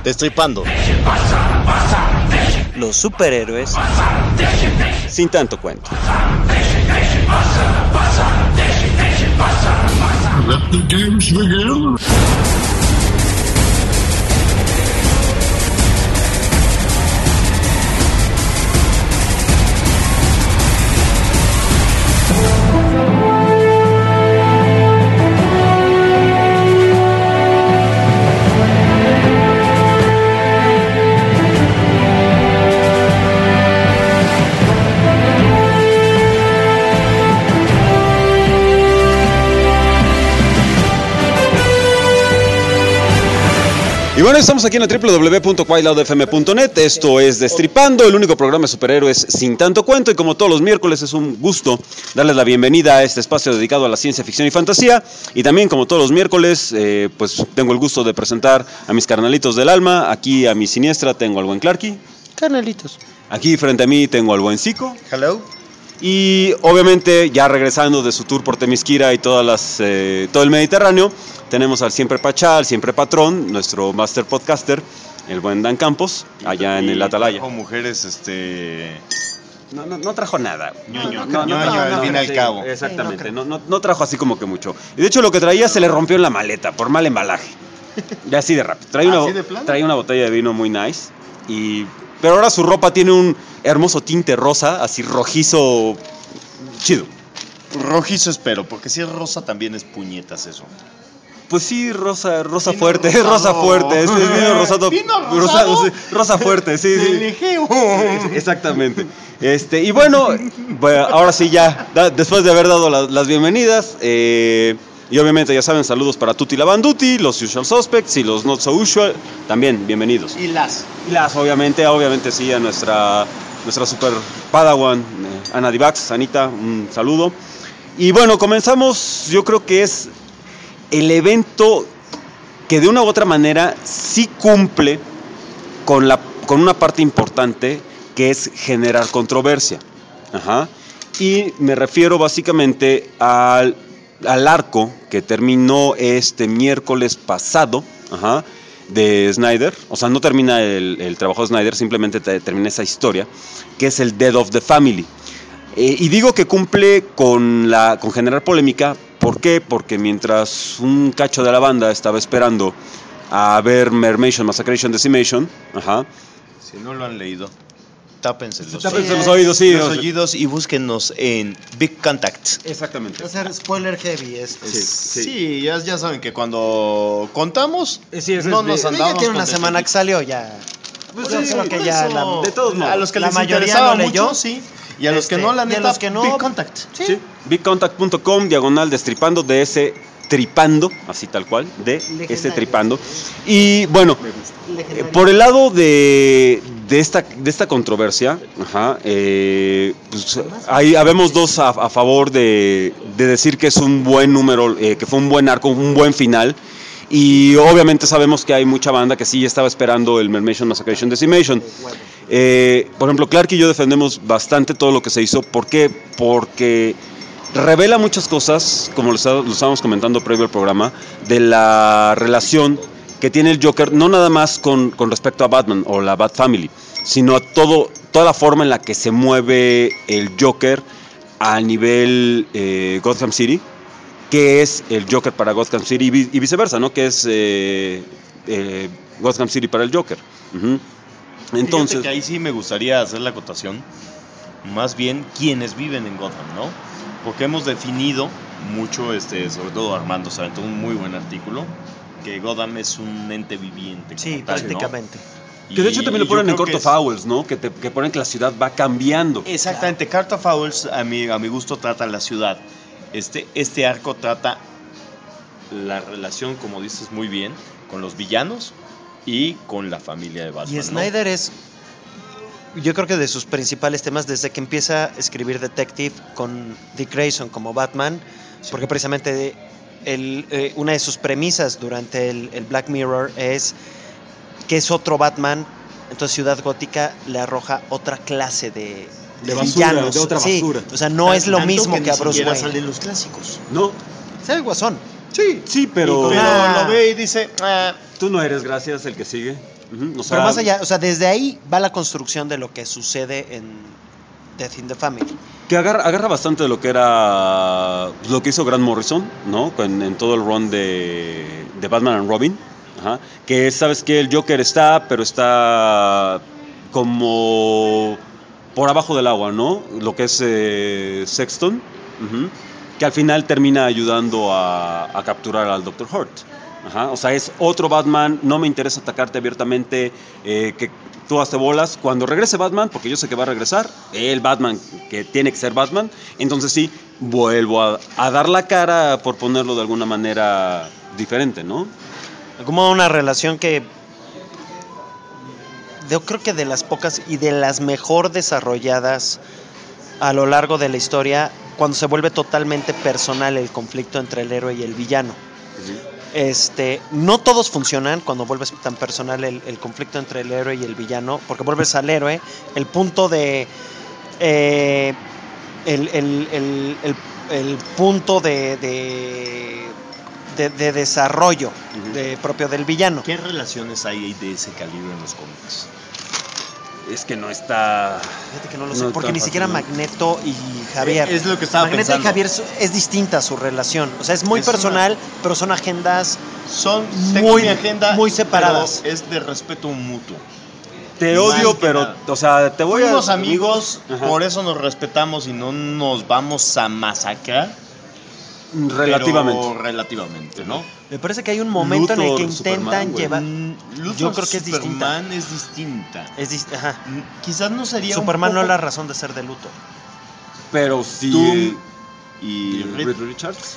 Destripando. Los superhéroes sin tanto cuento. Let the games begin. Y bueno, estamos aquí en la www.quailoudfm.net. Esto es Destripando, el único programa de superhéroes sin tanto cuento. Y como todos los miércoles es un gusto darles la bienvenida a este espacio dedicado a la ciencia ficción y fantasía. Y también como todos los miércoles, pues tengo el gusto de presentar a mis carnalitos del alma. Aquí a mi siniestra tengo al buen Clarky. Carnalitos. Aquí frente a mí tengo al buen Zico. Hello. Y obviamente ya regresando de su tour por Temisquira y todo el Mediterráneo, tenemos al siempre Pachá, al siempre patrón, nuestro master podcaster, el buen Dan Campos, allá en el Atalaya. Trajo mujeres, No trajo nada. ñoño, No, al fin y al cabo. Exactamente, no trajo así como que mucho. Y de hecho lo que traía se le rompió en la maleta por mal embalaje. Ya así de rápido. Traía una botella de vino muy nice. Pero ahora su ropa tiene un hermoso tinte rosa, así rojizo, chido. Rojizo espero, porque si es rosa también es puñetas eso. Pues sí, rosa Vino fuerte, rosado. rosa fuerte, es vino rosado. ¿Vino rosado? Sí, rosa fuerte, sí. Elegeo. Exactamente. Y bueno, ahora sí ya, después de haber dado las bienvenidas, y obviamente ya saben, saludos para Tutti la Banduti, los Usual Suspects y los Not So Usual, también bienvenidos. Y las. Obviamente sí, a nuestra super padawan, Ana Divax, Anita, un saludo. Y bueno, comenzamos, yo creo que es el evento que de una u otra manera sí cumple con una parte importante, que es generar controversia. Ajá. Y me refiero básicamente al arco que terminó este miércoles pasado, ajá, de Snyder. O sea, no termina el trabajo de Snyder, simplemente termina esa historia, que es el Death of the Family. Y digo que cumple con generar polémica. ¿Por qué? Porque mientras un cacho de la banda estaba esperando a ver Mermation, Massacration, Decimation, ajá. Si no lo han leído, tápense los oídos, sí. Los oídos y búsquennos en Big Contact. Exactamente. Va a ser spoiler heavy Sí, ya saben que cuando contamos, no nos Ya andamos tiene una con semana que salió ya. Pues Yo creo que ya eso, de todos modos. a los que la les mayoría interesaba lo leyó. mucho, sí. Y a los que no, la y a neta, los que no, Big Contact. Sí. bigcontact.com/destripando, DS tripando, así tal cual, de Legendario. ese tripando. Y bueno, por el lado de esta controversia, ajá, pues, ahí habemos dos a favor de decir que es un buen número, que fue un buen arco, un buen final. Y obviamente sabemos que hay mucha banda que sí estaba esperando el Mermation, Massacration, Decimation. Por ejemplo, Clark y yo defendemos bastante todo lo que se hizo. ¿Por qué? Porque revela muchas cosas, como lo estábamos comentando previo al programa, de la relación que tiene el Joker, no nada más con respecto a Batman o la Bat Family, sino a toda la forma en la que se mueve el Joker a nivel Gotham City, que es el Joker para Gotham City y viceversa, ¿no? Que es Gotham City para el Joker. Uh-huh. Entonces, fíjate que ahí sí me gustaría hacer la acotación, más bien quienes viven en Gotham, ¿no? Porque hemos definido mucho, sobre todo Armando se aventó un muy buen artículo, que Gotham es un ente viviente. Sí, tal, prácticamente. ¿no? que de hecho también lo yo ponen en creo que Court of Owls, ¿no? Que ponen que la ciudad va cambiando. Exactamente, Court of Owls a mi gusto trata la ciudad. Este arco trata la relación, como dices muy bien, con los villanos y con la familia de Batman. Y Snyder, ¿no? Es, yo creo que de sus principales temas, desde que empieza a escribir Detective con Dick Grayson como Batman, sí. Porque precisamente una de sus premisas durante el Black Mirror es que es otro Batman, entonces Ciudad Gótica le arroja otra clase de basura, villanos. de otra basura. Sí, o sea, no es lo mismo que a Bruce Wayne. Salen los clásicos. No. Sale el Guasón. Sí, pero Pero lo ve y dice, tú no eres, gracias, el que sigue. Ujú, o sea, Pero más allá, o sea, desde ahí va la construcción de lo que sucede en Death in the Family. que agarra bastante de lo que era lo que hizo Grant Morrison, ¿no? En todo el run de Batman and Robin. Ajá. Que sabes que el Joker está, pero está como por abajo del agua, ¿no? Lo que es Sexton, ujú, que al final termina ayudando a capturar al Dr. Hurt. Ajá. O sea, es otro Batman, no me interesa atacarte abiertamente, que tú haces bolas. Cuando regrese Batman, porque yo sé que va a regresar, el Batman que tiene que ser Batman, entonces sí, vuelvo a dar la cara, por ponerlo de alguna manera diferente, ¿no? Como una relación que yo creo que de las pocas y de las mejor desarrolladas a lo largo de la historia, cuando se vuelve totalmente personal el conflicto entre el héroe y el villano. No todos funcionan cuando vuelves tan personal el conflicto entre el héroe y el villano, porque vuelves al héroe, el punto de el punto de desarrollo propio del villano. ¿qué relaciones hay de ese calibre en los cómics? Es que no está... Fíjate que no lo sé, No porque tan ni siquiera fácil, ¿no? Magneto y Javier. Es lo que estaba Magneto pensando. y Javier es distinta su relación. O sea, es muy Es personal, pero son agendas Son muy- mi agenda, muy separadas. pero es de respeto mutuo. Te Más odio, que pero, nada. o sea, te voy Fuimos a... amigos, Ajá. por eso nos respetamos y no nos vamos a masacrar. Relativamente. Pero relativamente, ¿no? Me parece que hay un momento en el que Luthor, Superman, intentan güey. llevar. Luthor Yo creo que es distinta. Superman es distinta. Ajá. Quizás no sería Superman un no es poco la razón de ser de luto. Pero sí... Doom y y Reed. Reed Richards.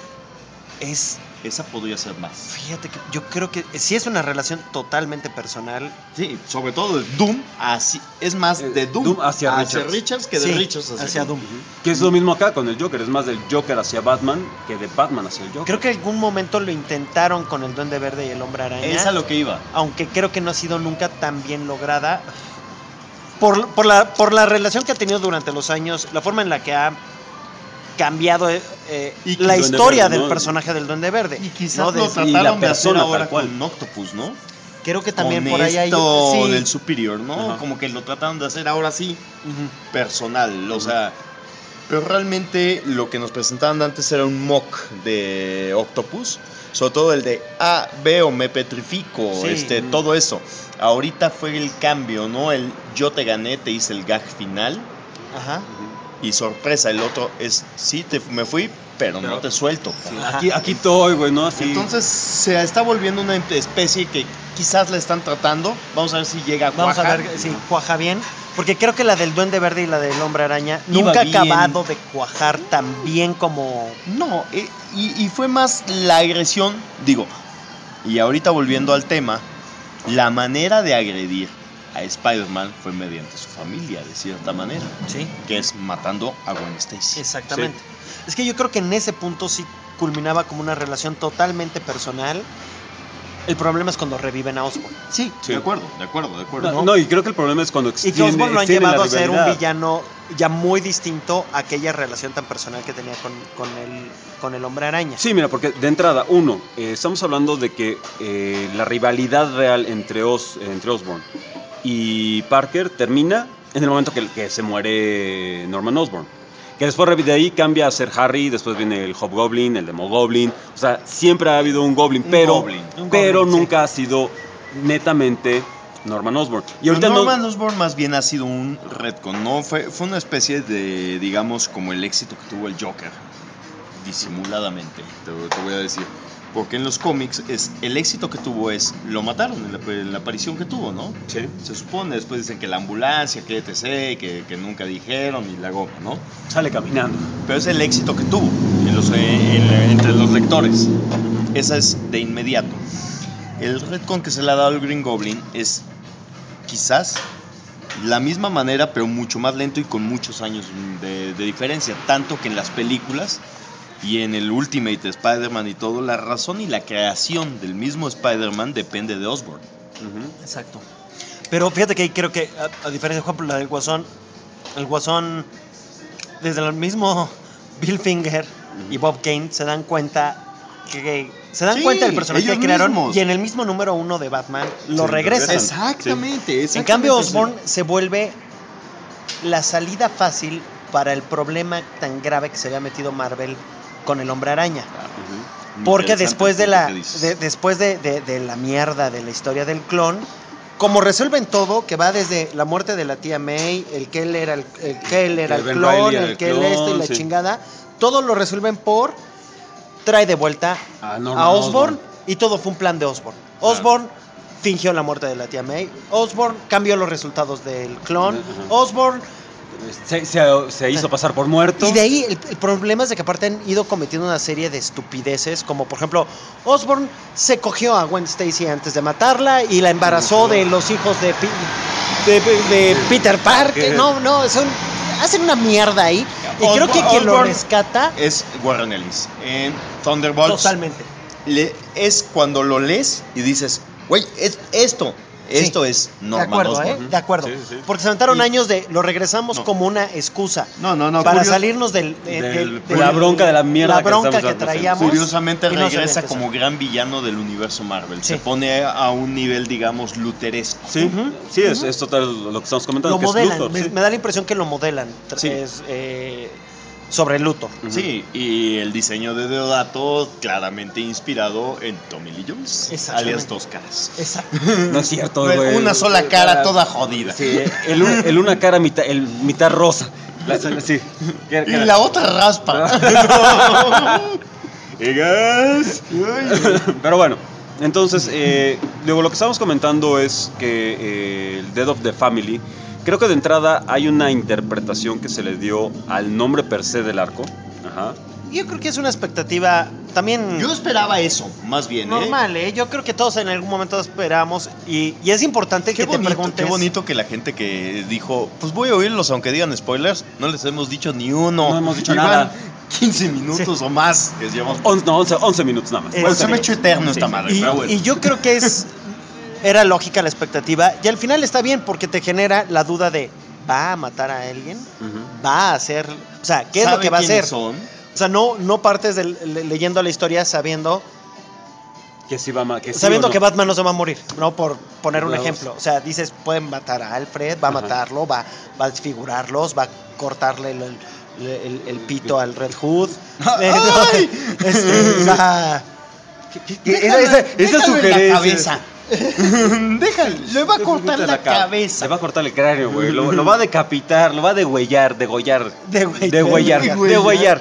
Esa podría ser más. Fíjate que yo creo que sí es una relación totalmente personal. Sí, sobre todo de Doom así es más de Doom, Doom hacia Richards. que de Sí, Richards hacia Doom. Que es lo mismo acá con el Joker, es más del Joker hacia Batman que de Batman hacia el Joker. Creo que en algún momento lo intentaron con el Duende Verde y el Hombre Araña. Es a lo que iba. Aunque creo que no ha sido nunca tan bien lograda. Por la relación que ha tenido durante los años, la forma en la que ha cambiado Y la el Duende historia Verde, del ¿no? personaje del Duende Verde. Y quizás ¿no? lo Desde- y la trataron de hacer persona ahora tal cual. con Octopus, ¿no? Creo que también Con por ahí hay esto sí. del Superior, ¿no? Ajá. Como que lo trataron de hacer ahora sí Ujú. personal, o sea, pero realmente lo que nos presentaban antes era un mock de Octopus, sobre todo el de veo, me petrifico, Sí. todo eso. Ahorita fue el cambio, ¿no? El yo te gané, te hice el gag final Ajá. y sorpresa, el otro es sí, me fui, pero no te suelto. Sí, Ajá. aquí estoy, güey, ¿no? Así. Entonces se está volviendo una especie que quizás la están tratando. Vamos a ver si llega a Vamos a cuajar. ver si cuaja bien. Porque creo que la del Duende Verde y la del Hombre Araña Iba nunca ha bien. acabado de cuajar tan bien como. No, y fue más la agresión, digo, y ahorita volviendo al tema, la manera de agredir a Spider-Man fue mediante su familia, de cierta manera, Sí. que es matando a Gwen Stacy. Exactamente. Es que yo creo que en ese punto sí culminaba como una relación totalmente personal. El problema es cuando reviven a Osborn. Sí, Sí. de acuerdo. No, y creo que el problema es cuando Y que Osborn lo han extienden llevado la a ser un rivalidad. villano ya muy distinto a aquella relación tan personal que tenía con el Hombre Araña. Sí, mira, porque de entrada, estamos hablando de que la rivalidad real entre Osborn y Parker termina en el momento que se muere Norman Osborn. Que después de ahí cambia a ser Harry, después viene el Hobgoblin, el Demogoblin. O sea, siempre ha habido un Goblin, Un pero Goblin, sí. nunca ha sido netamente Norman Osborn. Y ahorita Pero no... Norman Osborn más bien ha sido un retcon, ¿no? Fue una especie de, digamos, como el éxito que tuvo el Joker, disimuladamente, te voy a decir. Porque en los cómics el éxito que tuvo lo mataron en la aparición que tuvo, ¿no? Sí. Se supone, después dicen que la ambulancia, que etc., que nunca dijeron y la goma, ¿no? Sale caminando. Pero es el éxito que tuvo entre los lectores. Esa es de inmediato. El retcon que se le ha dado al Green Goblin es quizás la misma manera, pero mucho más lento y con muchos años de diferencia. Tanto que en las películas y en el Ultimate Spider-Man y todo, la razón y la creación del mismo Spider-Man depende de Osborn. Exacto. Pero fíjate que ahí creo que, a diferencia de Juan, la del el Guasón, desde el mismo Bill Finger y Bob Kane se dan cuenta que se dan Sí, cuenta del personaje que ellos crearon mismos. y en el mismo número 1 de Batman lo Sí, regresan. regresan. Exactamente. En cambio, Osborn se vuelve la salida fácil para el problema tan grave que se había metido Marvel con el Hombre Araña. Porque después de la mierda de la historia del clon, como resuelven todo, que va desde la muerte de la tía May, el que él era el Ben clon, Reilly era el que él esto y la sí. chingada, todo lo resuelven por trae de vuelta A Norman a Osborn Osborn. y todo fue un plan de Osborn. Osborn fingió la muerte de la tía May, Osborn cambió los resultados del clon, Ajá. Osborn. Se hizo pasar por muerto. Y de ahí el problema es de que aparte han ido cometiendo una serie de estupideces, como por ejemplo, Osborn se cogió a Gwen Stacy antes de matarla y la embarazó de los hijos de Peter Parker. No, hacen una mierda ahí. Y creo que quien lo Osborn rescata es Warren Ellis. En Thunderbolts totalmente. es cuando lo lees y dices, güey, esto es Norman de acuerdo, Osborn. de acuerdo. Sí, sí. Porque se aventaron Y- años de lo regresamos No. como una excusa No, para curioso- salirnos de la bronca de la mierda la que bronca estamos que haciendo. traíamos. Curiosamente y no se regresa había como empezado. gran villano del universo Marvel. Sí. Se pone a un nivel, digamos, luteresco. Sí, Ujú, sí, es total lo que estamos comentando. Lo que es modelan, Luthor, me, sí. me da la impresión que lo modelan Sí. sobre Luthor. Sí, y el diseño de Deodato claramente inspirado en Tommy Lee Jones, Exactamente. alias Dos Caras. Exacto. No es cierto, güey. Una sola cara toda jodida. Sí, el una cara mitad rosa. Sí. Y la otra raspa. Pero bueno, entonces, luego lo que estamos comentando es que el Death of the Family, creo que de entrada hay una interpretación que se le dio al nombre per se del arco. Ajá. Yo creo que es una expectativa también Yo esperaba eso, más bien. normal, ¿eh? Yo creo que todos en algún momento esperamos y es importante Qué que te bonito, preguntes. qué bonito que la gente que dijo, pues voy a oírlos aunque digan spoilers, no les hemos dicho ni uno. No hemos dicho Y van nada. 15 minutos o más que llevamos. 11 minutos nada más. Eh, Pues se me ha hecho eterno esta madre, Y, pero bueno. y yo creo que era lógica la expectativa y al final está bien porque te genera la duda de ¿va a matar a alguien? Ujú. ¿Va a hacer? O sea, ¿qué es lo ¿Sabe que va a quiénes hacer? son? O sea, no partes leyendo la historia sabiendo Que sí va que sí sabiendo o no. que Batman no se va a morir, ¿no? Por poner un Vamos. ejemplo. O sea, dices, pueden matar a Alfred, va a Ajá. matarlo, va a desfigurarlos, va a cortarle el pito al Red Hood. ¡Ay! Va- Esa Déjalo en sugerencia. la cabeza. Déjalo, le va a cortar la cabeza. Le va a cortar el cráneo, güey. Lo va a decapitar, lo va a degüellar. Degüellar. Degüellar.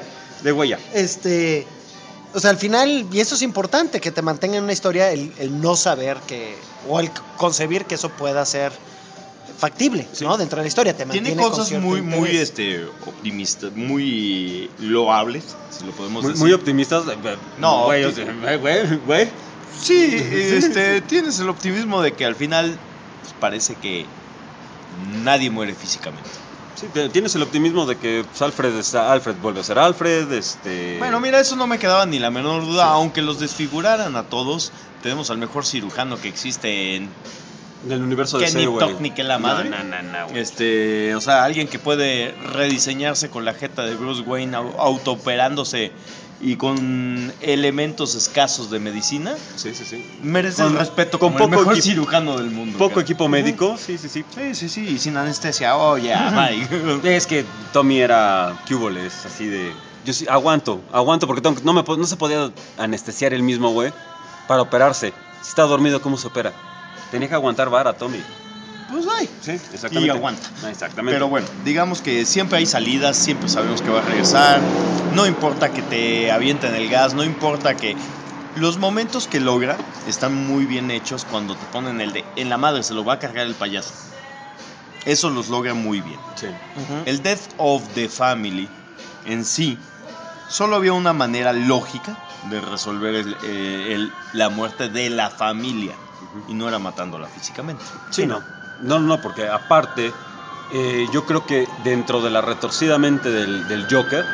O sea, al final, y eso es importante, que te mantenga en una historia el no saber que, o el concebir que eso pueda ser factible, Sí. ¿no? Dentro de la historia, te Tiene mantiene con cosas cierto muy interés. optimistas, muy loables, si lo podemos decir. Muy optimistas. No, güey. Güey. Sí, tienes el optimismo de que al final pues, parece que nadie muere físicamente. Sí, tienes el optimismo de que pues, Alfred vuelve a ser Alfred. Bueno, mira, eso no me quedaba ni la menor duda, Sí. aunque los desfiguraran a todos. Tenemos al mejor cirujano que existe en Del universo de Kenny DC, güey. Tocni, que la madre. No, güey. O sea, alguien que puede rediseñarse con la jeta de Bruce Wayne autooperándose y con elementos escasos de medicina, Sí. merece Con- el respeto con como el poco mejor equipo- cirujano del mundo. Poco cara. equipo médico. Sí. Sí, y sin anestesia. Oh, yeah, bye. Es que Tommy era cuboles, así de... Yo sí, aguanto, porque no se podía anestesiar él mismo, güey, para operarse. Si está dormido, ¿cómo se opera? Tenía que aguantar vara, Tommy. Pues ay. Sí, exactamente. Y aguanta. Exactamente. Pero bueno, digamos que siempre hay salidas, siempre sabemos que va a regresar. No importa que te avienten el gas, no importa que... Los momentos que logra están muy bien hechos cuando te ponen en la madre, se lo va a cargar el payaso. Eso los logra muy bien. Sí. Ujú. El Death of the Family en sí, solo había una manera lógica de resolver la muerte de la familia. Ujú. Y no era matándola físicamente. Sí, no. No, porque aparte, yo creo que dentro de la retorcida mente del Joker,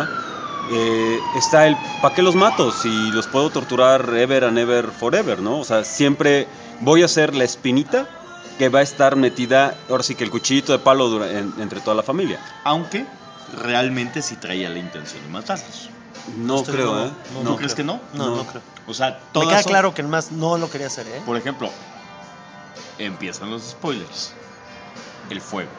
está el ¿para qué los mato? Si los puedo torturar ever and ever forever, ¿no? O sea, siempre voy a ser la espinita que va a estar metida, ahora sí que el cuchillito de palo entre toda la familia. Aunque realmente sí traía la intención de matarlos. No Estoy creo, seguro. ¿eh? ¿No crees que no? No creo. O sea, Me todas queda son- claro que más no lo quería hacer, ¿eh? Por ejemplo, empiezan los spoilers. El fuego.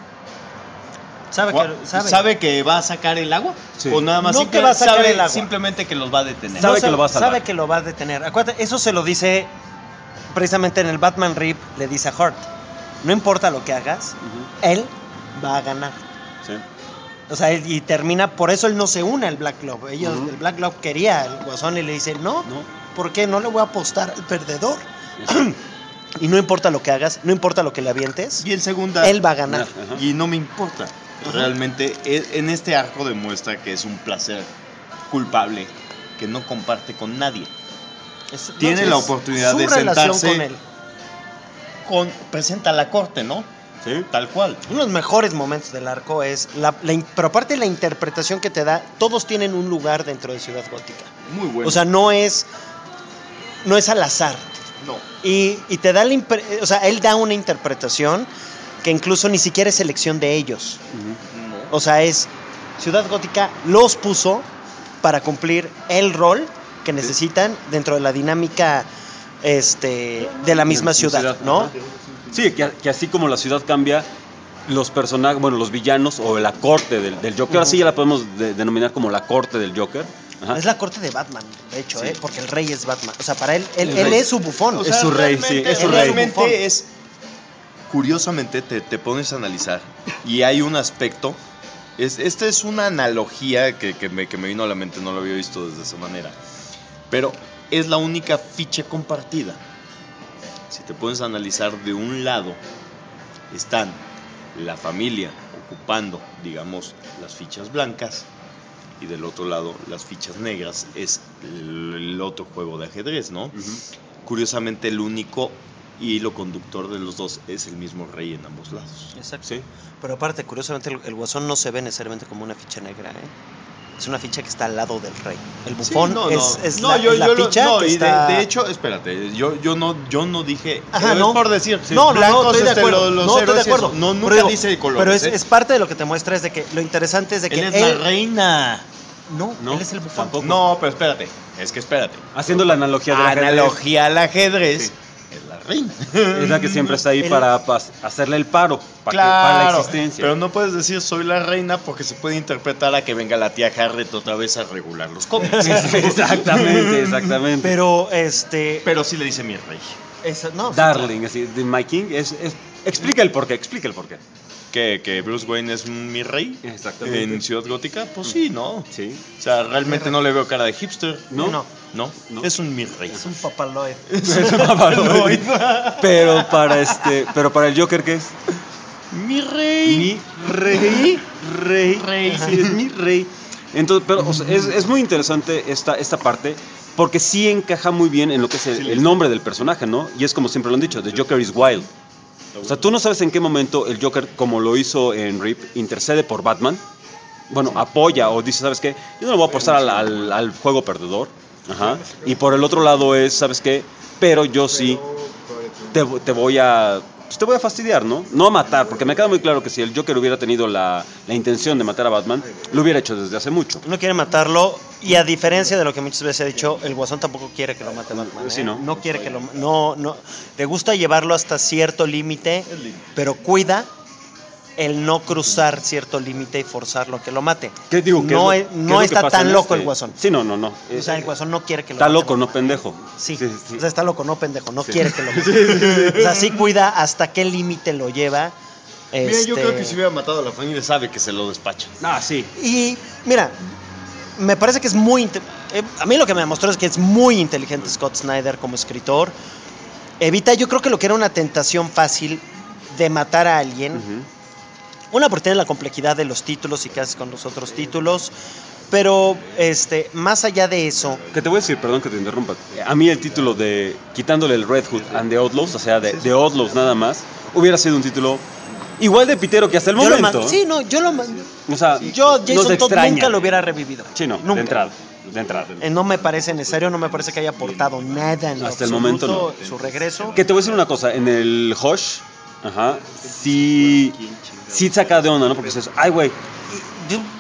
¿Sabe que va a sacar el agua? Sí. O nada más No que va a sacar sabe el agua. simplemente que los va a detener. Sabe que lo va a salvar. Sabe que lo va a detener. Acuérdate, eso se lo dice precisamente en el Batman Rip, le dice a Hurt, no importa lo que hagas, Ujú. él va a ganar. Sí. O sea, y termina, por eso él no se une al Black Glove. Ellos, Ujú. el Black Glove quería al Guasón y le dice, no, No. ¿por qué? No le voy a apostar al perdedor. Y no importa lo que hagas, no importa lo que le avientes, Y en segunda, él va a ganar. Ajá. y no me importa. Realmente, en este arco demuestra que es un placer culpable que no comparte con nadie. Tiene la oportunidad su de relación sentarse con él. Presenta a la corte, ¿no? Sí. Tal cual. Uno de los mejores momentos del arco es, pero aparte de la interpretación que te da, todos tienen un lugar dentro de Ciudad Gótica. Muy bueno. O sea, no es al azar. no. Y te da o sea, él da una interpretación que incluso ni siquiera es elección de ellos. Ujú. No. O sea, es Ciudad Gótica los puso para cumplir el rol que necesitan dentro de la dinámica de la misma ciudad, ¿no? Ajá. Sí, que así como la ciudad cambia, los personajes, bueno, los villanos o la corte del Joker, ahora sí ya la podemos denominar como la corte del Joker. Ajá. Es la corte de Batman, de hecho, Sí. porque el rey es Batman. O sea, para él El él rey. es su bufón. O Es sea, su rey, sí, realmente- es su rey. realmente es. Curiosamente, te pones a analizar y hay un aspecto. Esta es una analogía que me vino a la mente, no lo había visto desde esa manera. Pero es la única ficha compartida. Si te pones a analizar, de un lado están la familia ocupando, digamos, las fichas blancas, y del otro lado las fichas negras. Es el otro juego de ajedrez, ¿no? Ujú. Curiosamente, el único hilo conductor de los dos es el mismo rey en ambos lados. Exacto. Sí. Pero aparte, curiosamente, el Guasón no se ve necesariamente como una ficha negra, ¿eh? Es una ficha que está al lado del rey. El bufón es la ficha que y está... de hecho, espérate, yo no dije, Ajá, es no. por decir, No, blancos, estoy de acuerdo. los No, estoy de héroes y acuerdo. eso. No, Pero nunca digo, dice colores. Pero es parte de lo que te muestra, es de que lo interesante es de que él es la reina. No, No, él es el bufón. tampoco. No, pero espérate, Haciendo la analogía de la Analogía al ajedrez, Sí. es la reina. es la que siempre está ahí El- para hacerle el paro, para Claro, la existencia. pero no puedes decir soy la reina porque se puede interpretar a que venga la tía Harriet otra vez a regular los cómics. exactamente. Pero sí le dice mi rey. No, sí, Darling, así, de My King, explica el porqué. Que Bruce Wayne es mi rey Exactamente. en Ciudad Gótica, pues sí, ¿no? Sí. O sea, realmente no le veo cara de hipster. ¿No? No. No, No. es un mi rey. Es un papaloid. pero para el Joker, ¿qué es? Mi rey. Mi rey. Sí, es mi rey. Entonces, pero o sea, es muy interesante esta parte, porque sí encaja muy bien en lo que es el nombre del personaje, ¿no? Y es como siempre lo han dicho, The Joker is wild. O sea, tú no sabes en qué momento el Joker, como lo hizo en Rip, intercede por Batman. Bueno, apoya o dice, ¿sabes qué? Yo no le voy a apostar al juego perdedor. Ajá. Y por el otro lado es, ¿sabes qué? Pero yo sí te voy a fastidiar, ¿no? No a matar, porque me queda muy claro que si el Joker hubiera tenido la intención de matar a Batman, lo hubiera hecho desde hace mucho. No quiere matarlo, y a diferencia de lo que muchas veces se ha dicho, el Guasón tampoco quiere que lo mate Batman. Sí, ¿no? No quiere que lo no le gusta llevarlo hasta cierto límite, pero cuida el no cruzar cierto límite y forzarlo a que lo mate. ¿Qué digo? ¿Qué No, es lo- qué es no lo que está pasa tan en loco este? el Guasón. Sí, no. O sea, el Guasón no quiere que lo Está mate loco, Batman. no pendejo. Sí. Sí. O sea, está loco, no pendejo, no quiere que lo mate. O sea, sí cuida hasta qué límite lo lleva. Mira, yo creo que si hubiera matado a la familia sabe que se lo despacha. Ah, sí. Y mira, me parece que es a mí lo que me demostró es que es muy inteligente Scott Snyder como escritor. Evita, yo creo que lo que era una tentación fácil de matar a alguien. Ujú. Una, porque tiene la complejidad de los títulos y qué haces con los otros títulos. Pero más allá de eso, Que te voy a decir, perdón que te interrumpa. A mí el título de quitándole el Red Hood and the Outlaws, o sea, de Outlaws nada más, hubiera sido un título igual de pitero que hasta el yo lo momento. sí, no, yo lo O sea, yo no te Jason Todd extraña. nunca lo hubiera revivido. Sí, no, nunca. de entrada. No me parece necesario, no me parece que haya aportado nada en lo Hasta el momento absoluto su regreso. Que te voy a decir una cosa, en el Hush, sí saca de onda, ¿no? Porque dices, ay, güey,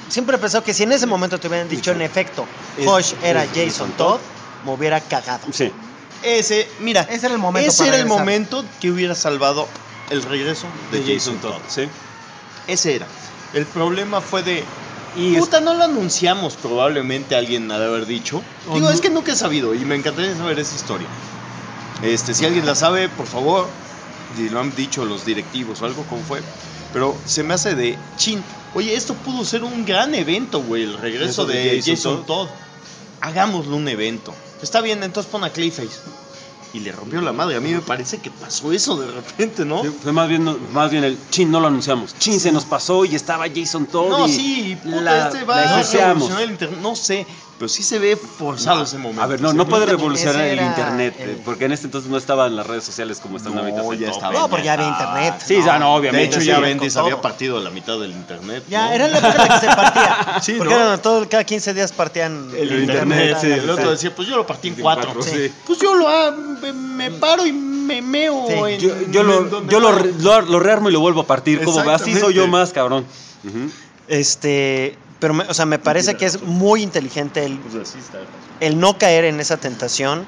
siempre he pensado que si en ese momento te hubieran dicho en efecto Hush era Jason Todd, me hubiera cagado. Sí. Ese era el momento. Ese era el momento que hubiera salvado el regreso de Jason Todd. Sí. Ese era. El problema fue de. Y Puta, no lo anunciamos, probablemente alguien ha de haber dicho. Digo, es que nunca he sabido y me encantaría saber esa historia. Si alguien la sabe, por favor, si lo han dicho los directivos o algo, ¿cómo fue? Pero se me hace de chin. Oye, esto pudo ser un gran evento, güey, el regreso Eso de de Jason Jason Todd. Hagámoslo un evento. Está bien, entonces pon a Clayface. Y le rompió la madre. A mí me parece que pasó eso de repente, ¿no? Fue más bien el chin, no lo anunciamos. Chin, se nos pasó y estaba Jason Todd. No, y sí, puta, la va a deseamos. revolucionar el internet. No sé, pero sí se ve forzado ese momento. A ver, no puede Ese revolucionar el era internet, el- porque en este entonces no estaban las redes sociales como están No, ahorita. ya estaba. No, porque ya había internet. Sí, ya no, De obviamente. hecho, sí. ya con Bendis todo. había partido la mitad del internet. Ya, ¿no? era la época en la que se partía. Sí, porque ¿no? eran cada 15 días partían El internet, a sí. la El otro mitad. decía, pues yo lo partí en En 4. cuatro, sí. Pues yo me paro y me meo. Sí. en- Yo en donde lo puedo. rearmo y lo vuelvo a partir. Como así Exactamente. soy yo más, cabrón. Ujú. Pero me parece que es muy inteligente Pues así está. el no caer en esa tentación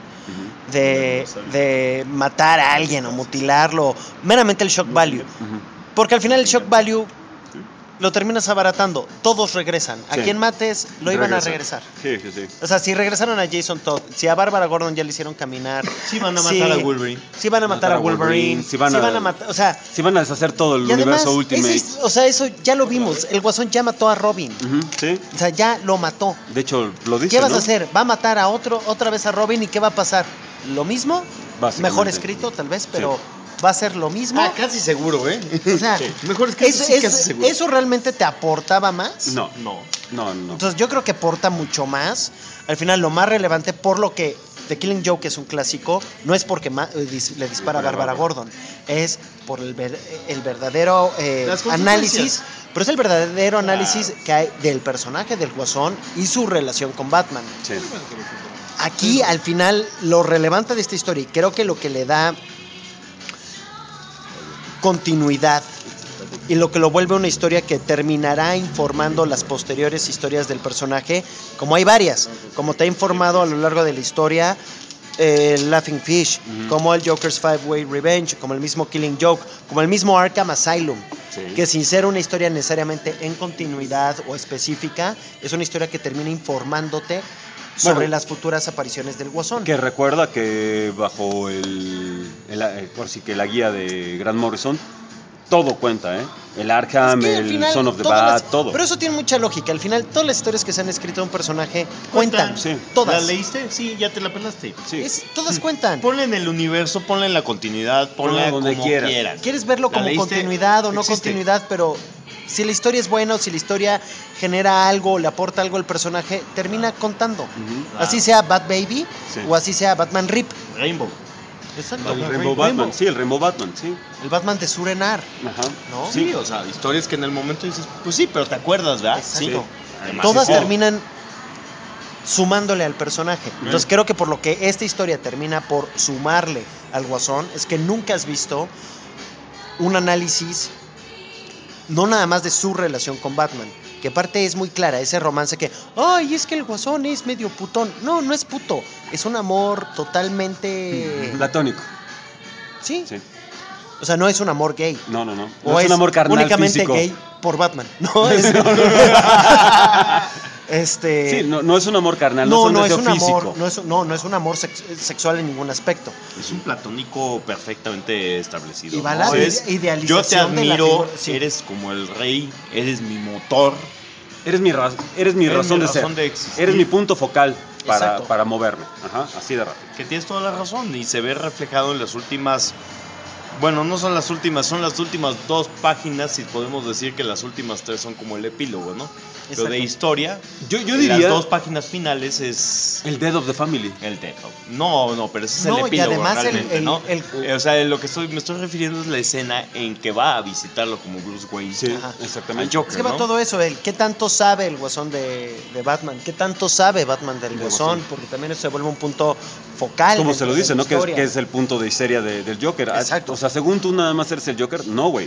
de matar a alguien o mutilarlo, meramente el shock value. Ujú. Porque al final el shock value lo terminas abaratando. Todos regresan. A Sí. quien mates, lo iban a regresar. Sí, sí, sí. O sea, si regresaron a Jason Todd, si a Bárbara Gordon ya le hicieron caminar. Sí van a matar a Wolverine. Si van a matar a Wolverine. si van a matar. O sea, Si van a deshacer todo el y además, universo Ultimate. eso ya lo vimos. El Guasón ya mató a Robin. Ujú, sí. O sea, ya lo mató. De hecho, lo dice. ¿Qué vas ¿no? a hacer? ¿Va a matar a otra vez a Robin y qué va a pasar? ¿Lo mismo? Básicamente. Mejor escrito, tal vez, pero va a ser lo mismo. Ah, casi seguro, ¿eh? O sea, Mejor es que casi seguro. ¿eso realmente te aportaba más? No, No. no. Entonces yo creo que aporta mucho más. Al final lo más relevante, por lo que The Killing Joke es un clásico, no es porque le dispara a Bárbara Gordon, es por el verdadero Las consecuencias. análisis, pero es el verdadero análisis que hay del personaje del Guasón y su relación con Batman. Sí. Aquí al final lo relevante de esta historia y creo que lo que le da continuidad y lo que lo vuelve una historia que terminará informando las posteriores historias del personaje, como hay varias, como te ha informado a lo largo de la historia Laughing Fish, como el Joker's Five-Way Revenge, como el mismo Killing Joke, como el mismo Arkham Asylum, Sí. que sin ser una historia necesariamente en continuidad o específica, es una historia que termina informándote sobre Bueno, las futuras apariciones del Guasón. Que recuerda que bajo por sí que la guía de Grant Morrison, todo cuenta, ¿eh? El Arkham, Es que al el final, Son of the todas Bat, las- todo. Pero eso tiene mucha lógica. Al final, todas las historias que se han escrito de un personaje cuentan. Sí. Todas. ¿La leíste? Sí, ya te la pelaste. Sí. Todas cuentan. Ponla en el universo, ponla en la continuidad, ponla Ponla donde como quieras. quieras. Quieres verlo ¿La como leíste? continuidad o no Existe. continuidad, pero si la historia es buena o si la historia genera algo, le aporta algo al personaje, termina contando. Ujú. Así sea Bat Baby Sí. o así sea Batman Rip, Rainbow. Exacto. El Rainbow Batman, sí, el Rainbow Batman, sí. el Batman de Surenar. Ajá. ¿No? Sí, o sea, historias que en el momento dices, pues sí, pero te acuerdas, ¿verdad? Exacto. Sí. Además, Todas sí. terminan sumándole al personaje. Entonces creo que por lo que esta historia termina por sumarle al Guasón es que nunca has visto un análisis no nada más de su relación con Batman, que aparte es muy clara, ese romance que, ay, es que el Guasón es medio putón. No, no es puto, es un amor totalmente... Platónico. Sí. Sí. O sea, no es un amor gay. No, no, no. O No es un amor carnal únicamente físico. gay por Batman. No, es... Sí, no es un amor carnal, no, no no es es un un deseo amor, físico. no es un amor sexual en ningún aspecto. Es un platónico perfectamente establecido. Y va ¿no? la Es, idealización yo te de la admiro, figura, sí. eres como el rey, eres mi motor. Eres mi razón de ser. razón de existir. Eres mi punto focal Exacto. para moverme. Ajá, así de rápido. Que tienes toda la razón y se ve reflejado en las últimas, bueno, no son las últimas, son las últimas 2 páginas y podemos decir que las últimas 3 son como el epílogo, ¿no? Pero de Exacto. historia, Yo las diría 2 páginas finales es el Dead of the Family. el texto. No, pero ese es No, el y epílogo además realmente, ¿no? el- O sea, lo que me estoy refiriendo es la escena en que va a visitarlo como Bruce Wayne. Sí, Ajá. exactamente. Al Joker. Es que va ¿no? todo eso, ¿qué tanto sabe el Guasón de Batman? ¿Qué tanto sabe Batman del Del Guasón? Guasón. Porque también eso se vuelve un punto focal. Como se lo dentro de dice, la ¿no? Que historia. es el punto de histeria del Joker. Exacto. O sea, según tú nada más eres el Joker, no, güey.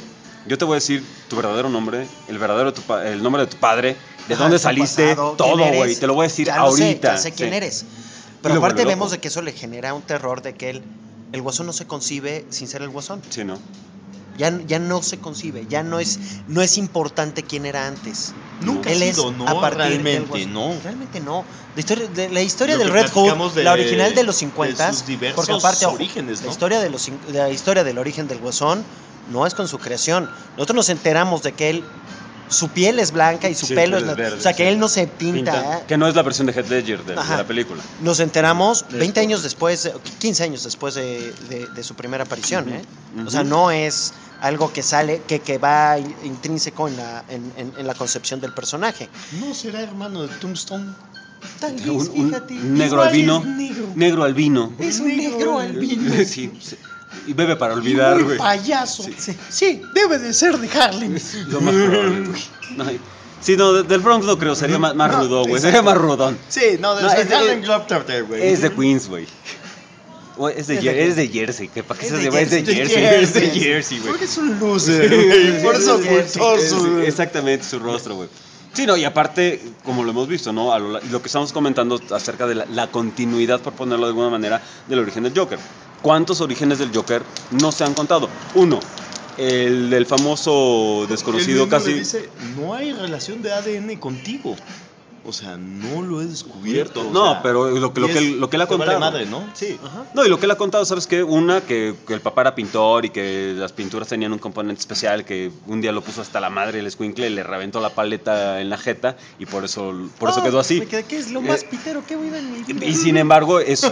Yo te voy a decir tu verdadero nombre, el nombre de tu padre, de Ajá, dónde tu saliste, pasado, todo, quién eres. güey. Te lo voy a decir Ya lo sé, ahorita. ya sé quién sí. eres. Y Pero lo aparte vuelve vemos loco. de que eso le genera un terror de que el Guasón no se concibe sin ser el Guasón. Sí, ¿no? Ya no se concibe, ya no es importante quién era antes. Nunca Él ha es sido, ¿no? a partir del Realmente, Guasón. no. Realmente no. La historia Lo del que Red Hood, platicamos la original de los de 50, sus diversos porque aparte ojo, orígenes, ¿no? la historia del origen del Guasón no es con su creación. Nosotros nos enteramos de que su piel es blanca y su Sí, pelo es verde, o sea, que sí. él no se pinta. Que no es la versión de Heath Ledger de Ajá. la película. Nos enteramos 20 años después, 15 años después de su primera aparición, ¿eh? O sea, no es algo que sale, que va intrínseco en la concepción del personaje. ¿No será hermano de Tombstone? Tal vez, Un fíjate. negro Igual albino. es negro. Negro albino. Es un negro albino. Sí, sí. Y bebe para olvidar, güey. Payaso. Sí, debe de ser de Harlem. Lo más probable, güey. No, sí, no, del Bronx no creo, sería más No, rudo, güey. exacto. Sería más rudón. Sí, no, No, es de- Harlem Globetrotter, güey. Es de Queens, güey. O es de Jersey. ¿Para qué Es se de llama? Es de Jersey. Jersey. Es de Jersey, güey. Porque es un loser, güey. Por eso Sí, ocultó Sí, su... exactamente, su rostro, güey. Sí, no, y aparte, como lo hemos visto, ¿no? Lo que estamos comentando acerca de la continuidad, por ponerlo de alguna manera, del origen del Joker. ¿Cuántos orígenes del Joker no se han contado? Uno, el del famoso desconocido El mismo casi... le dice, no hay relación de ADN contigo. O sea, no lo he descubierto. o No, sea, pero lo que y él ha te vale contado. madre, ¿no? Sí. Ajá. No, y lo que él ha contado, ¿sabes qué? Una, que el papá era pintor y que las pinturas tenían un componente especial, que un día lo puso hasta la madre el escuincle, le reventó la paleta en la jeta y por eso quedó así. ¿Qué es lo más pitero que he oído en mi vida? Y sin embargo, sí.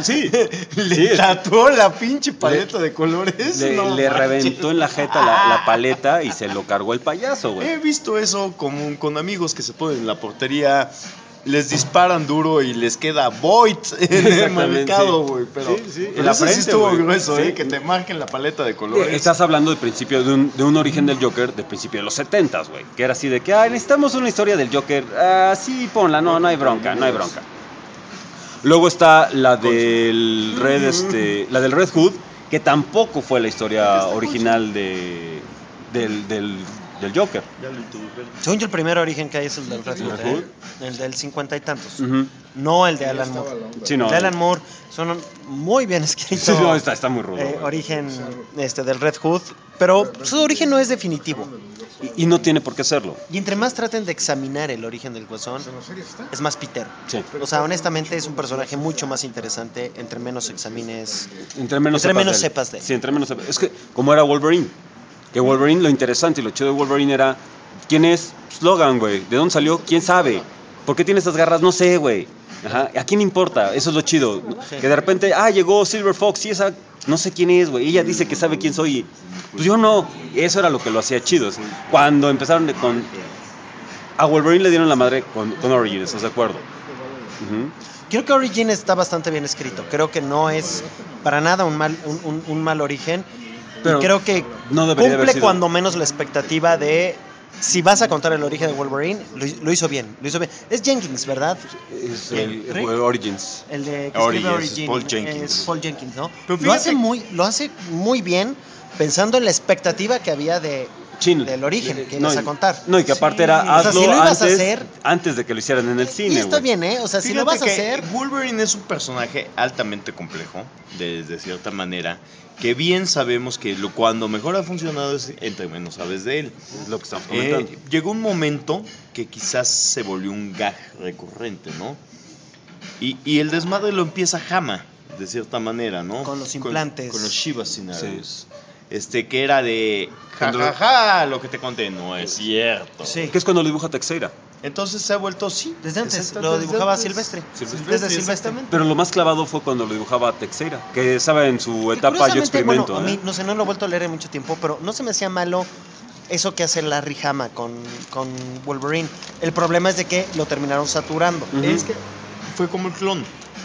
Le tatuó la pinche paleta de colores. Le No manches. reventó en la jeta la paleta y se lo cargó el payaso, güey. He visto eso con amigos que se ponen en la portería, les disparan duro y les queda void en el Exactamente, mercado, sí. güey. Pero Sí, en pero la ese sí frente, estuvo güey. grueso, Sí. que te marquen la paleta de colores. Estás hablando del principio de un origen del Joker del principio de los 70s, güey. Que era así de que, necesitamos una historia del Joker. Sí, ponla, no hay bronca. Luego está la del Red Hood, que tampoco fue la historia original del Joker. Ya lo introdujeron. Según yo, el primer origen que hay es el del Red Hood, Red Hood. el del 50 y tantos. Ujú. No el de Alan Moore. Sí, no. El de Alan Moore son muy bien escritos. Sí, no, está muy rudo. güey. Origen del Red Hood, pero su origen no es definitivo. Y no tiene por qué serlo. Y entre más traten de examinar el origen del Guasón, es más pitero. Sí. O sea, honestamente es un personaje mucho más interesante entre menos examines. Entre menos sepas de él. Sí, entre menos sepas. Es que, como era Wolverine. Que Wolverine, lo interesante y lo chido de Wolverine era... ¿Quién es? Logan, güey. ¿De dónde salió? ¿Quién sabe? ¿Por qué tiene estas garras? No sé, güey. Ajá. ¿A quién importa? Eso es lo chido. Sí. Que de repente, llegó Silver Fox y esa... No sé quién es, güey. Ella dice que sabe quién soy. Pues yo no. Eso era lo que lo hacía chido. Cuando empezaron con... A Wolverine le dieron la madre con Origins, ¿estás de acuerdo? Ujú. Creo que Origin está bastante bien escrito. Creo que no es para nada un mal origen. Pero y creo que no debería haber cumple sido. cuando menos la expectativa de si vas a contar el origen de Wolverine, lo hizo bien. Es Jenkins, ¿verdad? Es ¿Rick? Origins. El de que Origins, escribe es Origin. Paul Jenkins. Es Paul Jenkins, ¿no? Pero Lo hace fíjate- lo hace muy bien pensando en la expectativa que había del origen que ibas a contar. No, y que aparte era O sea, hazlo si lo ibas a antes, hacer- antes de que lo hicieran en el cine, Y está güey. bien, ¿eh? O sea, si lo vas a que hacer, Wolverine es un personaje altamente complejo, de cierta manera, que bien sabemos que cuando mejor ha funcionado es entre menos sabes de él. Es lo que estamos comentando. Llegó un momento que quizás se volvió un gag recurrente, ¿no? Y el desmadre lo empieza Hama, de cierta manera, ¿no? Con los implantes. Con los Shiva scenarios. Que era de lo que te conté no es cierto. sí. ¿Qué es cuando lo dibuja Teixeira? Entonces se ha vuelto sí. Desde antes Exacto, lo desde dibujaba antes. Silvestre. Silvestre, Desde Silvestre. exactamente. Pero lo más clavado fue cuando lo dibujaba Teixeira, que estaba en su Que etapa yo curiosamente, experimento. bueno, a mí, no sé, no lo he vuelto a leer en mucho tiempo, pero no se me hacía malo eso que hace Larry Hama con Wolverine. El problema es de que lo terminaron saturando. Ujú. Es que fue como el clon.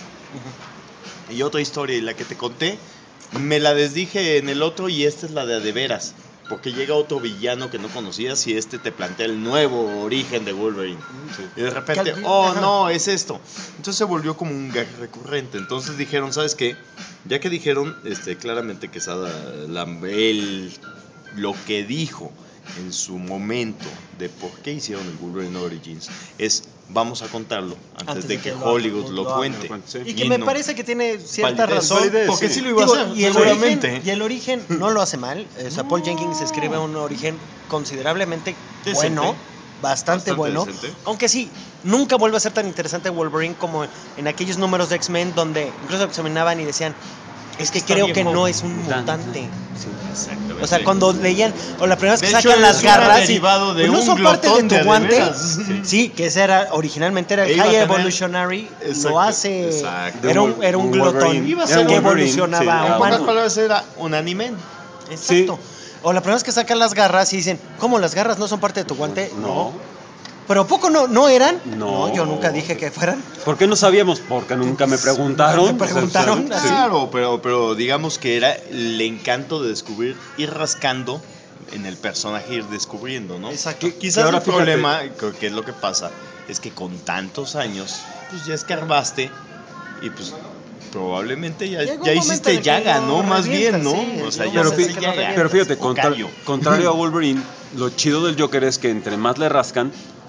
Y otra historia, y la que te conté, me la desdije en el otro y esta es la de veras. Porque llega otro villano que no conocías y te plantea el nuevo origen de Wolverine. Y de repente, Ajá. no, es esto. Entonces se volvió como un gag recurrente. Entonces dijeron, ¿sabes qué? Ya que dijeron claramente que Quesada, él lo que dijo en su momento de por qué hicieron el Wolverine Origins es vamos a contarlo antes de que Hollywood lo cuente. Y que me parece que tiene cierta validez, razón, porque sí lo iba a Digo, hacer, y el seguramente. origen, y el origen no lo hace mal. O sea, Paul Jenkins escribe un origen considerablemente Decente. bueno, bastante bueno, decente. aunque sí, nunca vuelve a ser tan interesante Wolverine como en aquellos números de X-Men donde incluso examinaban y decían, es que Está creo bien que no joven. es un mutante. Exactamente. O sea, cuando leían, o la primera vez que De hecho, sacan las es garras un derivado de pues no un son parte de glotón tu de guante. veras. Sí, que ese era originalmente era el Iba a High tener- Evolutionary, Exacto, lo hace exacto. era un glotón Wolverine. Iba a que ser Wolverine, evolucionaba sí, a En pocas humano. palabras era un anime. Exacto. O la primera vez que sacan las garras y dicen, ¿cómo las garras no son parte de tu guante? No. ¿Pero a poco no eran? No. Yo nunca dije que fueran. ¿Por qué no sabíamos? Porque nunca me preguntaron. Me preguntaron. Sí. Claro, pero digamos que era el encanto de descubrir, ir rascando en el personaje, ir descubriendo, ¿no? Exacto. Quizás ahora el fíjate. problema, creo que es lo que pasa, es que con tantos años, pues ya escarbaste y pues probablemente Llega un ya momento en hiciste el que llaga, lo ¿no? Más revientas, bien, ¿no? sí, O sea, llega ya un Pero, momento en hiciste que lo llaga. pero fíjate, O callo. contrario a Wolverine, lo chido del Joker es que entre más le rascan,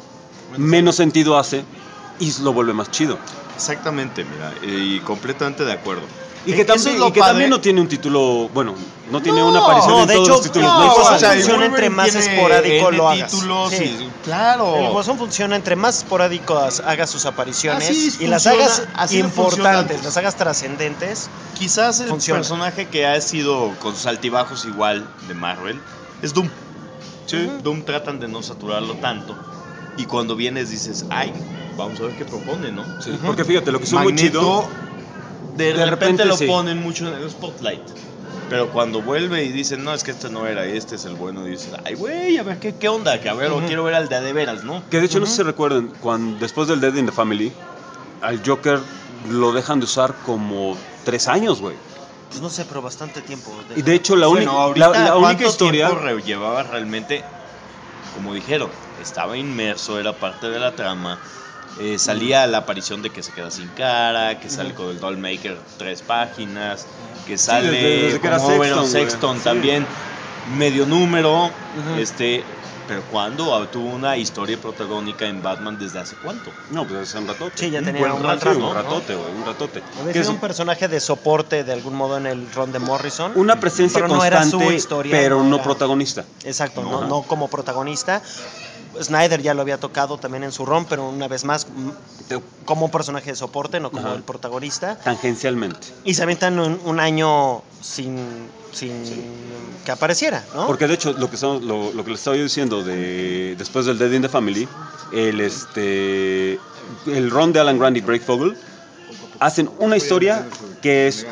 menos sentido hace y lo vuelve más chido. Exactamente, mira, y completamente de acuerdo. Y que, Eso es lo padre. también no tiene un título, bueno, no tiene una aparición no, en de todos hecho, los títulos. no, más o importantes, sea, güey. funciona entre más tiene esporádico N lo hagas. títulos Sí. y, claro. El Guasón funciona entre más esporádicos hagas sus apariciones Así y las funciona, hagas así importantes, funciona. las hagas trascendentes. Quizás el Funciona. personaje que ha sido con sus altibajos igual de Marvel es Doom. Sí. Doom tratan de no saturarlo tanto. Y cuando vienes dices, ay, vamos a ver qué propone, ¿no? Sí, porque fíjate, lo que es muy Magneto, chido. de de repente repente lo sí. ponen mucho en el spotlight. Pero cuando vuelve y dicen, no, es que este no era, este es el bueno, y dices, ay, güey, a ver qué onda, que a ver, o quiero ver al de veras, ¿no? Que de hecho, no sé si recuerden, cuando, después del Dead in the Family, al Joker lo dejan de usar como 3 años, güey. Pues no sé, pero bastante tiempo. Y de hecho, la, Bueno, ahorita, la única ¿cuánto historia. tiempo llevaba realmente? Como dijeron, estaba inmerso, era parte de la trama. Salía la aparición de que se queda sin cara, que sale con el Dollmaker 3 páginas, que sale desde que era como Overon Sexton, güey. Sexton Sí. también, medio número, pero ¿cuándo tuvo una historia protagónica en Batman desde hace cuánto? No, pues hace un ratote. Sí, ya un tenía buen un rato, rato, un ¿no? ratote, güey, un ratote. Había Que sido es un personaje de soporte de algún modo en el ron de Morrison. una presencia pero no era constante, su historia, pero no no era- protagonista. Exacto, Ajá. no como protagonista. Snyder ya lo había tocado también en su ron, pero una vez más como un personaje de soporte, no como Ajá. el protagonista. Tangencialmente. Y se aventan un año sin que apareciera, ¿no? Porque de hecho, lo que les estaba yo diciendo después del Dead in the Family, el ron de Alan Grant y Greg Fogel hacen una historia que es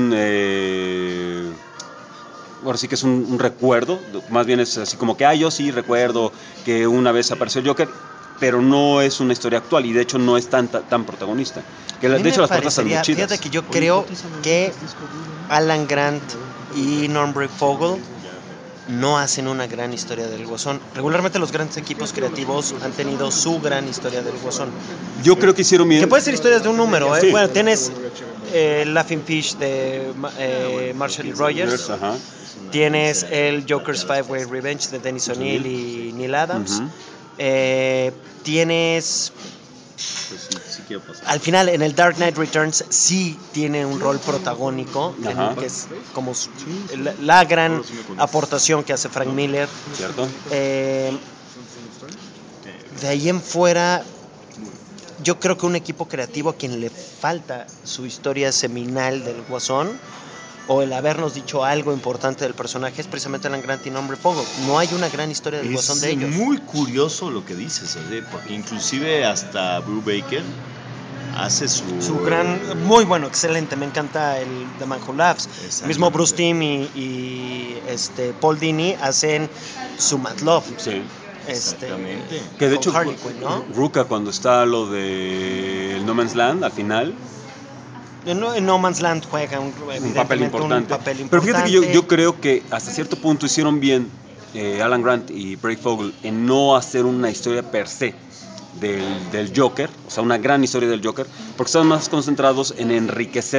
ahora sí que es un recuerdo, más bien es así como que, yo sí recuerdo que una vez apareció el Joker, pero no es una historia actual y de hecho no es tan protagonista. Que A mí de me hecho las portadas están muy parecería- chidas. Fíjate que yo creo que Alan Grant y Norman Fogel no hacen una gran historia del Guasón. Regularmente los grandes equipos creativos han tenido su gran historia del Guasón. Yo creo que hicieron bien. Que puede ser historias de un número, ¿eh? Sí. Bueno, tienes Laughing Fish de Marshall y Rogers. Ajá. Tienes el Joker's Five-Way Revenge de Dennis O'Neill y Neil Adams. Ujú. Tienes... Pues sí quiero pasar. Al final, en el Dark Knight Returns sí tiene un rol protagónico, Ajá. que es como la gran aportación que hace Frank Miller. ¿Cierto? De ahí en fuera, yo creo que un equipo creativo a quien le falta su historia seminal del Guasón o el habernos dicho algo importante del personaje es precisamente Alan Grant y Norman Fogel. No hay una gran historia del Guasón de ellos. Es muy curioso lo que dices, porque inclusive hasta Brubaker hace su Muy bueno, excelente, me encanta el The Man Who Laughs. Exactamente. Mismo Bruce Timm y Paul Dini hacen su Mad Love. Sí. Exactamente. Que de con hecho, Harley Quinn, ¿no? Ruka cuando está lo de No Man's Land al final, En No Man's Land juega un evidentemente papel importante. un papel Pero fíjate que importante. yo creo que hasta cierto punto hicieron bien Alan Grant y Greg Fogel en no hacer una historia per se del Joker, o sea, una gran historia del Joker, porque estaban más concentrados en enriquecer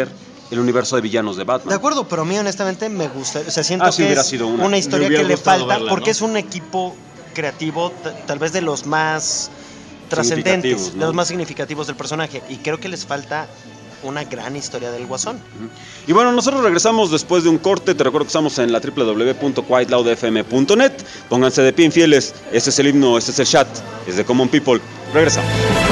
el universo de villanos de Batman. De acuerdo, pero a mí honestamente me gusta, o sea, siento sí que hubiera es sido una historia Me que hubiera le gustado falta verla, porque ¿no? es un equipo creativo tal vez de los más trascendentes, Significativos, ¿no? de los más significativos del personaje, y creo que les falta una gran historia del Guasón. Y bueno, nosotros regresamos después de un corte. Te recuerdo que estamos en la www.quietloudfm.net. Pónganse de pie, infieles. Este es el himno, este es el chat. Es de Common People. Regresamos.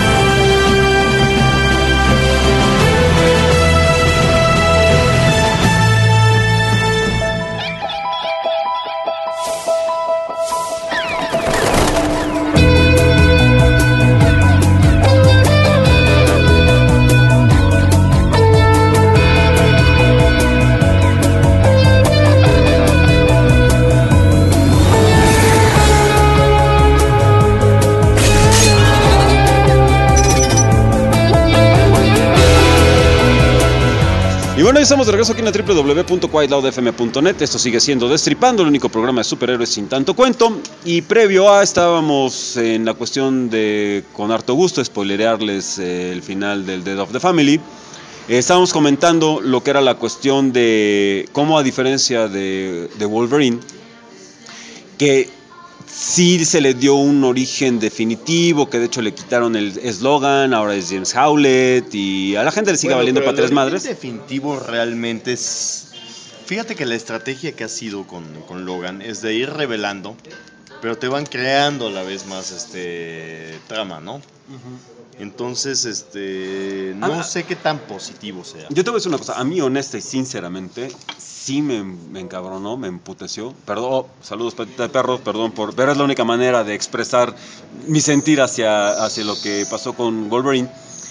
Y bueno, ya estamos de regreso aquí en la www.quietloudfm.net. Esto sigue siendo Destripando, el único programa de superhéroes sin tanto cuento. Y previo a, estábamos en la cuestión de, con harto gusto, spoilerearles el final del Death of the Family. Estábamos comentando lo que era la cuestión de cómo, a diferencia de Wolverine, que sí se le dio un origen definitivo, que de hecho le quitaron el eslogan, ahora es James Howlett, y a la gente le sigue valiendo para tres madres. El definitivo realmente es... Fíjate que la estrategia que ha sido con Logan es de ir revelando, pero te van creando a la vez más trama, ¿no? Entonces, no sé qué tan positivo sea. Yo te voy a decir una cosa, a mí honesta y sinceramente, sí me encabronó, me emputeció. Perdón, saludos de perros, perdón, pero es la única manera de expresar mi sentir hacia lo que pasó con Wolverine.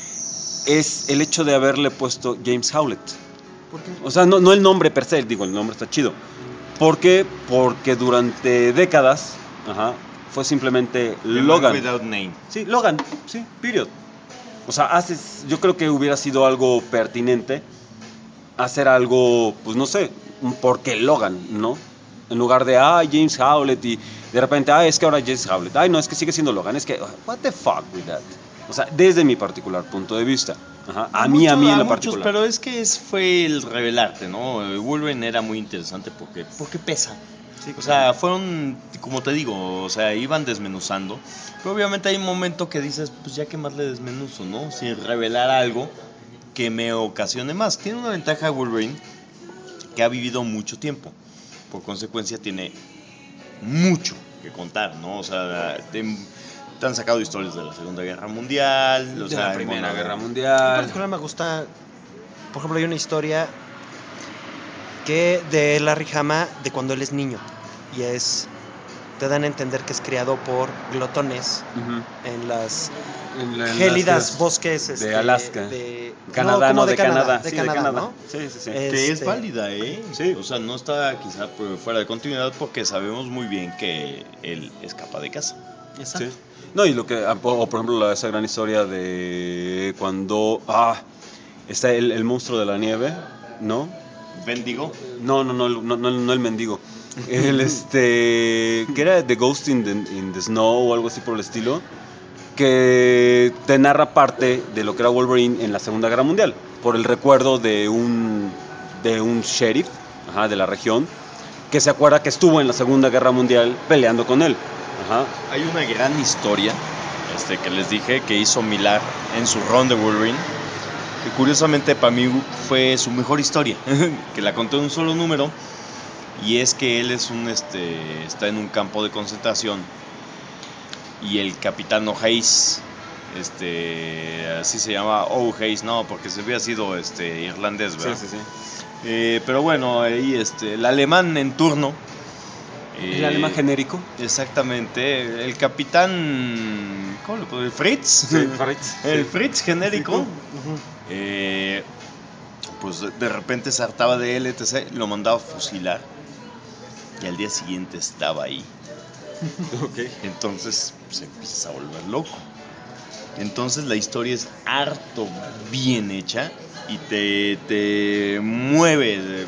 Es el hecho de haberle puesto James Howlett. ¿Por qué? O sea, no el nombre per se, digo, el nombre está chido. ¿Por qué? Porque durante décadas, fue simplemente Logan. Without name. Sí, Logan, sí, period. O sea, yo creo que hubiera sido algo pertinente hacer algo, pues no sé, un porque Logan, ¿no? En lugar de, James Howlett, y de repente, es que ahora James Howlett, no, es que sigue siendo Logan, es que, what the fuck with that. O sea, desde mi particular punto de vista. A mí en lo particular. Pero es que fue el revelarte, ¿no? Wolverine era muy interesante porque pesa. Sí, O sea, fueron, como te digo, o sea, iban desmenuzando. Pero obviamente hay un momento que dices, pues ya que más le desmenuzo, ¿no? Sin revelar algo que me ocasione más. Tiene una ventaja Wolverine, que ha vivido mucho tiempo. Por consecuencia tiene mucho que contar, ¿no? O sea, te han sacado historias de la Segunda Guerra Mundial, De la Primera Guerra En Mundial. particular me gusta, por ejemplo, hay una historia de Larry Hama de cuando él es niño, y te dan a entender que es criado por glotones en las gélidas bosques de Alaska, de Canadá, ¿no? de Canadá, Canadá, de Canadá, ¿no? Sí. Que es válida, ¿eh? Sí. O sea, no está quizá fuera de continuidad porque sabemos muy bien que él escapa de casa. Exacto. Sí. No, y lo que, o por ejemplo, esa gran historia de cuando está el monstruo de la nieve, ¿no? ¿Bendigo? No el mendigo. Que era The Ghost in the Snow o algo así por el estilo, que te narra parte de lo que era Wolverine en la Segunda Guerra Mundial, por el recuerdo de un sheriff de la región que se acuerda que estuvo en la Segunda Guerra Mundial peleando con él. Hay una gran historia que les dije que hizo Millar en su run de Wolverine, que curiosamente para mí fue su mejor historia, que la contó en un solo número, y es que él es está en un campo de concentración y el capitán O'Hayes, así se llama, O'Hayes, no, porque se había sido irlandés, ¿verdad? Sí. Pero bueno, ahí el alemán en turno. ¿El alemán genérico? Exactamente, el capitán, ¿cómo le puedo decir? Fritz. Sí, Fritz. El Fritz genérico. Pues de repente se hartaba de él, etc. Lo mandaba a fusilar. Y al día siguiente estaba ahí. Okay. Entonces se empieza a volver loco. Entonces la historia es harto bien hecha y te mueve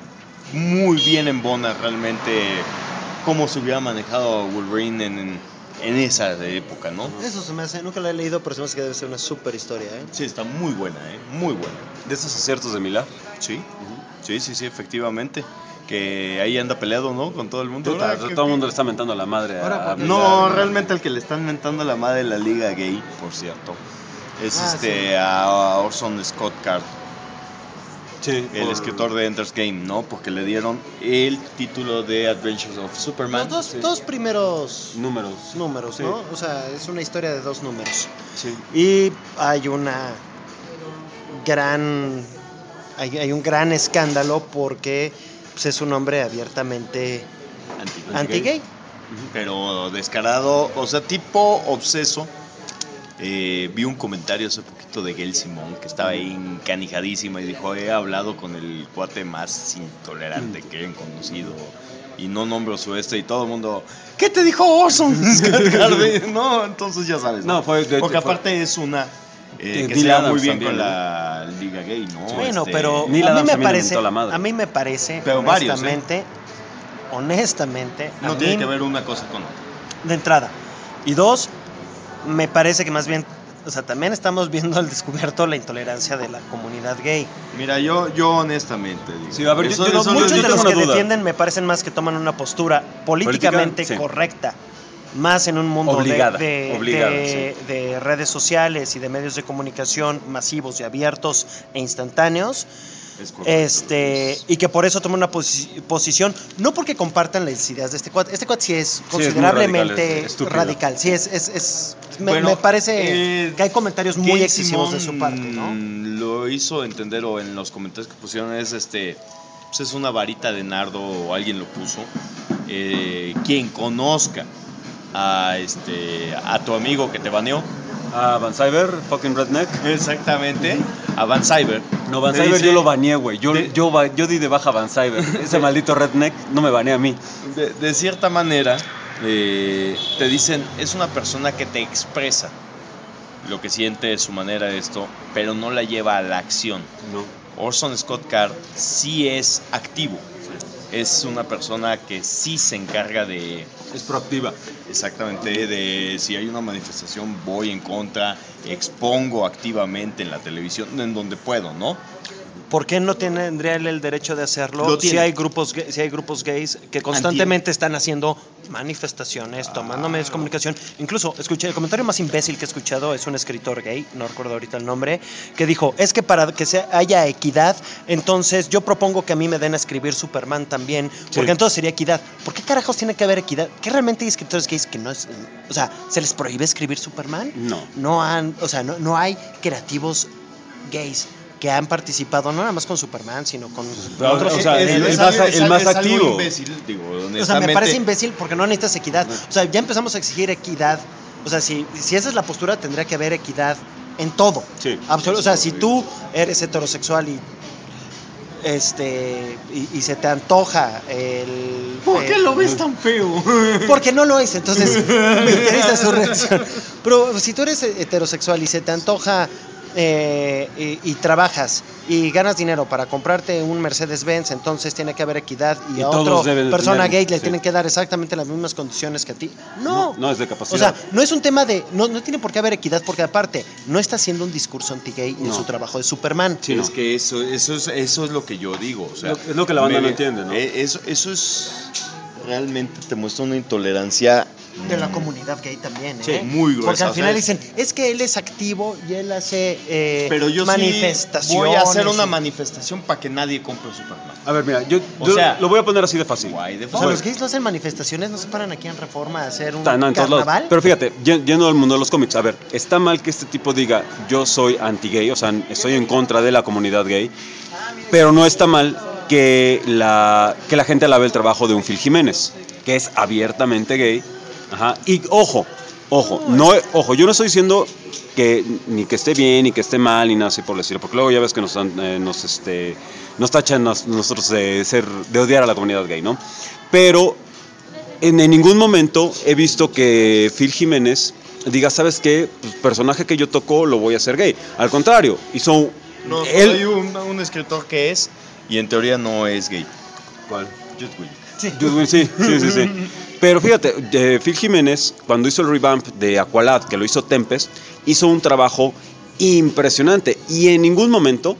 muy bien en bona realmente cómo se hubiera manejado Wolverine en esa época, ¿no? Eso se me hace, nunca la he leído, pero se me hace que debe ser una super historia, ¿eh? Sí, está muy buena, muy buena. De esos aciertos de Millar. Sí, sí, efectivamente. Que ahí anda peleado, ¿no? Con todo el mundo. Puta, todo el mundo le está mentando la madre Ahora, a No, Millar. realmente el que le están mentando la madre de la liga gay, por cierto, es Sí. a Orson Scott Card, Sí, el escritor de Ender's Game, ¿no? Porque le dieron el título de Adventures of Superman. Los dos primeros números. números, Sí. ¿no? O sea, es una historia de 2 números. Sí. Y hay una gran... Hay un gran escándalo porque pues, es un hombre abiertamente anti-gay. Pero descarado, o sea, tipo obseso. Vi un comentario hace poquito de Gail Simón que estaba ahí encanijadísima y dijo: he hablado con el cuate más intolerante que he conocido y no nombro su y todo el mundo, ¿qué te dijo Orson? No, entonces ya sabes, No, fue de porque hecho, aparte es una que Neil se da Adams muy bien también, con ¿no? la liga gay, ¿no? Bueno, pero Neil a mí Adams me también le parece, mentó la madre. a mí me parece, Pero varios, honestamente, a no mí, tiene que ver una cosa con otra. de entrada. Y 2, me parece que más bien, o sea, también estamos viendo al descubierto la intolerancia de la comunidad gay. Mira, yo honestamente digo, Sí, a ver, yo no- eso Muchos yo de tengo los una que duda. defienden me parecen más que toman una postura políticamente Sí. correcta, más en un mundo Obligada, de redes sociales y de medios de comunicación masivos y abiertos e instantáneos. es correcto. Y que por eso toma una posición, no porque compartan las ideas de este cuate. Este cuate sí es muy considerablemente radical, es estúpido. radical. Sí, Bueno, me parece que hay comentarios muy Gail excesivos de su Simón parte, ¿no? Lo hizo entender, o en los comentarios que pusieron, pues es una varita de nardo, o alguien lo puso. Quien conozca a tu amigo que te baneó. Ah, Van Cyber, fucking redneck. Exactamente. A Van Cyber. No, Van Te Cyber dice- yo lo baneé, güey. Yo de- di de baja a Van Cyber. Ese maldito redneck no me banea a mí. De cierta manera, te dicen, es una persona que te expresa lo que siente de su manera esto, pero no la lleva a la acción. No. Orson Scott Card sí es activo. Es una persona que sí se encarga de, Es proactiva. exactamente, de si hay una manifestación voy en contra, expongo activamente en la televisión, en donde puedo, ¿no? ¿Por qué no tendría él el derecho de hacerlo Lo tiene. si hay grupos gays que constantemente están haciendo manifestaciones, tomando medios de comunicación? Incluso escuché el comentario más imbécil que he escuchado es un escritor gay, no recuerdo ahorita el nombre, que dijo, es que para que haya equidad, entonces yo propongo que a mí me den a escribir Superman también, porque entonces sería equidad. ¿Por qué carajos tiene que haber equidad? ¿Qué realmente hay escritores gays que no es, o sea, se les prohíbe escribir Superman? No hay creativos gays que han participado no nada más con Superman, sino con otros. o sea, el más activo. Imbécil, digo, O sea, me honestamente. parece imbécil porque no necesitas equidad. O sea, ya empezamos a exigir equidad. O sea, si esa es la postura, tendría que haber equidad en todo. Sí. O sea, si tú eres heterosexual y se te antoja el... ¿Por qué lo ves tan feo? Porque no lo es, entonces me interesa su reacción. Pero si tú eres heterosexual y se te antoja y trabajas y ganas dinero para comprarte un Mercedes-Benz, entonces tiene que haber equidad y a todos otra deben de persona tener, gay le sí. tienen que dar exactamente las mismas condiciones que a ti. No es de capacidad. o sea, no es un tema de... No tiene por qué haber equidad porque aparte no está haciendo un discurso anti-gay en No. su trabajo de Superman. Sí, Es que eso es lo que yo digo. O sea, Es lo que la banda no entiende, ¿no? Eso es. Realmente te muestra una intolerancia. De la comunidad gay también, Sí, muy gruesa, Porque al o final sea, dicen, es que él es activo y él hace Pero yo manifestaciones. sí voy a hacer una manifestación para que nadie compre Superman. A ver, mira, yo O sea, lo voy a poner así de fácil. Guay, de O sea, fácil. los gays no hacen manifestaciones, no se paran aquí en Reforma a hacer un No, en todos lados. carnaval. Pero fíjate, yendo al mundo de los cómics, a ver, está mal que este tipo diga yo soy anti-gay, o sea, estoy en contra de la comunidad gay, pero no está mal que la gente alabe el trabajo de un Phil Jiménez, que es abiertamente gay. Ajá. Y ojo, yo no estoy diciendo que ni que esté bien ni que esté mal ni nada así por decirlo, porque luego ya ves que nos tachan nosotros de odiar a la comunidad gay, ¿no? Pero en ningún momento he visto que Phil Jiménez diga, ¿sabes qué? Pues, personaje que yo toco lo voy a hacer gay. Al contrario, hizo No, hay un escritor que es, y en teoría no es gay. ¿Cuál? Jude Williams. Joss Whedon, sí. Pero fíjate, Phil Jiménez, cuando hizo el revamp de Aqualad, que lo hizo Tempest, hizo un trabajo impresionante. Y en ningún momento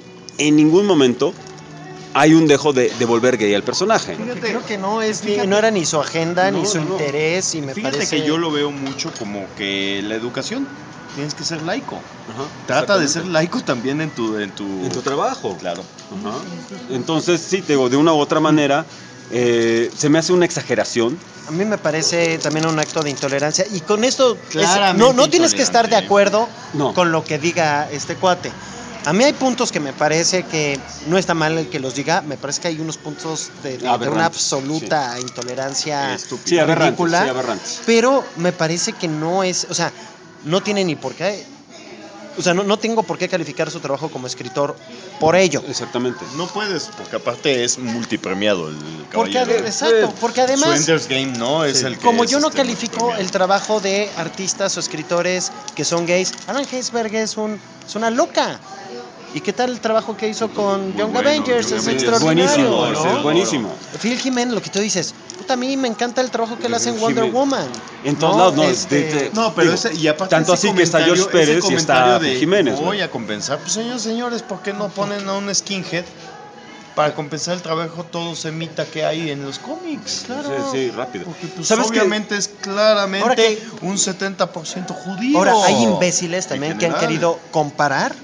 hay un dejo de volver gay al personaje. Fíjate, creo que no era ni su agenda, ni su interés, y me Fíjate parece... que yo lo veo mucho como que la educación, tienes que ser laico. Ajá, Trata de ser laico también en tu trabajo. Claro. Ajá. Entonces, sí, te digo, de una u otra manera, se me hace una exageración. A mí me parece también un acto de intolerancia. Y con esto, Claramente no tienes que estar de acuerdo No. con lo que diga este cuate. A mí hay puntos que me parece que no está mal el que los diga. Me parece que hay unos puntos de una Aberrantes, absoluta intolerancia Sí, aberrantes, ridícula. sí, aberrantes. Pero me parece que no es... O sea, no tiene ni por qué... O sea, no tengo por qué calificar su trabajo como escritor por ello. Exactamente. No puedes, porque aparte es multipremiado el Porque, caballero. exacto, porque además... Su Ender's Game, ¿no? Es el que Como es, yo no este, califico el multipremiado. trabajo de artistas o escritores que son gays, Alan Heinsberg es una loca. ¿Y qué tal el trabajo que hizo con Muy Young bueno, Avengers? Young Es Avengers. extraordinario, Buenísimo, ¿no? es buenísimo. Phil Jiménez, lo que tú dices, puta, a mí me encanta el trabajo que él hace en Wonder Jiménez. Woman. En todos lados, no, No, pero digo, y aparte tanto ese así que está comentario- Josh Pérez ese y está comentario de, Jiménez. Voy güey. a compensar. Pues señores, ¿por qué no ponen a un skinhead para compensar el trabajo todo semita que hay en los cómics? Claro. Sí, rápido. Porque pues, ¿Sabes qué? obviamente es claramente Ahora que- un 70% judío. Ahora, hay imbéciles también En que han general. querido comparar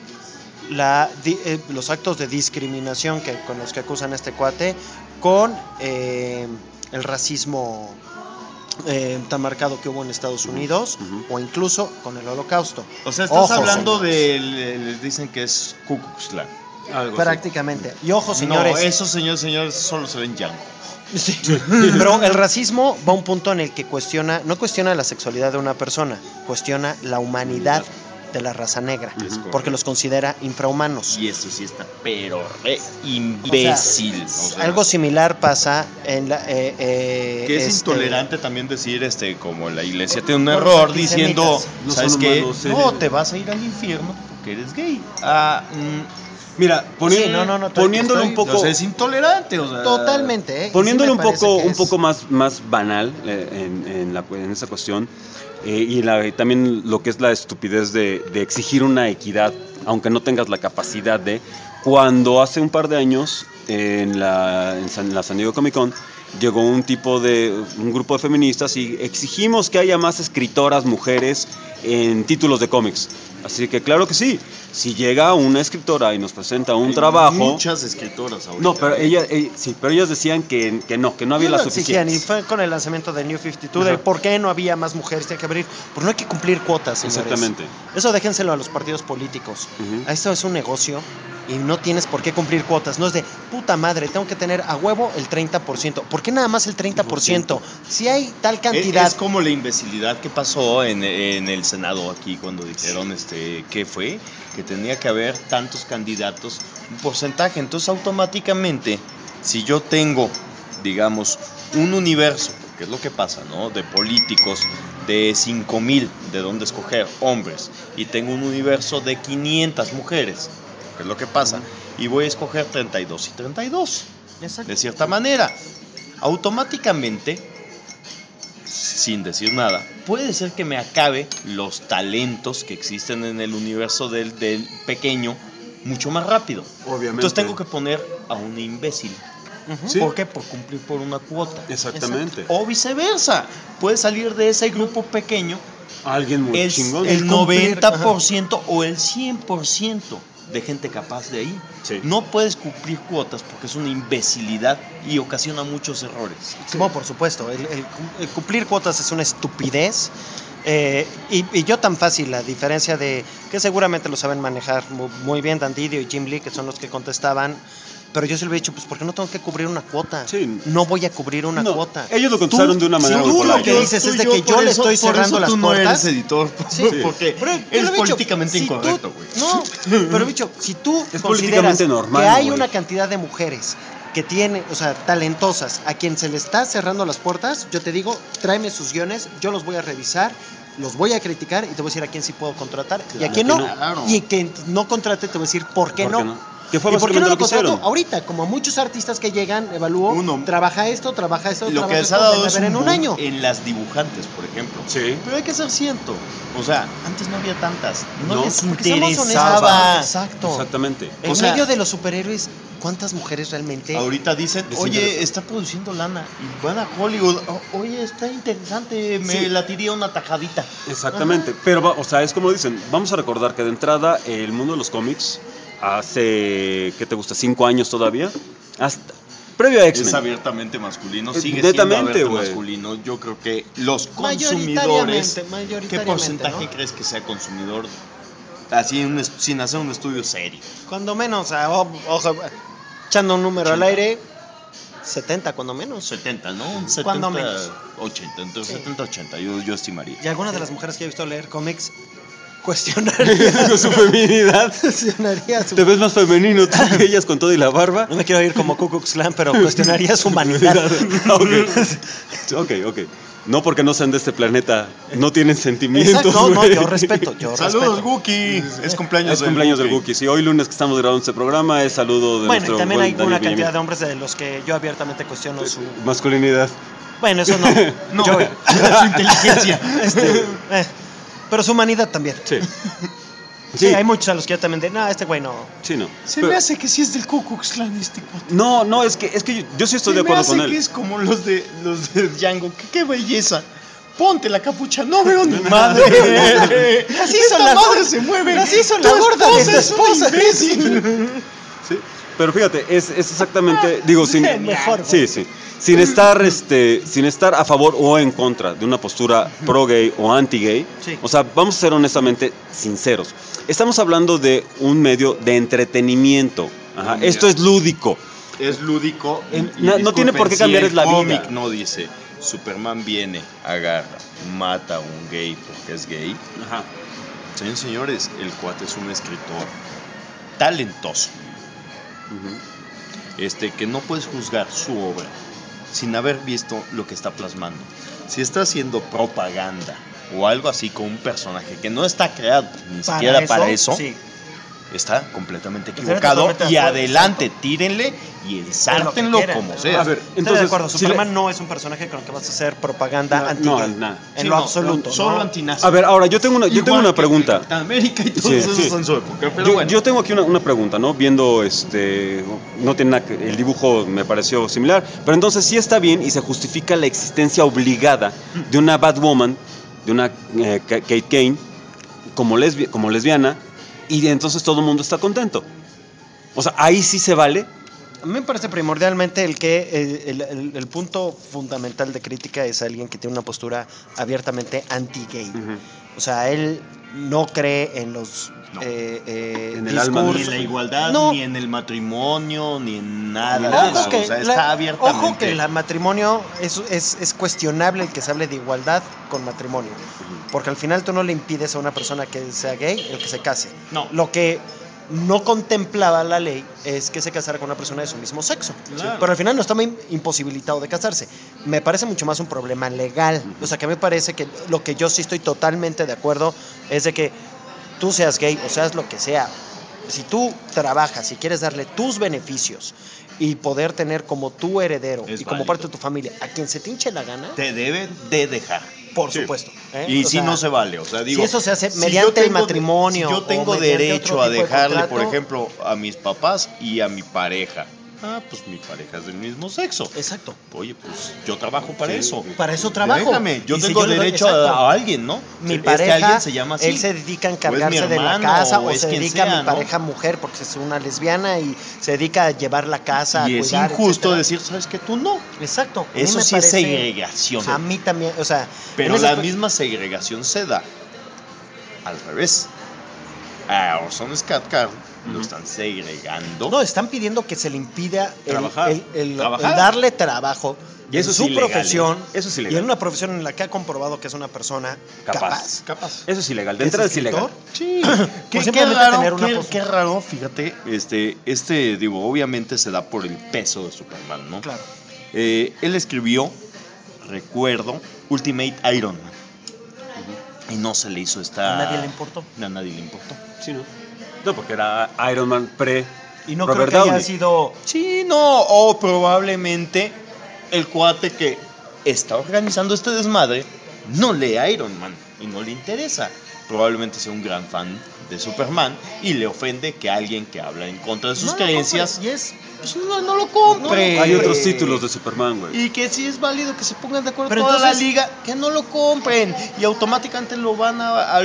los actos de discriminación con los que acusan a este cuate con el racismo tan marcado que hubo en Estados Unidos, Ujú. o incluso con el Holocausto. O sea, estás Ojo, hablando señores. les dicen que es Ku Klux Klan. Algo así. Prácticamente. Y ojo, señores. No, esos señores solo se ven Django. Sí. Pero el racismo va a un punto en el que no cuestiona la sexualidad de una persona, cuestiona la humanidad de la raza negra, Ujú. porque los considera infrahumanos. Y eso sí está, pero imbécil. O sea, Algo similar pasa en la... que es este, intolerante también decir, como la iglesia tiene un Con los error antisemitas. diciendo, No ¿sabes son qué? humanos, No, te vas a ir al infierno porque eres gay. Mira, Sí, no, poniéndolo un poco... O sea, es intolerante, o sea. Totalmente, ¿eh? Poniéndolo Sí me parece que un es- poco más banal en esa cuestión, y también lo que es la estupidez de exigir una equidad, aunque no tengas la capacidad de... Cuando hace un par de años, en la San Diego Comic Con, llegó un grupo de feministas y exigimos que haya más escritoras mujeres en títulos de cómics. Así que claro que sí, si llega una escritora y nos presenta un Hay trabajo... muchas escritoras ahorita. No, pero ellas decían que no había No la lo exigían, y suficiente. fue con el lanzamiento de New 52 de Ajá. por qué no había más mujeres, tiene que abrir, porque no hay que cumplir cuotas, señores. Exactamente. Eso déjenselo a los partidos políticos. Ujú. Esto es un negocio y no tienes por qué cumplir cuotas. No es de puta madre, tengo que tener a huevo el 30%. ¿Por qué nada más el 30%? Si hay tal cantidad. Es como la imbecilidad que pasó en el Senado aquí cuando dijeron ¿qué fue? Que tenía que haber tantos candidatos, un porcentaje. Entonces automáticamente, si yo tengo, digamos, un universo, que es lo que pasa, ¿no? De políticos de 5,000 de dónde escoger, hombres, y tengo un universo de 500 mujeres, que es lo que pasa, y voy a escoger 32 y 32, Exacto. de cierta manera. Automáticamente, sin decir nada, puede ser que me acabe los talentos que existen en el universo del pequeño mucho más rápido. Obviamente. Entonces tengo que poner a un imbécil. Ujú. Sí. ¿Por qué? Por cumplir por una cuota. Exactamente. O viceversa. Puede salir de ese grupo pequeño Alguien muy chingón. el cumplir, 90% o el 100% de gente capaz de ahí. Sí. No puedes cumplir cuotas porque es una imbecilidad y ocasiona muchos errores. No, por supuesto. El cumplir cuotas es una estupidez. Y yo tan fácil, a diferencia de que seguramente lo saben manejar muy bien Dan Didio y Jim Lee, que son los que contestaban. Pero yo se lo he dicho, pues ¿por qué no tengo que cubrir una cuota? Sí. No voy a cubrir una No, cuota. ellos lo contestaron de una manera tú muy lo polite. que dices es de que yo le estoy cerrando las tú no puertas. eres editor. Sí. Porque Pero yo eres lo he dicho, políticamente si tú- incorrecto, güey. No, pero bicho, si tú Es consideras políticamente normal, que hay güey. una cantidad de mujeres que tienen, o sea, talentosas, a quien se le está cerrando las puertas, yo te digo, tráeme sus guiones, yo los voy a revisar, los voy a criticar y te voy a decir a quién sí puedo contratar y a quién no. Claro. Y que no contrate te voy a decir por qué ¿Por no. qué no? Que fue ¿Y por qué básicamente no lo lo que contrato hicieron. ahorita? Como a muchos artistas que llegan, evalúo, Uno. trabaja esto, trabaja esto, Lo trabaja que esto, se ha dado debe es haber en un boom año. en las dibujantes, por ejemplo. Sí. Pero hay que ser cierto. O sea, antes no había tantas. No, No, les Porque seamos interesaba. honestos, exacto. Exactamente. En O sea, medio de los superhéroes, ¿cuántas mujeres realmente? Ahorita dicen, Les oye, interesa. está produciendo lana. Y van a Hollywood. Oye, está interesante. Me Sí. la tiré una tajadita. Exactamente, pero o sea, es como dicen, vamos a recordar que de entrada el mundo de los cómics hace, ¿qué te gusta? 5 años todavía, hasta previo a Es X-Men. abiertamente masculino. Es Sigue netamente, siendo abierto güey. masculino. Yo creo que los Mayoritariamente, consumidores. ¿Qué mayoritariamente, porcentaje ¿no? crees que sea consumidor? Así sin hacer un estudio serio. Cuando menos, ojo, echando un número al aire, 70 cuando menos. 70, ¿no? Un 70, Cuando menos. 80, entre Sí. 70 y 80, yo estimaría. Y algunas de las mujeres que he visto leer cómics cuestionaría Con su feminidad. cuestionaría su... Te ves más femenino tú que ellas con todo y la barba. No me quiero ir como Ku Klux Klan, pero cuestionaría su humanidad. Ok. No porque no sean de este planeta, no tienen sentimientos. Exacto, no, güey. yo respeto, Saludos, respeto. Wookie. Es cumpleaños, Es cumpleaños del Wookiee. Sí, hoy lunes que estamos grabando este programa es saludo de Bueno, y nuestro también hay buen una Daniel cantidad Villamil. de hombres de los que yo abiertamente cuestiono su... Masculinidad. Bueno, eso no. No, Yo- su inteligencia. pero su humanidad también. Sí. Sí, hay muchos a los que yo también de, no, este güey no. Sí, no. Se Pero- me hace que sí es del Ku Klux Klan este cuate. No, es que yo sí estoy de acuerdo Se me con hace que él. es como los de Django. ¡Qué belleza! Ponte la capucha, no veo ni madre. Así Esta son la madre gorda, se mueve. así son la Tu gorda de tu es una esposa. imbécil. Sí. Pero fíjate, es exactamente, digo, sin Mejor, sí, sin estar a favor o en contra de una postura pro gay o anti gay. Sí. O sea, vamos a ser honestamente sinceros. Estamos hablando de un medio de entretenimiento. Ajá, Mira. esto es lúdico. Es lúdico. No tiene por qué cambiar el la vida. cómic no dice Superman viene, agarra, mata a un gay porque es gay. Ajá. Señores, el cuate es un escritor talentoso. Que no puedes juzgar su obra sin haber visto lo que está plasmando. Si está haciendo propaganda o algo así con un personaje que no está creado ni siquiera para eso, sí. está completamente Estoy equivocado. totalmente de Y acuerdo, adelante, tírenle y ensártenlo quieran, como ¿no? sea. A ver, Estoy de entonces, acuerdo, si Superman le- no es un personaje con el que vas a hacer propaganda No, anti no, nada. en Sí, lo no, absoluto. Solo ¿no? antinazi. A ver, ahora yo tengo una Igual que pregunta. Capitán América y todos Sí, esos sí. en su época. Pero Yo, bueno. yo tengo aquí una pregunta, ¿no? Viendo no tiene nada el dibujo me pareció similar, pero entonces sí está bien y se justifica la existencia obligada de una Batwoman, de una Kate Kane como lesbiana y entonces todo el mundo está contento. O sea, ahí sí se vale. A mí me parece primordialmente el punto fundamental de crítica es alguien que tiene una postura abiertamente anti-gay. O sea, él no cree en los No. En el alma, Ni discursos. en la igualdad, No. ni en el matrimonio, ni en nada. Ojo de eso. que O sea, está abiertamente. Ojo que el matrimonio es cuestionable el que se hable de igualdad con matrimonio. Porque al final tú no le impides a una persona que sea gay el que se case. No. Lo que no contemplaba la ley es que se casara con una persona de su mismo sexo. Claro. Pero al final no estaba imposibilitado de casarse. Me parece mucho más un problema legal. O sea, que me parece que lo que yo sí estoy totalmente de acuerdo es de que tú seas gay o seas lo que sea, si tú trabajas y quieres darle tus beneficios y poder tener como tu heredero Es y como válido. parte de tu familia a quien se te hinche la gana, Te deben de dejar. por Sí. supuesto. ¿eh? Y O si sea, no se vale, o sea, digo, si eso se hace si mediante yo el tengo matrimonio si yo o tengo mediante derecho otro a tipo de dejarle, por contrato. ejemplo, a mis papás y a mi pareja. Pues mi pareja es del mismo sexo. Exacto. Oye, pues yo trabajo para Sí. eso. Para eso trabajo. Déjame, yo Y si tengo le doy- derecho exacto. a alguien, ¿no? Mi Es pareja, que alguien se llama así. él se dedica a O encargarse es mi de la hermano, casa o o es se quien dedica a sea, mi ¿no? pareja mujer porque es una lesbiana y se dedica a llevar la casa, Y a es cuidar, injusto etcétera. decir, ¿sabes qué? Tú no. Exacto. A mí Eso me sí es parece- segregación. A mí también, o sea, Pero en ese la aspecto- misma segregación se da al revés. A Orson Scott Card lo están segregando. No, están pidiendo que se le impida Trabajar. el Trabajar. darle trabajo Y eso en es su ilegal, profesión. ¿eh? Eso es Y ilegal. en una profesión en la que ha comprobado que es una persona Capaz. capaz. Eso es ilegal. De ¿Es entrada es ilegal. escritor? Sí, Por simplemente tener una qué raro, fíjate, digo, obviamente se da por el peso de Superman, ¿no? Claro. Él escribió, recuerdo, Ultimate Iron Man. Y no se le hizo esta... A nadie le importó. A nadie le importó. Sí, ¿no? No, porque era Iron Man Y no Robert creo que haya Downey. sido... Sí, no, o probablemente el cuate que está organizando este desmadre no lee Iron Man y no le interesa. Probablemente sea un gran fan de Superman y le ofende que alguien que habla en contra de sus No lo creencias compre, y es... pues no lo compre. Hay otros títulos de Superman, güey. Y que sí es válido que se pongan de acuerdo Pero toda entonces- la liga, que no lo compren y automáticamente lo van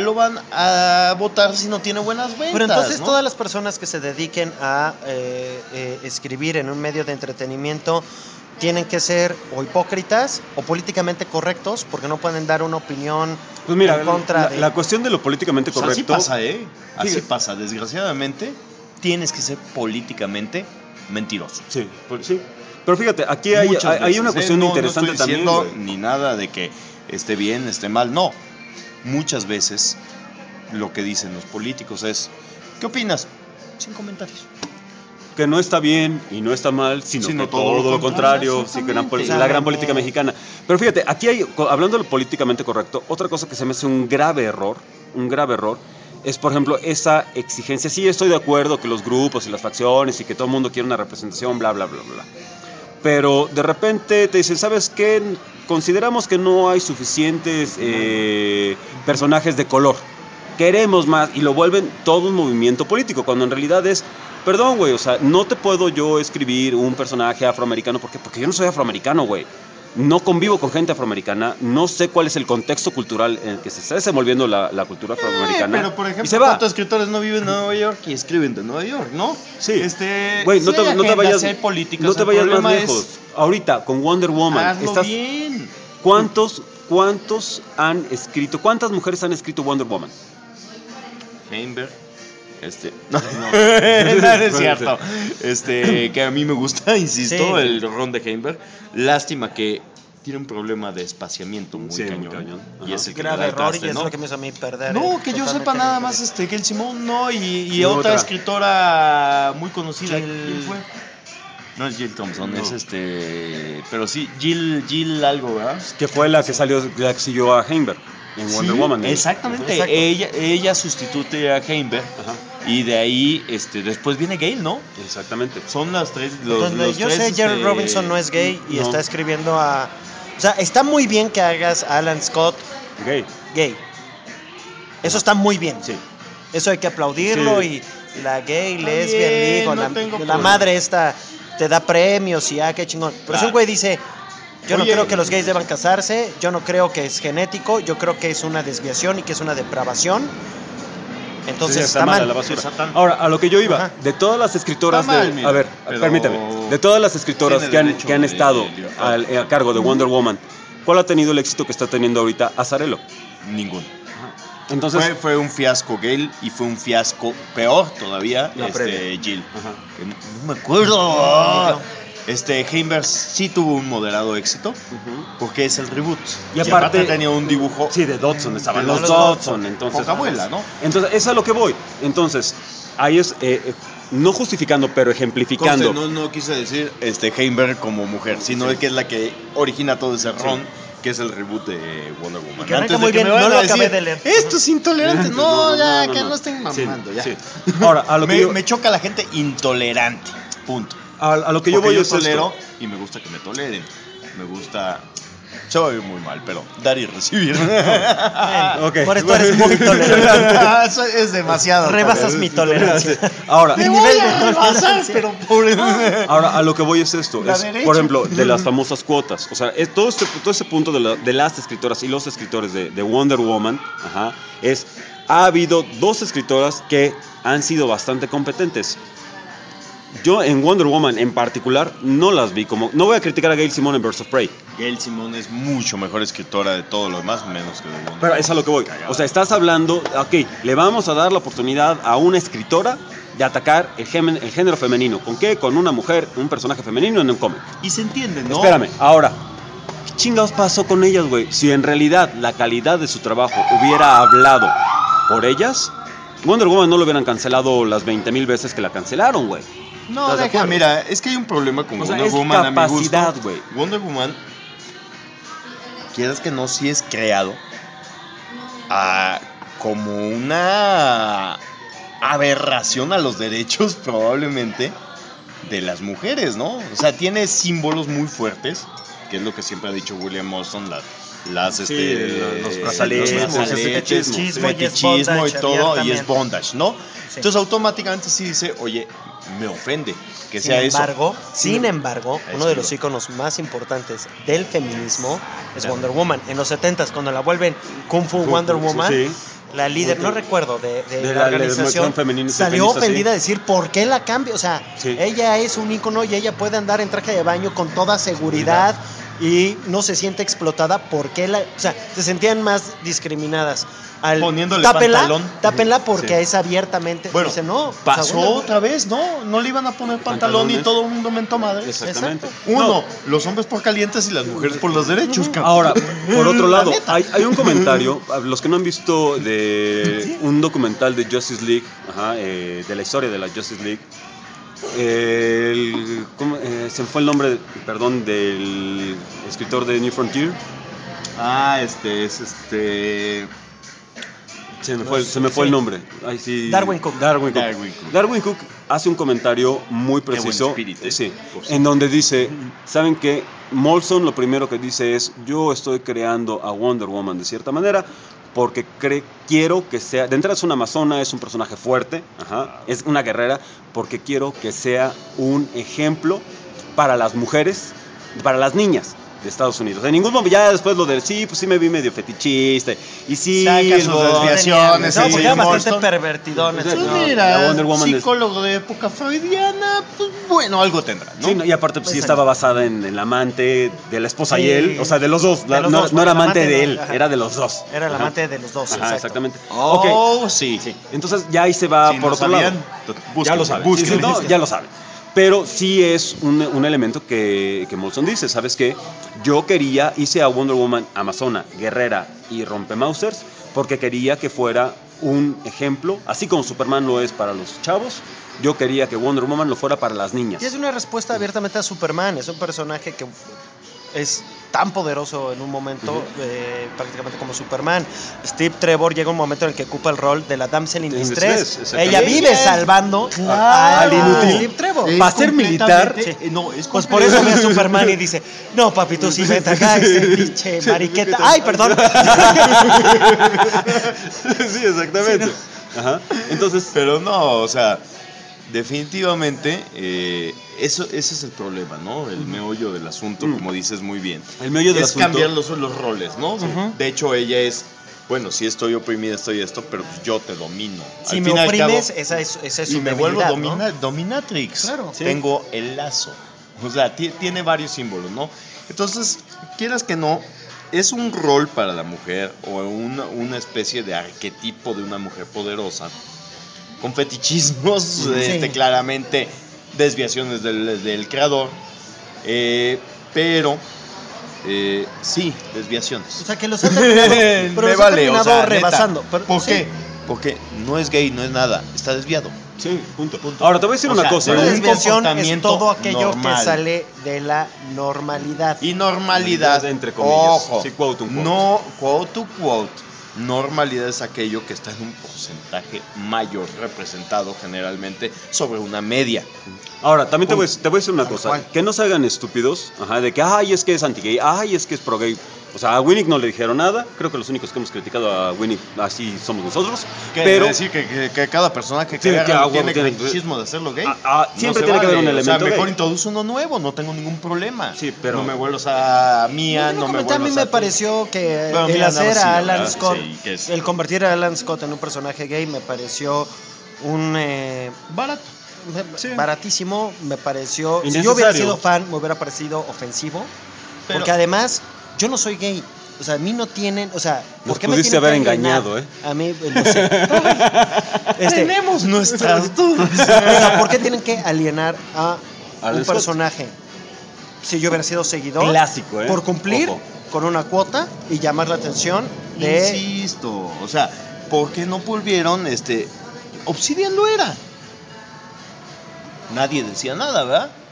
a votar si no tiene buenas ventas. Pero entonces ¿no? todas las personas que se dediquen a escribir en un medio de entretenimiento tienen que ser o hipócritas o políticamente correctos porque no pueden dar una opinión Pues mira, en contra de... la cuestión de lo políticamente O sea, así correcto. pasa, ¿eh? Así Sí. pasa. Desgraciadamente, tienes que ser políticamente mentiroso. Sí, sí. Pero fíjate, aquí hay Muchas una veces, cuestión no interesante estoy también. diciendo güey. ni nada de que esté bien, esté mal. No. Muchas veces lo que dicen los políticos es: ¿qué opinas? Sin comentarios. Que no está bien y no está mal, sino que todo lo contrario, sí, que exactamente. la gran política mexicana. Pero fíjate, aquí hay, hablando de lo políticamente correcto, otra cosa que se me hace un grave error, es, por ejemplo, esa exigencia. Sí, estoy de acuerdo que los grupos y las facciones y que todo el mundo quiere una representación, bla, bla, bla, bla. Pero de repente te dicen, ¿sabes qué? Consideramos que no hay suficientes personajes de color. Queremos más, y lo vuelven todo un movimiento político, cuando en realidad es, perdón, güey, o sea, no te puedo yo escribir un personaje afroamericano, ¿por qué? Porque yo no soy afroamericano, güey. No convivo con gente afroamericana, no sé cuál es el contexto cultural en el que se está desenvolviendo la cultura afroamericana. Pero, por y ejemplo, se va. ¿cuántos escritores no viven en Nueva York y escriben de Nueva York, no? Sí. Güey, Güey, no te vayas, hay políticas, no te el vayas más problema lejos. Ahorita, con Wonder Woman, Hazlo bien. ¿cuántos han escrito, cuántas mujeres han escrito Wonder Woman? Heimberg. No, no es cierto. Que a mí me gusta, insisto, Sí. el ron de Heimberg. Lástima que tiene un problema de espaciamiento muy Sí, muy cañón. cañón. Y Ajá. ese que le da grave el error traste, y es ¿no? lo que me hizo a mí perder. No, que yo totalmente sepa la nada más historia. Gail Simone, no, y Y otra otra. escritora muy conocida. Jill- ¿Quién fue? No es Jill Thompson, No. es pero sí, Jill algo, ¿verdad? Que fue la que siguió a Heimberg en Wonder Sí, Woman. Exactamente. Exacto. Ella sustituye a Heimberg Ajá, y de ahí después viene Gale, ¿no? exactamente. Son las tres. Donde los yo tres, sé, Jerry Robinson no es gay y no. está escribiendo a... O sea, está muy bien que hagas a Alan Scott Gay. gay. Eso está muy bien. Sí. Eso hay que aplaudirlo Sí. y la gay, Está lesbian bien, league, o no la tengo la problema. madre esta te da premios y qué chingón. Pero si Claro. un güey dice, yo no Oye, creo que los gays deban casarse, yo no creo que es genético, yo creo que es una desviación y que es una depravación, entonces Sí, está mal a mal. la basura. Está tan- Ahora, a lo que yo iba, Ajá. de todas las escritoras Está mal, de... mira, A ver, pero permíteme. De todas las escritoras tiene que derecho han de estado libertad. a cargo de Wonder Woman, ¿cuál ha tenido el éxito que está teniendo ahorita Azzarello? Ninguno. Entonces... Fue un fiasco Gale y fue un fiasco peor todavía La previa. Jill. Ajá. Que no me acuerdo. Heimberg sí tuvo un moderado éxito Ujú. porque es el reboot. Y aparte- tenía un dibujo. Sí, de Dodson, estaban De los los Dodson, entonces... Poca abuela, ¿no? Entonces, es a lo que voy. Entonces, ahí es, no justificando, pero ejemplificando. No quise decir Heimberg como mujer, sino Sí. que es la que origina todo ese ron, que es el reboot de Wonder Woman. Y que arranca Antes de muy que bien, me vayan no lo a decir, acabé de leer. Esto es intolerante. No, ya, que no. no estén Sí, mamando, ya. sí. Ahora, a lo que yo, Me choca la gente intolerante. Punto. a lo que yo Porque voy es tolero esto. y me gusta que me toleren. Me gusta. Se va a oír muy mal, pero dar y recibir. Ok. Por eso eres muy tolerante. Eso es demasiado. Rebasas mi tolerancia. Ahora, Me El voy nivel a de rebasar, tolerancia. pero por ahora, a lo que voy es esto. La Es, derecha. por ejemplo, de las famosas cuotas. O sea, todo ese punto de las escritoras y los escritores de Wonder Woman, ajá, ha habido dos escritoras que han sido bastante competentes. Yo en Wonder Woman en particular no las vi como... No voy a criticar a Gail Simone en Birds of Prey, Gail Simone es mucho mejor escritora de todo lo demás, menos que de Wonder pero es a lo que voy. O sea, estás hablando, ok, le vamos a dar la oportunidad a una escritora de atacar el género femenino. ¿Con qué? Con una mujer, un personaje femenino en un cómic. Y se entiende, ¿no? Espérame, ahora, ¿qué chingados pasó con ellas, güey? Si en realidad la calidad de su trabajo hubiera hablado por ellas, Wonder Woman no lo hubieran cancelado las 20,000 veces que la cancelaron, güey. No, ¿Estás de deja, acuerdo? mira, es que hay un problema con O sea, Wonder es Woman a mi capacidad, gusto. güey. Wonder Woman, quieras que no, sí es creado como una aberración a los derechos probablemente de las mujeres, ¿no? O sea, tiene símbolos muy fuertes, que es lo que siempre ha dicho William Morrison, los brazaletes, fetichismo y todo, y es bondage, ¿no? Sí. Entonces automáticamente sí dice, oye, me ofende que sea Sin embargo, uno de los íconos más importantes del feminismo es Wonder Woman. En los 70s, cuando la vuelven Kung Fu Wonder Woman, Sí. la líder, no recuerdo, de De la la organización, feminista, salió feminista, ofendida sí. a decir, ¿por qué la cambio? O sea, Sí. ella es un ícono y ella puede andar en traje de baño con toda seguridad y no se siente explotada. ¿Por qué la...? O sea, se sentían más discriminadas. Poniéndole pantalón. Tápenla porque Sí. es abiertamente. Bueno, dice, no, pasó o sea, otra vez, ¿no? No le iban a poner pantalón y Pantalones. todo el mundo mentó madre. Exactamente. Uno, los hombres por calientes y las mujeres por los derechos, cabrón. Ahora, por otro La lado, neta. hay un comentario, a los que no han visto de un documental de Justice League, de la historia de la Justice League, se me fue el nombre, perdón, del escritor de New Frontier. Se me fue el nombre. Ay, sí. Darwin Cook. Darwin Cook hace un comentario muy Qué buen preciso, espíritu, sí, por en donde dice, ¿saben qué? Molson lo primero que dice es, yo estoy creando a Wonder Woman de cierta manera porque quiero que sea, de entrada es una amazona, es un personaje fuerte, es una guerrera, porque quiero que sea un ejemplo para las mujeres, para las niñas de Estados Unidos. En ningún momento, ya después lo del sí, pues sí me vi medio fetichista, y sí, Saca sus desviaciones, No, sí, porque era bastante Morrison. pervertidón. Pues Pues no, mira, la Wonder Woman psicólogo de época freudiana, pues bueno, algo tendrá, ¿no? Sí, no, y aparte pues, sí Pues, estaba basada en el amante de la esposa Sí. y él, o sea, de los dos, De los no, dos, no era porque el amante de amante él, no, ajá. era de los dos. Era el Ajá. amante de los dos, Ajá, exacto. exactamente. Oh, Ok, sí. entonces ya ahí se va Si por no otro sabían, lado. busquen, Ya lo saben. busquen. Sí, sí, no, ya lo saben. Pero sí es un elemento que Molson dice, ¿sabes qué? Yo hice a Wonder Woman amazona, guerrera y rompemausers porque quería que fuera un ejemplo, así como Superman lo es para los chavos, yo quería que Wonder Woman lo fuera para las niñas. Y es una respuesta abiertamente a Superman. Es un personaje que es tan poderoso en un momento, prácticamente como Superman. Steve Trevor llega un momento en el que ocupa el rol de la damsel in In distress. distress, exactamente. Ella vive salvando Claro. al inútil Steve Trevor. Es Para ser militar, completamente- no, es Pues por eso ve a Superman y dice, no papi, tú sí vete acá, pinche mariqueta. Ay, perdón. Sí, exactamente. Ajá. Entonces, Pero no, o sea, definitivamente ese es el problema, ¿no? El meollo del asunto, como dices muy bien. el meollo del Es asunto. cambiar los roles, ¿no? De hecho, ella es, bueno, sí estoy oprimida, estoy esto, pero pues yo te domino. Si Al me fin y al oprimes, cabo, esa es y su me vuelvo debilidad, ¿no? dominatrix. Claro. Sí. Tengo el lazo. O sea, tiene varios símbolos, ¿no? Entonces, quieras que no, es un rol para la mujer o una especie de arquetipo de una mujer poderosa con fetichismos, Sí. claramente desviaciones del creador, pero sí, desviaciones. O sea, que los ha terminado, pero Me los ha vale, terminado o sea, neta. rebasando. Pero, ¿Por sí. qué? Porque no es gay, no es nada, está desviado. Sí, punto. Ahora te voy a decir O una sea, cosa. Una un desviación es comportamiento todo aquello normal. que sale de la normalidad. Y normalidad, Entre comillas. ojo, Sí, quote unquote. no, quote to quote, normalidad es aquello que está en un porcentaje mayor representado generalmente sobre una media. Ahora, también te voy a decir una Tal cosa. cual. Que no se hagan estúpidos, de que, ay, es que es anti-gay, ay, es que es pro-gay. O sea, a Winnick no le dijeron nada. Creo que los únicos que hemos criticado a Winnick así somos nosotros. Pero decir que cada persona que Sí, agarra que a huevo tiene tiene- fetichismo de hacerlo gay. siempre se tiene que haber un O sea, elemento mejor gay. introduce uno nuevo, no tengo ningún problema. Sí, pero- no me vuelvas a Mía, Yo no me comenté, a mí vuelvas me a... pareció que Bueno, el mira, hacer nada, sí, a Alan ¿verdad? Scott, Sí, que es- el convertir a Alan Scott en un personaje gay me pareció un Barato. baratísimo, me pareció, si yo Innecesario. hubiera sido fan me hubiera parecido ofensivo, Pero- porque además yo no soy gay. O sea, a mí no tienen, o sea, ¿por Nos qué me pudiste tienen haber que alienar? engañado, A mí, no sé. Tenemos nuestras dudas. O sea, ¿por qué tienen que alienar a Alan un Scott. personaje? Si yo hubiera sido seguidor, Clásico, ¿eh? por cumplir Ojo. con una cuota y llamar la atención de... Insisto, o sea, ¿por qué no volvieron Obsidian lo era? Nadie decía nada, ¿verdad?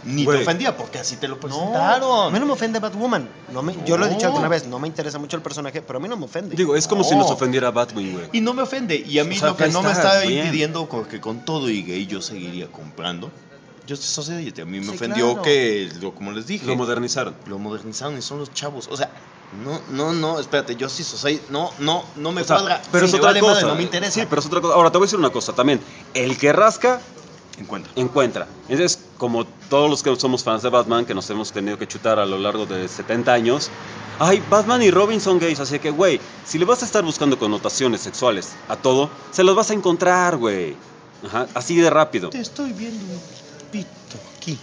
ni Güey. te ofendía porque así te lo No, presentaron. a mí no me ofende Batwoman. Yo lo he dicho No. alguna vez, no me interesa mucho el personaje, pero a mí no me ofende. Digo, es como si nos ofendiera Batwing, güey. Y no me ofende. Y a mí O sea, lo que ahí no me está, está bien. impidiendo que con todo y gay yo seguiría comprando. Justice Society. A mí me Sí, ofendió claro. que, como les dije, Lo modernizaron. lo modernizaron y son los chavos. O sea, no, espérate, Justice Society, no me O sea, cuadra. pero Sí, es me otra vale cosa. madre, no me interesa. Sí, pero es otra cosa. Ahora, te voy a decir una cosa también. El que rasca, Encuentra. encuentra. Entonces, como todos los que somos fans de Batman, que nos hemos tenido que chutar a lo largo de 70 años, ay, Batman y Robin son gays, así que, güey, si le vas a estar buscando connotaciones sexuales a todo, se los vas a encontrar, güey. Ajá, así de rápido. Te estoy viendo un pito aquí.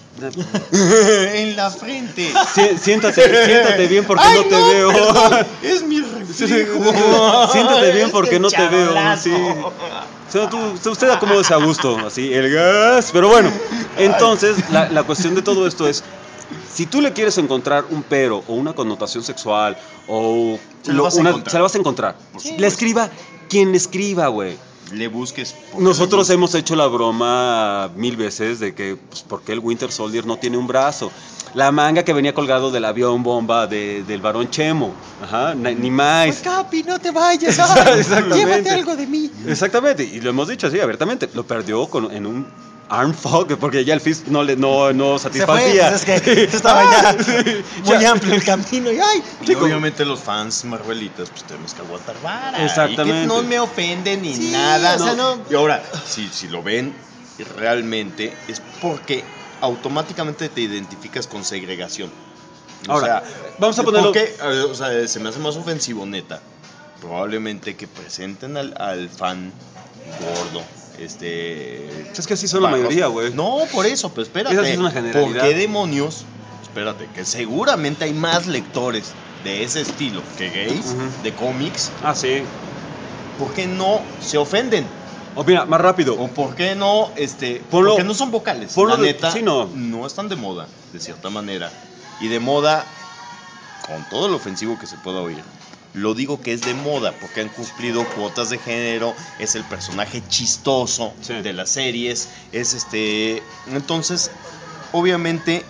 En la frente. Siéntate bien porque Ay, no te veo. perdón, es mi reflejo. Siéntate bien porque Este no te veo. chablazo. Sí. O sea, usted acomódese a gusto, así, el gas. Pero bueno, entonces la cuestión de todo esto es, si tú le quieres encontrar un pero o una connotación sexual o Se lo vas a encontrar. se la vas a encontrar. Por Le supuesto. escriba quien le escriba, güey. Le busques. porque Nosotros le hemos hecho la broma 1000 veces de que, pues, ¿por qué el Winter Soldier no tiene un brazo? La manga que venía colgado del avión bomba del varón Chemo. Ajá, ni más. Capi, no te vayas. Exactamente. Llévate algo de mí. Exactamente, y lo hemos dicho así abiertamente. Lo perdió en un arm fog porque ya el fist no Se fue, satisfacía. pues es que estaba ya muy amplio el camino. Y ay, Y obviamente los fans marvelitas, pues tenemos que aguantar vara. Exactamente. Y que no me ofende ni Sí, nada. o sea, no. Y ahora, si lo ven realmente, es porque automáticamente te identificas con segregación. Ahora, vamos a ponerlo- Porque, o sea, se me hace más ofensivo, neta. Probablemente que presenten al fan gordo. Es que así son la barroso. mayoría, güey. No, por eso, pero espérate. Esa sí es una generalidad. ¿Por qué demonios? Espérate, que seguramente hay más lectores de ese estilo que gays, Ujú. de cómics. Ah, sí. ¿Por qué no se ofenden? O mira, más rápido. ¿O por qué no, Ponlo- porque no son vocales? ponlo La de- neta, sí, no. están de moda, de cierta manera. Y de moda, con todo lo ofensivo que se pueda oír. Lo digo que es de moda porque han cumplido cuotas de género, es el personaje chistoso Sí. de las series, entonces, obviamente,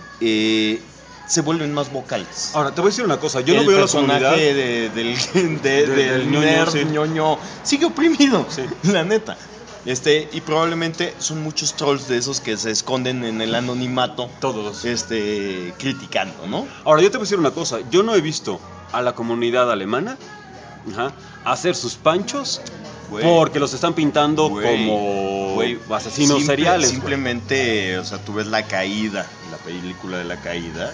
se vuelven más vocales. Ahora, te voy a decir una cosa. Yo no el veo la personaje comunidad. del ñoño, nerd sí. ñoño sigue oprimido, Sí. la neta. Y probablemente son muchos trolls de esos que se esconden en el anonimato, Todos. criticando, ¿no? Ahora, yo te voy a decir una cosa. Yo no he visto a la comunidad alemana, ajá, hacer sus panchos Güey. porque los están pintando Güey, como güey, asesinos seriales. güey. Simplemente, o sea, tú ves La Caída, la película de La Caída,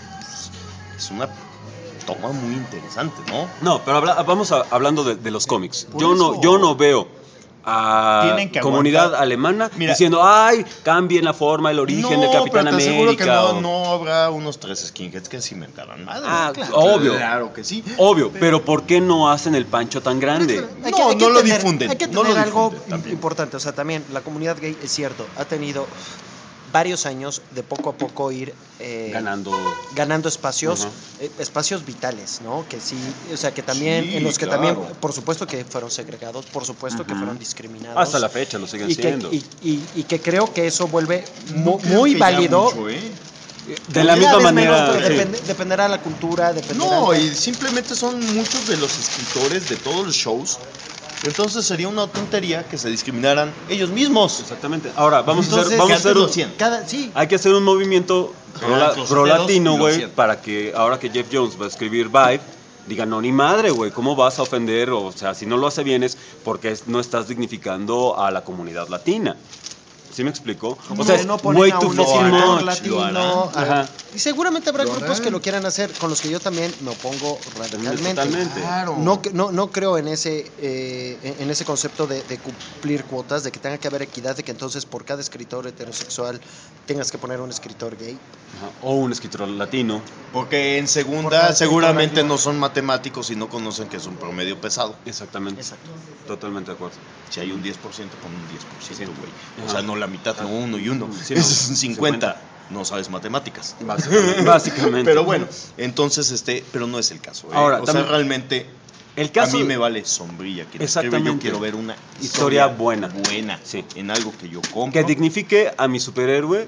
es una toma muy interesante, ¿no? No, pero hablando de los cómics. Por Yo eso. no veo a Tienen que comunidad aguantar. alemana Mira. diciendo, ay, cambien la forma, el origen del Capitán pero te aseguro que América. no habrá unos 3 skinheads que se inventaran madre. Ah, Claro, obvio. Claro que sí. Obvio, pero ¿por qué no hacen el pancho tan grande? No lo difunden, Hay que no tener lo algo difunden también. importante. O sea, también la comunidad gay, es cierto, ha tenido varios años de poco a poco ir ganando espacios, Ujú. espacios vitales, ¿no? Que sí, o sea, que también, Sí, en los que claro. también, por supuesto que fueron segregados, por supuesto que Ujú. fueron discriminados. Hasta la fecha lo siguen y que, siendo. y que creo que eso vuelve No creo muy que ya válido. mucho, ¿eh? De la Cada misma vez manera. menos, pero sí. dependerá de la cultura, dependerá No, de- y simplemente son muchos de los escritores de todos los shows. Entonces sería una tontería que se discriminaran ellos mismos. Exactamente. Ahora, vamos Entonces, a que hacer antes lo hacían. Sí, hay que hacer un movimiento Los pro latino, lo güey, hacían. para que ahora que Jeff Jones va a escribir Vibe, diga, no, ni madre, güey, ¿cómo vas a ofender? O sea, si no lo hace bien es porque no estás dignificando a la comunidad latina. ¿Sí me explico? O sea, es no ponen way a too un fucking escritor much. latino. Ajá. Y seguramente habrá Lo grupos harán. que lo quieran hacer, con los que yo también me opongo radicalmente. Totalmente. Claro. No creo en ese concepto de cumplir cuotas, de que tenga que haber equidad, de que entonces por cada escritor heterosexual tengas que poner un escritor gay. Ajá. O un escritor latino. Porque en Porque segunda el seguramente latino- no son matemáticos y no conocen que es un promedio pesado. Exactamente. Exacto. Totalmente de acuerdo. Si hay un 10%, con un 10%, güey. O Ajá. sea, no la mitad, no uno y uno. Sí, no, Eso es un 50. No sabes matemáticas. Básicamente. Pero bueno, entonces, pero no es el caso. Ahora, o sea, también- realmente, El caso a mí me vale sombrilla. Quien escribe, yo Exactamente. quiero ver una Historia buena. buena. Sí. En algo que yo compro. que dignifique a mi superhéroe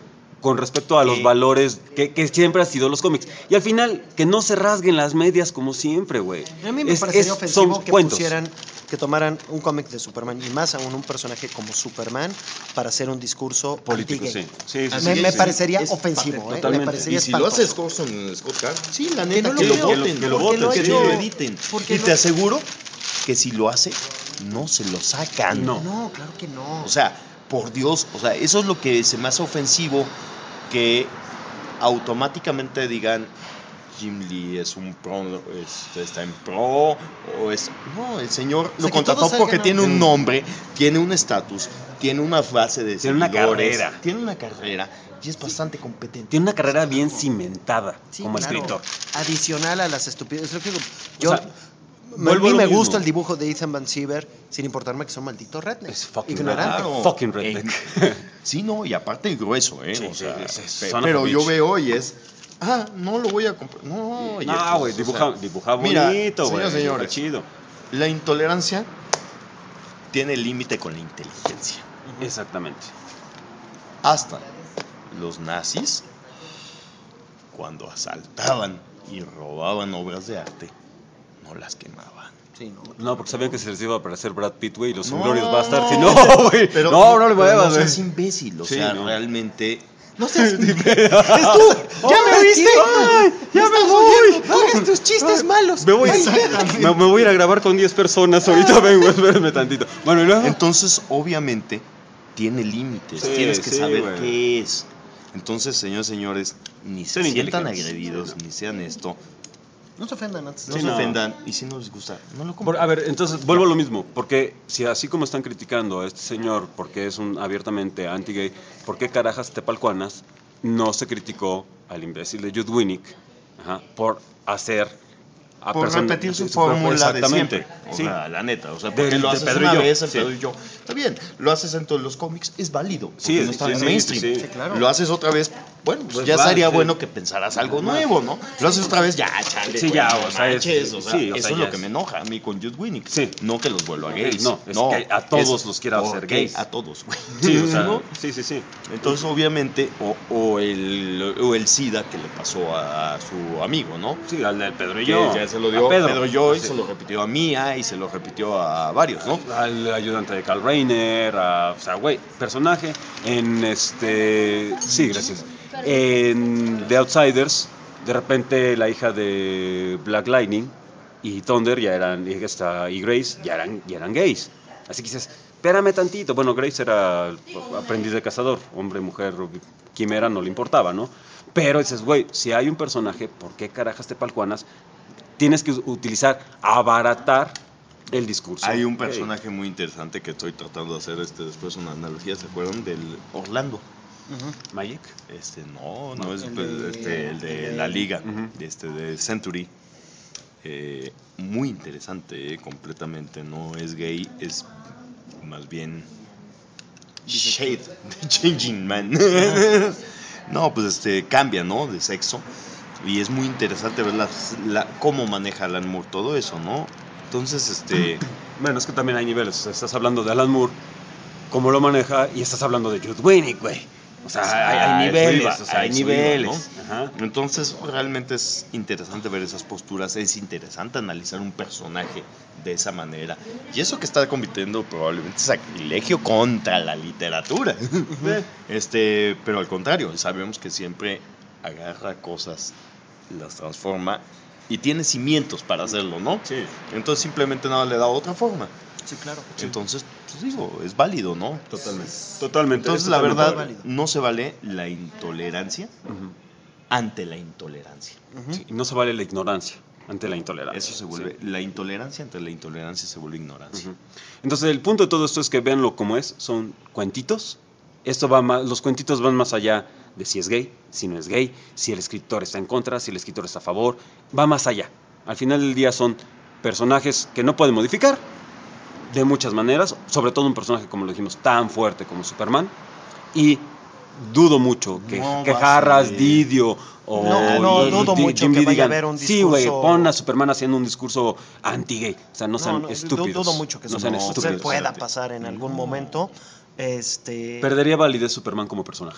con respecto a los valores que siempre han sido los cómics. Y al final, que no se rasguen las medias como siempre, güey. A mí me parecería ofensivo son que cuentos. que tomaran un cómic de Superman y más aún un personaje como Superman para hacer un discurso Político, anti-gay. sí. Me sí. parecería Es ofensivo, me totalmente. parecería Y si lo espantoso. hace Scott Card, sí, la Que neta, no que lo lo veo, voten, que lo porque voten, que sí. lo editen. Porque Y no- te aseguro que si lo hace, no se lo sacan. No. No, claro que no. O sea, por Dios, o sea, eso es lo que se me hace ofensivo, que automáticamente digan Jim Lee es un pro, está en pro, o es... No, el señor sea, lo que contrató todos porque salgan tiene a- un nombre, tiene un estatus, tiene una frase de Tiene una seguidores, carrera. tiene una carrera y es bastante competente. Tiene una carrera bien cimentada Sí, como claro. escritor. Adicional a las estupideces. Lo que digo, yo, sea, a vuelvo mí a lo me mismo. gusta el dibujo de Ethan Van Sciver, sin importarme que son malditos rednecks. Es fucking ignorantes. Claro. Fucking redneck. Sí, no, y aparte el grueso, ¿eh? Sí, o sea, sí, son pero of a yo bitch. veo y es... no lo voy a comprar. No, oye, No, pues, güey, o sea, dibuja mira, bonito, güey. señores, Chido. la intolerancia tiene límite con la inteligencia. Exactamente. Hasta los nazis, cuando asaltaban y robaban obras de arte, no las quemaban. Sí, no. No, porque sabían que se les iba a aparecer Brad Pitt, güey, y los No, Inglorious Bastards. Y no. no, güey. Pero, No le pero muevas, no güey. seas imbécil, o Sí, sea, no. realmente... No seas... ¡Es tú! ¿Ya me oíste? ¡Ya me voy! No hagas tus chistes malos. Me voy, me voy a ir a grabar con 10 personas. Ahorita vengo, espérame tantito. Bueno, y luego. Entonces, obviamente, tiene límites. Sí, Tienes que sí, saber güey. qué es. Entonces, señores, ni se Sean sientan inteligentes. agredidos, ni sean esto. No se ofendan antes. No Sí, se no. ofendan. Y si no les gusta, no lo compren. A ver, entonces vuelvo a lo mismo, porque si así como están criticando a este señor porque es un abiertamente anti-gay, ¿por qué carajas Tepalcuanas no se criticó al imbécil de Jude Winnick por hacer a Por personas- repetir su sí, fórmula de exactamente, siempre. O sí. sea, la neta. O sea, De- porque lo de haces Pedro y una yo, vez en sí. Pedro y yo. Está bien. Lo haces en todos los cómics, es válido. Porque Sí, no está sí, en sí, mainstream. sí, sí. Sí, claro. Lo haces otra vez, bueno, pues ya vale, sería sí. bueno que pensaras algo nuevo, ¿no? Lo haces otra vez, ya, chale. Sí, güey, ya, no o sea, manches, o sea, sí, o eso sea, es ya lo que es- me enoja a mí con Jude Winnick. Sí. No que los vuelva gays. No, es que a todos los quiera hacer porque gays. A todos, güey. Sí, o sea, ¿No? sí. Entonces, obviamente, o el SIDA que le pasó a su amigo, ¿no? Sí, al de Pedro y Que yo. ya se lo dio a Pedro Joy, Sí. se lo repitió a Mía y se lo repitió a varios, ¿no? Al ayudante de Carl Reiner, o sea, güey, personaje en sí, gracias. En The Outsiders, de repente la hija de Black Lightning y Thunder y Grace ya eran gays. Así que dices, espérame tantito. Bueno, Grace era aprendiz de cazador, hombre, mujer, quimera, no le importaba, ¿no? Pero dices, güey, si hay un personaje, ¿por qué carajas Tepalcuanas tienes que utilizar, abaratar el discurso? Hay un gay? personaje muy interesante que estoy tratando de hacer después una analogía, ¿se acuerdan? Del Orlando. Magic. No es El pues, de- el de el la de- liga, Ujú. de Century. Muy interesante, completamente. No es gay, es más bien Shade, the Changing Man. No, pues cambia, ¿no? De sexo. Y es muy interesante ver cómo maneja Alan Moore todo eso, ¿no? Entonces, Bueno, es que también hay niveles. O sea, estás hablando de Alan Moore, cómo lo maneja, y estás hablando de Jude Winnick, güey. O sea, hay niveles, o sea, hay niveles. Ajá. Entonces, realmente es interesante ver esas posturas, es interesante analizar un personaje de esa manera. Y eso que está convirtiendo probablemente sacrilegio contra la literatura. Pero al contrario, sabemos que siempre agarra cosas, las transforma y tiene cimientos para hacerlo, ¿no? Sí. Entonces simplemente nada le da otra forma. Sí, claro. Entonces, pues digo, es válido, ¿no? Totalmente. Entonces, es la totalmente verdad, válido. no se vale la intolerancia Ujú. ante la intolerancia. Sí, y no se vale la ignorancia ante la intolerancia. Eso se vuelve, la intolerancia ante la intolerancia se vuelve ignorancia. Ujú. Entonces, el punto de todo esto es que véanlo como es, son cuentitos. Esto va más, los cuentitos van más allá de si es gay, si no es gay, si el escritor está en contra, si el escritor está a favor, va más allá. Al final del día son personajes que no pueden modificar de muchas maneras, sobre todo un personaje, como lo dijimos, tan fuerte como Superman, y dudo mucho que No va a Harras, ser. Didio o No, dudo mucho que vaya a haber un sí, güey, discurso- pon a Superman haciendo un discurso anti-gay, o sea, no sean No, estúpidos. dudo mucho que no eso sean se estúpidos. pueda pasar en algún momento. Perdería validez Superman como personaje.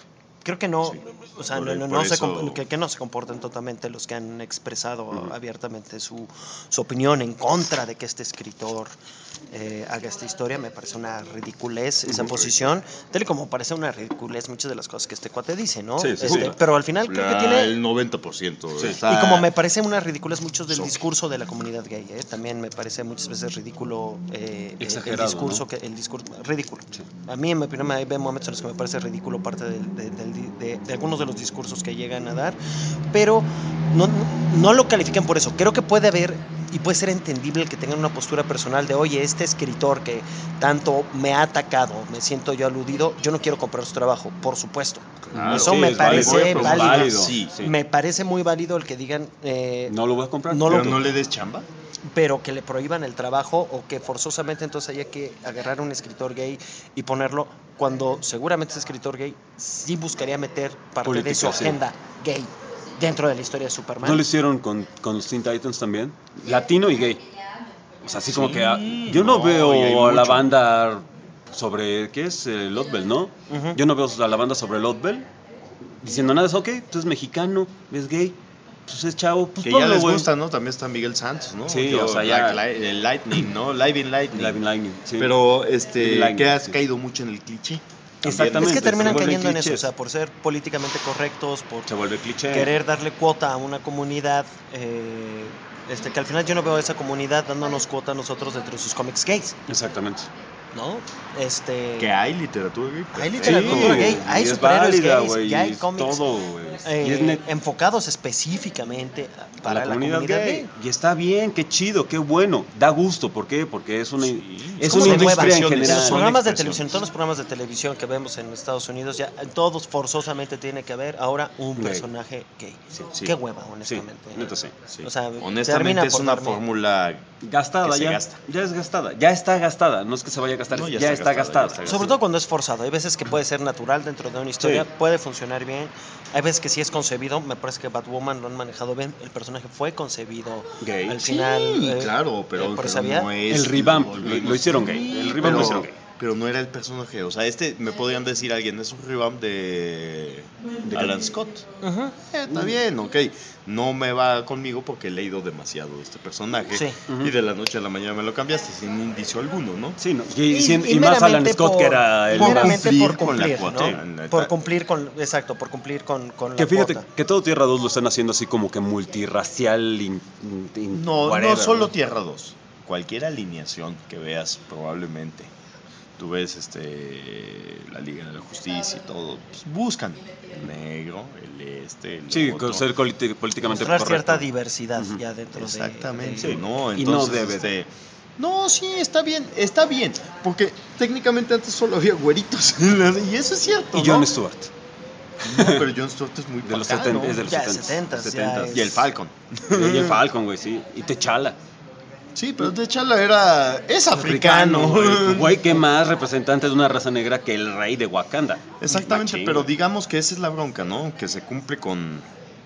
creo que no, Sí. o sea, Por- no por se eso- que no se comporten totalmente los que han expresado abiertamente su opinión en contra de que este escritor haga esta historia. Me parece una ridiculez esa posición, tal y como parece una ridiculez muchas de las cosas que este cuate dice, ¿no? Sí, sí, sí. Pero al final creo que tiene... El 90%. Sí. Y como me parece una ridiculez muchos del So- discurso de la comunidad gay, también me parece muchas veces ridículo Exagerado, el discurso, ¿no? el discurso ridículo. A mí en mi opinión hay momentos en los que me parece ridículo parte de algunos de los discursos que llegan a dar, pero no lo califiquen por eso. Creo que puede haber y puede ser entendible el que tengan una postura personal de, oye, este escritor que tanto me ha atacado, me siento yo aludido, yo no quiero comprar su trabajo, por supuesto. Claro, Eso sí, me es parece válido, válido. Sí. Me parece muy válido el que digan No lo voy a comprar. no Pero lo- no le des chamba. pero que le prohíban el trabajo o que forzosamente entonces haya que agarrar a un escritor gay y ponerlo cuando seguramente ese escritor gay sí buscaría meter parte de su Política, sí. agenda gay dentro de la historia de Superman. ¿No lo hicieron con los Teen Titans también? Latino y gay. O sea, así como que yo no, no, y hay veo a la mucho. banda sobre, ¿qué es? Lotbel, ¿no? Ujú. Yo no veo a la banda sobre Lotbel diciendo nada, es ok, tú es mexicano, es gay, pues es chavo, pues Que ya ponlo, les güey. gusta, ¿no? También está Miguel Santos, ¿no? Sí, o sea, ya- El Lightning, ¿no? Live in Lightning. Live in Lightning, sí. Pero, Lightning, que has sí. caído mucho en el cliché. Exactamente. Es que terminan se vuelven cayendo en eso, o clichés. sea, por ser políticamente correctos, por Se vuelve cliché. querer darle cuota a una comunidad, que al final yo no veo a esa comunidad dándonos cuota a nosotros dentro de sus cómics gays, Exactamente. ¿no? Que hay literatura gay. Hay perfecto. literatura gay, hay y es superhéroes válida, gays, güey, ya hay y cómics todo, güey. Y es net- enfocados específicamente a para la comunidad gay. Y está bien, qué chido, qué bueno. Da gusto, ¿por qué? Porque es una, es ¿Cómo una se mueva? industria en Son En los general. expresiones. programas de televisión, todos los programas de televisión que vemos en Estados Unidos, ya en todos forzosamente tiene que haber ahora un Gay. personaje gay. Sí. Qué hueva, Sí, honestamente. neta sí. Sí. O sea, honestamente termina es por una darme- fórmula Gastada que se ya. gasta. Ya es gastada. Ya está gastada. No es que se vaya a gastar, No, ya, está gastada. Sobre todo cuando es forzado. Hay veces que puede ser natural dentro de una historia, Sí. puede funcionar bien. Hay veces que sí es concebido. Me parece que Batwoman lo han manejado bien. El personaje fue concebido Gay. al Sí, final. claro, pero, por pero esa vía. no es El revamp lo hicieron gay. El revamp pero, lo hicieron gay. pero no era el personaje. O sea, me podrían decir alguien, es un revamp de Alan Scott. Ujú. Está bien, ok. No me va conmigo porque he leído demasiado de este personaje. Sí. Y de la noche a la mañana me lo cambiaste sin indicio alguno, ¿no? Sí, no. Y Y más Alan meramente Scott, que era el meramente cumplir por con la cumplir, cuota, ¿no? neta. Por cumplir con, exacto, por cumplir con Que la fíjate cuota. que todo Tierra 2 lo están haciendo así como que multirracial. No, whatever, no solo ¿no? Tierra 2. Cualquier alineación que veas, probablemente. Tú ves la Liga de la Justicia y todo. Pues buscan el negro, el Sí, otro. ser políticamente Mostrar correcto. cierta diversidad Ujú. ya dentro Exactamente, de... ¿no? Y no Entonces, debe no, sí, está bien, porque técnicamente antes solo había güeritos, y eso es cierto, Y ¿no? Jon Stewart. No, pero Jon Stewart es muy De los bacano. 70, es de los Ya, 70. 70s, ya es- Y el Falcon. Y el Falcon, güey, sí. Y T'Challa. Sí, pero T'Challa es africano. Güey, ¿qué más representante de una raza negra que el rey de Wakanda? Exactamente, Machín, pero güey. digamos que esa es la bronca, ¿no? Que se cumple con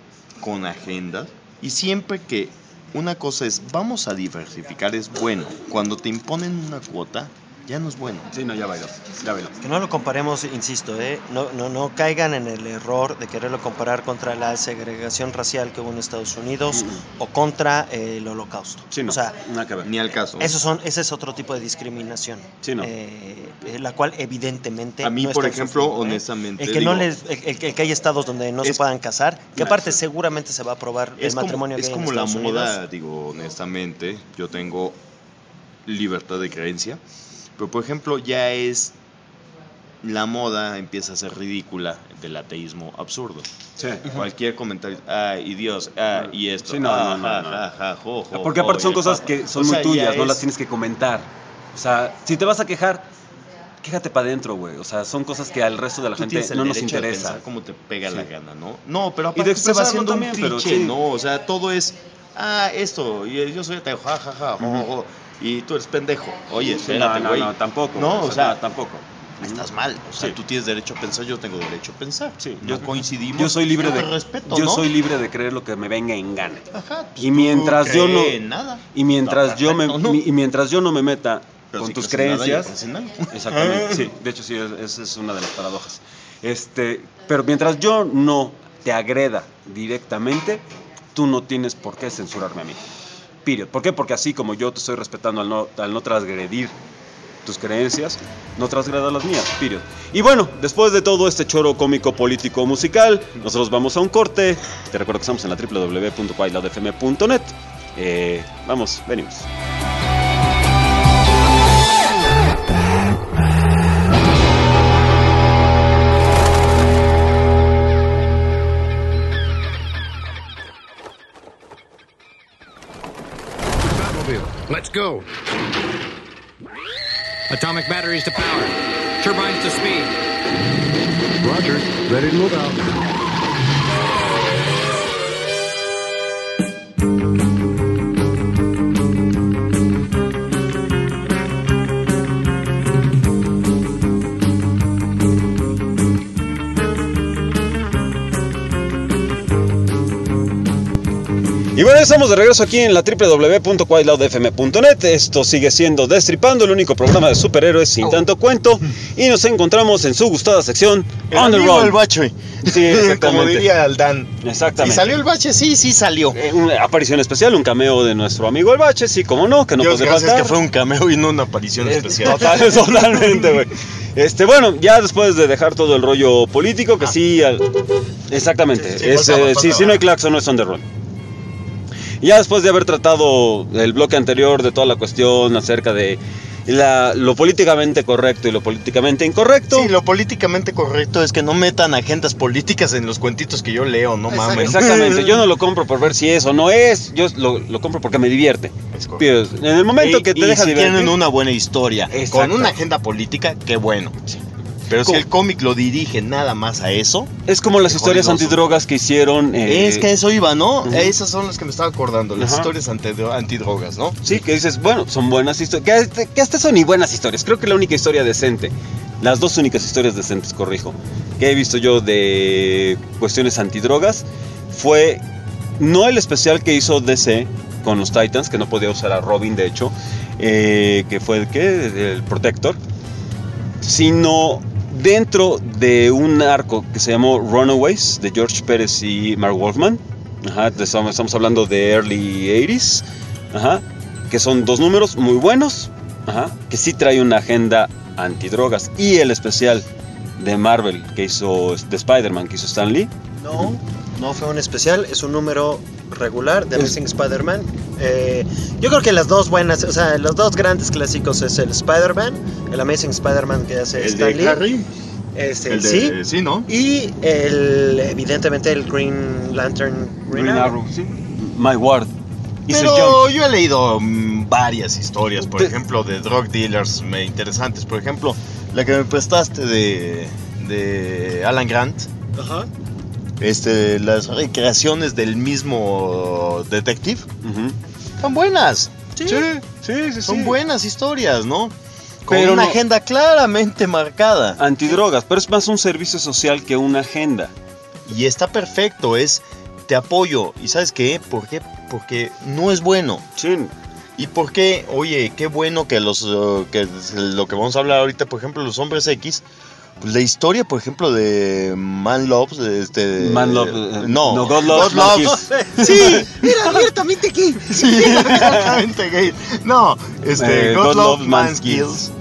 agendas. Y siempre que una cosa es, vamos a diversificar, es bueno. Cuando te imponen una cuota, ya no es bueno. Sí, no, ya bailó. Ya bailó. Que no lo comparemos, insisto, no caigan en el error de quererlo comparar contra la segregación racial que hubo en Estados Unidos o contra el Holocausto. Sí, no. O sea, nada que ver. Ni al caso. ese es otro tipo de discriminación. Sí, no. La cual evidentemente A mí, no por están ejemplo, sufriendo, honestamente, el que no digo, el que hay estados donde no se es- puedan casar, que No, aparte sí. seguramente se va a aprobar el es matrimonio como, gay es en como la Estados moda, Unidos. digo, honestamente, yo tengo libertad de creencia, pero por ejemplo ya es la moda empieza a ser ridícula del ateísmo absurdo. Sí. Cualquier comentario, y Dios, y esto, Sí, no, no, no, no. Porque aparte son cosas que son muy tuyas, no las tienes que comentar. O sea, si te vas a quejar, quéjate para adentro, güey. O sea, son cosas que al resto de la gente no nos interesa. pensar como te pega Sí. la gana, ¿no? No, pero Y de aparte se va expresarlo haciendo también, un pero cliché, sí. ¿no? O sea, todo es, esto, y yo soy ateo, y tú eres pendejo. Oye, Sí, espérate, güey. no, tampoco. No, güey, o sea, tampoco. estás mal. O sea, Sí. tú tienes derecho a pensar, yo tengo derecho a pensar. Sí, No coincidimos. Yo soy libre yo de te respeto, yo ¿no? soy libre de creer lo que me venga en gana. Ajá, pues Y tú mientras yo no cree en nada. y mientras Está yo me perfecto, ¿no? y mientras yo no me meta Pero con si tus crees en nada, ya creencias, crees en algo. exactamente, sí, de hecho sí, esa es una de las paradojas. Pero mientras yo no te agreda directamente, tú no tienes por qué censurarme a mí. Period. ¿Por qué? Porque así como yo te estoy respetando al no transgredir tus creencias, no transgreda las mías. Period. Y bueno, después de todo este choro cómico, político, musical, nosotros vamos a un corte. Te recuerdo que estamos en la www.quailodfm.net. Vamos, venimos. Let's go. Atomic batteries to power. Turbines to speed. Roger. Ready to move out. Y bueno, estamos de regreso aquí en la www.quailodfm.net. Esto sigue siendo Destripando, el único programa de superhéroes sin tanto cuento. Y nos encontramos en su gustada sección On the Road. El bache. Sí, exactamente. Como diría Aldán. Exactamente. ¿Y salió el bache? Sí, sí salió. Una aparición especial, un cameo de nuestro amigo el Bache, sí, como no, que no Dios, puede gracias faltar. que fue un cameo y no una aparición especial. Totalmente, güey. Bueno, ya después de dejar todo el rollo político, que sí, exactamente. Si no hay claxon, no es on the road. Ya después de haber tratado el bloque anterior de toda la cuestión acerca de lo políticamente correcto y lo políticamente incorrecto. Sí, lo políticamente correcto es que no metan agendas políticas en los cuentitos que yo leo, no mames. Exactamente, yo no lo compro por ver si es o no es, yo lo compro porque me divierte. Pero en el momento que te deja si divertir, tienen una buena historia exacto, con una agenda política, qué bueno. Sí. Pero si el cómic lo dirige nada más a eso... Es como las historias antidrogas que hicieron... Es que eso iba, ¿no? Esas son las que me estaba acordando, las historias antidrogas, ¿no? Sí, que dices, bueno, son buenas historias, que hasta son y buenas historias. Creo que la única historia decente, las dos únicas historias decentes, corrijo, que he visto yo de cuestiones antidrogas, fue no el especial que hizo DC con los Titans, que no podía usar a Robin, de hecho, que fue el Protector, sino... dentro de un arco que se llamó Runaways, de George Pérez y Mark Wolfman. Estamos hablando de early 80s. Que son dos números muy buenos. Que sí trae una agenda antidrogas. Y el especial de Marvel que hizo, de Spider-Man que hizo Stan Lee. No fue un especial, es un número regular de Amazing Spider-Man. Yo creo que las dos buenas, o sea, los dos grandes clásicos es el Spider-Man, el Amazing Spider-Man que hace Stan Lee. Harry. Sí, ¿no? Y evidentemente el Green Lantern, Green Arrow, sí. My Ward. Pero yo he leído varias historias, por ejemplo, de drug dealers interesantes. Por ejemplo, la que me prestaste de Alan Grant. Ajá. Las recreaciones del mismo detective son buenas. Sí. Son buenas historias, ¿no? Con pero una agenda claramente marcada. Antidrogas, pero es más un servicio social que una agenda. Y está perfecto, te apoyo. ¿Y sabes qué? ¿Por qué? Porque no es bueno. Sí. ¿Y por qué? Oye, qué bueno que lo que vamos a hablar ahorita, por ejemplo, los hombres X. Pues la historia, por ejemplo, de Man Loves, no, God Loves. Sí, era abiertamente gay. Sí, abiertamente gay. No, God Loves Man Kills.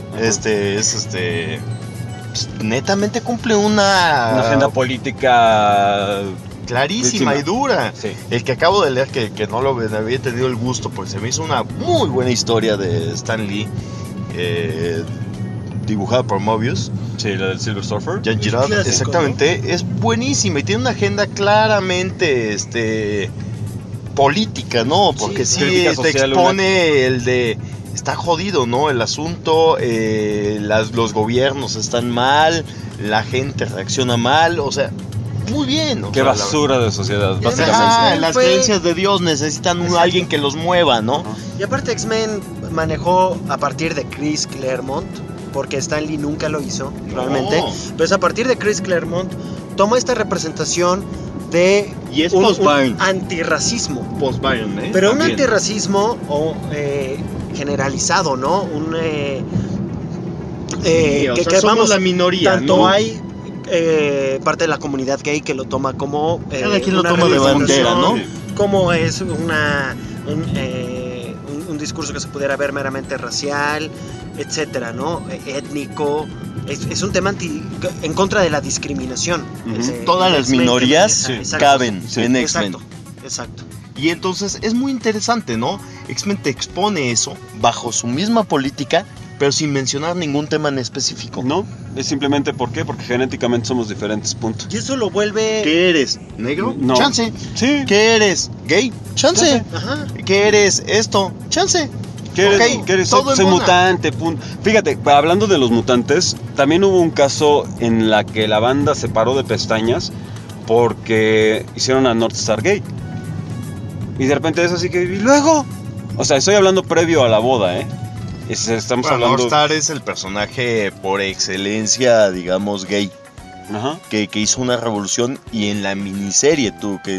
Netamente cumple una agenda política clarísima y dura. Sí. El que acabo de leer, que no lo había tenido el gusto, pues se me hizo una muy buena historia de Stan Lee, dibujada por Mobius. Sí, la del Silver Surfer. Jan Girard, exactamente, ¿no? Es buenísima y tiene una agenda claramente política, ¿no? Porque sí te expone el de... Está jodido, ¿no? El asunto, los gobiernos están mal, la gente reacciona mal, o sea, muy bien. Qué basura de sociedad, básicamente. Las creencias de Dios necesitan alguien que los mueva, ¿no? Y aparte X-Men manejó a partir de Chris Claremont, porque Stan Lee nunca lo hizo, realmente. Pero es a partir de Chris Claremont, tomó esta representación de un antirracismo. Post-Byron, pero un antirracismo generalizado, ¿no? Que somos la minoría, tanto ¿no? hay parte de la comunidad gay que lo toma como Cada quien lo una toma de bandera, ¿no? Como es un discurso que se pudiera ver meramente racial, etcétera, ¿no? Étnico. Es un tema en contra de la discriminación. Todas las minorías caben en X-Men. Exacto. Y entonces es muy interesante, ¿no? X-Men te expone eso bajo su misma política, pero sin mencionar ningún tema en específico. No, es simplemente ¿por qué? Porque genéticamente somos diferentes, punto. Y eso lo vuelve... ¿Qué eres? ¿Negro? No. Chance. Sí. ¿Qué eres? ¿Gay? Chance. Ajá. ¿Qué eres? Esto. Chance. ¿Qué eres? Ok, ¿Qué eres? todo Soy en una. mutante, punto. Fíjate, hablando de los mutantes, también hubo un caso en la que la banda se paró de pestañas porque hicieron a Northstar gay. Y de repente es así que, ¿y luego? O sea, estoy hablando previo a la boda, ¿eh? Estamos Bueno, hablando... Northstar es el personaje por excelencia, digamos, gay, Ajá. que hizo una revolución, y en la miniserie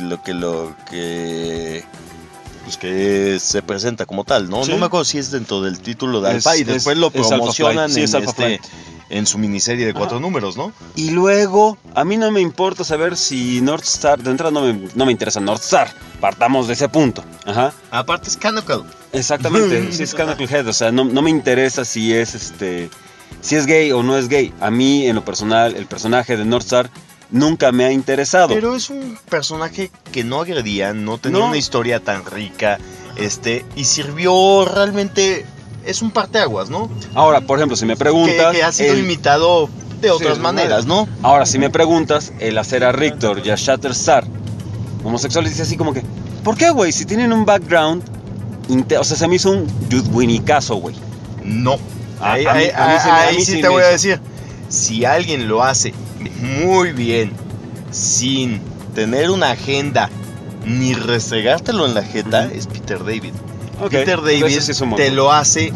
pues que se presenta como tal, ¿no? Sí. No me acuerdo si es dentro del título de Alpha, y después lo es Alpha promocionan Flight. Sí, es Alpha Flight. en su miniserie de 4 números, ¿no? Y luego, a mí no me importa saber si Northstar, de entrada no me interesa Northstar, partamos de ese punto. Ajá. Aparte es Canonical. Exactamente, sí es Canonical Head, o sea, no me interesa si es si es gay o no es gay. A mí, en lo personal, el personaje de Northstar nunca me ha interesado. Pero es un personaje que no agredía, no tenía No. una historia tan rica, y sirvió realmente, es un parteaguas, ¿no? Ahora, por ejemplo, si me preguntas... Que ha sido imitado de otras Sí, maneras, ¿no? Ahora, si me preguntas, el hacer a Rictor y a Shatterstar homosexuales, dice así como que, ¿por qué, güey? Si tienen un background, o sea, se me hizo un Judwinicazo, güey. No. A Ahí, mí- ahí- a mí sí me- ahí a mí sí sí te me voy a hizo. decir, si alguien lo hace muy bien, sin tener una agenda ni restregártelo en la jeta, Ujú. es Peter David. Ok, Peter David entonces sí es un buen te punto. lo hace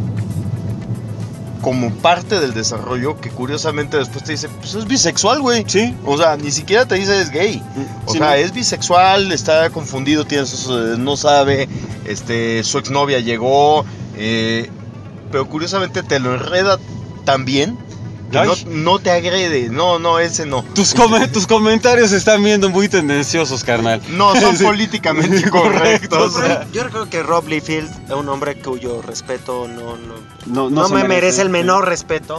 como parte del desarrollo, que curiosamente después te dice, pues es bisexual, güey. Sí. O sea, ni siquiera te dice es gay. O Sí, sea, no. es bisexual, está confundido, no sabe, su exnovia llegó, pero curiosamente te lo enreda tan bien que Ay. no te agrede. No, ese no. Tus comentarios se están viendo muy tendenciosos, carnal. No son Sí. políticamente correctos. Yo creo que Rob Liefeld es un hombre cuyo respeto No no se me merece el sí. menor respeto.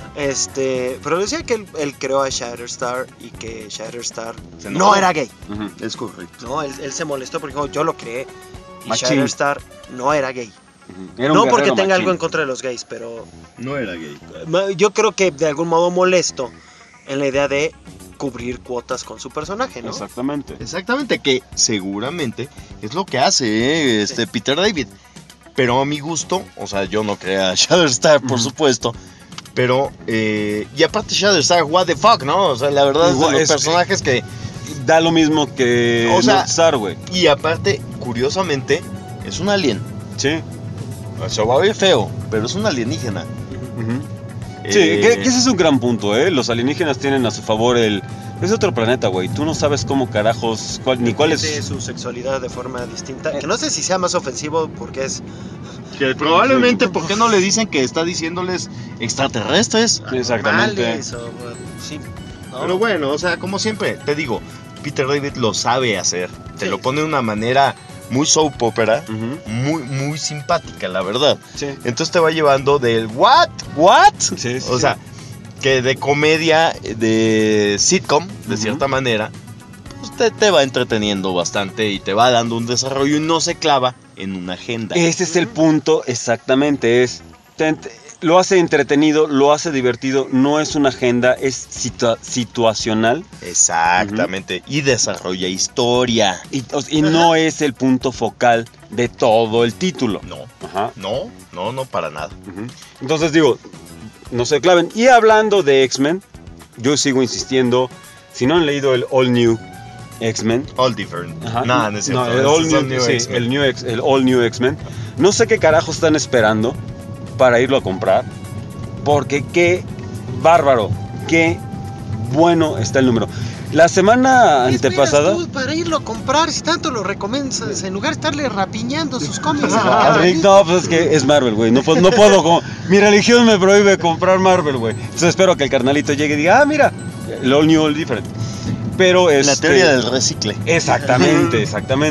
Pero decía que él creó a Shatterstar y que Shatterstar Se no enojó. era gay. Ujú. Es correcto. No, él se molestó porque dijo, yo lo creé y Machín. Shatterstar no era gay. Era un No porque guerrero tenga algo en machín. contra de los gays, pero No era gay. yo creo que de algún modo molesto en la idea de cubrir cuotas con su personaje, ¿no? Exactamente. Exactamente, que seguramente es lo que hace Peter David. Pero a mi gusto, o sea, yo no creé a Shatterstar, por supuesto. Pero, y aparte Shatterstar, what the fuck, ¿no? O sea, la verdad es de los personajes que... Da lo mismo que O sea, Northstar, güey. Y aparte, curiosamente, es un alien. Sí. Se va a ver feo, pero es un alienígena. Ujú. Sí, que ese es un gran punto, ¿eh? Los alienígenas tienen a su favor es otro planeta, güey. Tú no sabes cómo carajos, ni cuál Tiene es... su sexualidad de forma distinta. Que no sé si sea más ofensivo porque es... Que probablemente, ¿por qué no le dicen que está diciéndoles extraterrestres? Exactamente. Normales o, sí, ¿no? Pero bueno, o sea, como siempre, te digo, Peter David lo sabe hacer. Te Sí. lo pone de una manera muy soap opera, Ujú. muy simpática, la verdad. Sí. Entonces te va llevando del what? Sí, sí, O sí. sea, que de comedia, de sitcom, de Ujú. cierta manera, pues te va entreteniendo bastante y te va dando un desarrollo y no se clava en una agenda. Ese es el punto, exactamente, lo hace entretenido, lo hace divertido, no es una agenda, es situacional Exactamente. Y desarrolla historia. y no es el punto focal de todo el título. No, Ajá. no, para nada. Ujú. Entonces digo, no se claven. Y hablando de X-Men, yo sigo insistiendo, si no han leído el All New X-Men, All different. ajá, Nada, no es cierto. el Este All es New, All New sí, X-Men. el All New X-Men, no sé qué carajo están esperando para irlo a comprar, porque qué bárbaro, qué bueno está el número. La semana antepasada... Tú para irlo a comprar si tanto lo recomiendas en lugar de estarle rapiñando sus cómics? Rick, no, pues es que es Marvel, güey. No puedo mi religión me prohíbe comprar Marvel, güey. Entonces espero que el carnalito llegue y diga, mira, el all new, all different. Pero la teoría del recicle. Exactamente.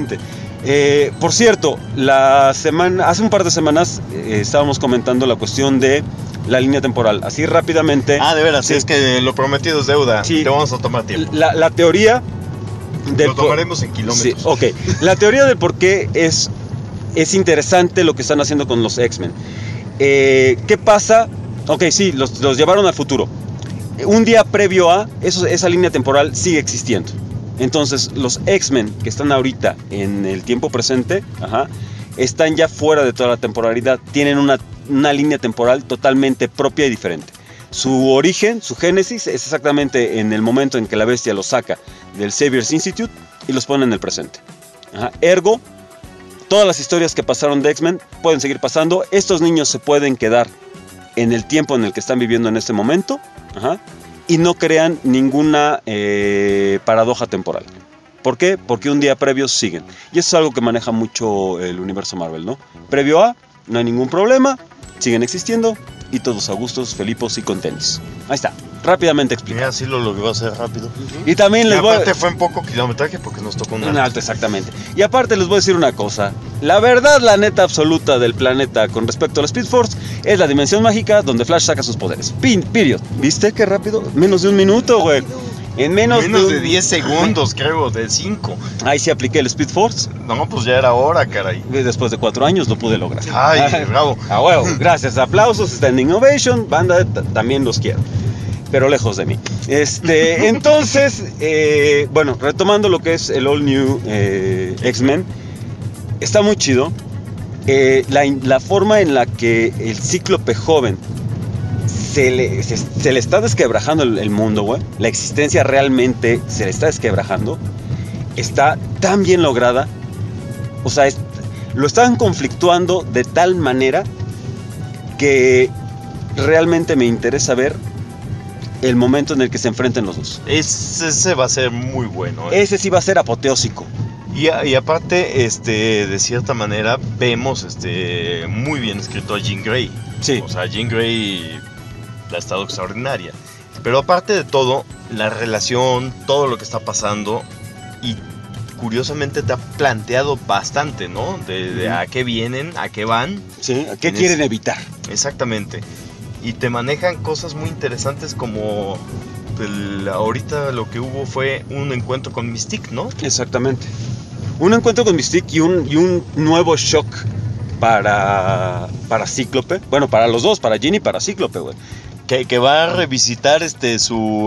Por cierto, hace un par de semanas estábamos comentando la cuestión de la línea temporal. Así rápidamente. De veras, sí. Es que lo prometido es deuda. Sí. Te vamos a tomar tiempo. La teoría lo tomaremos en kilómetros. Sí, ok. La teoría del por qué es interesante lo que están haciendo con los X-Men. ¿Qué pasa? Ok, sí, los llevaron al futuro. Un día previo a esa línea temporal sigue existiendo. Entonces los X-Men que están ahorita en el tiempo presente, están ya fuera de toda la temporalidad. Tienen una línea temporal totalmente propia y diferente. Su origen, su génesis es exactamente en el momento en que la bestia los saca del Xavier's Institute y los pone en el presente. Ergo, todas las historias que pasaron de X-Men pueden seguir pasando. Estos niños se pueden quedar en el tiempo en el que están viviendo en este momento, y no crean ninguna paradoja temporal. ¿Por qué? Porque un día previo siguen. Y eso es algo que maneja mucho el universo Marvel, ¿no? Previo a, no hay ningún problema, siguen existiendo y todos a gustos, felipos y con tenis. Ahí está, rápidamente explicado. Mira, sí lo logró hacer rápido. Y también les voy aparte fue en poco kilometraje porque nos tocó un alto. Exactamente. Y aparte les voy a decir una cosa. La verdad, la neta absoluta del planeta con respecto a la Speed Force es la dimensión mágica donde Flash saca sus poderes. Period. ¿Viste qué rápido? Menos de un minuto, güey. En menos de 10 segundos, creo, de 5. Ahí sí apliqué el Speed Force. No, pues ya era hora, caray. Después de 4 años lo pude lograr. Ay, bravo. A huevo, gracias, aplausos, standing ovation, banda, también los quiero. Pero lejos de mí. Entonces, bueno, retomando lo que es el All New X-Men, está muy chido. La forma en la que el Cíclope joven se le está desquebrajando el mundo, güey. La existencia realmente se le está desquebrajando. Está tan bien lograda. O sea, lo están conflictuando de tal manera que realmente me interesa ver el momento en el que se enfrenten los dos. Ese va a ser muy bueno. Ese sí va a ser apoteósico. Y aparte, de cierta manera, vemos muy bien escrito a Jean Grey. Sí. O sea, Jean Grey ha estado extraordinaria. Pero aparte de todo, la relación, todo lo que está pasando, y curiosamente te ha planteado bastante, ¿no? De a qué vienen, a qué van. Sí, a qué quieren evitar. Exactamente. Y te manejan cosas muy interesantes como ahorita lo que hubo fue un encuentro con Mystique, ¿no? Exactamente. Un encuentro con Mystique y un nuevo shock para Cíclope. Bueno, para los dos, para Jean y para Cíclope, güey. Que va a revisitar su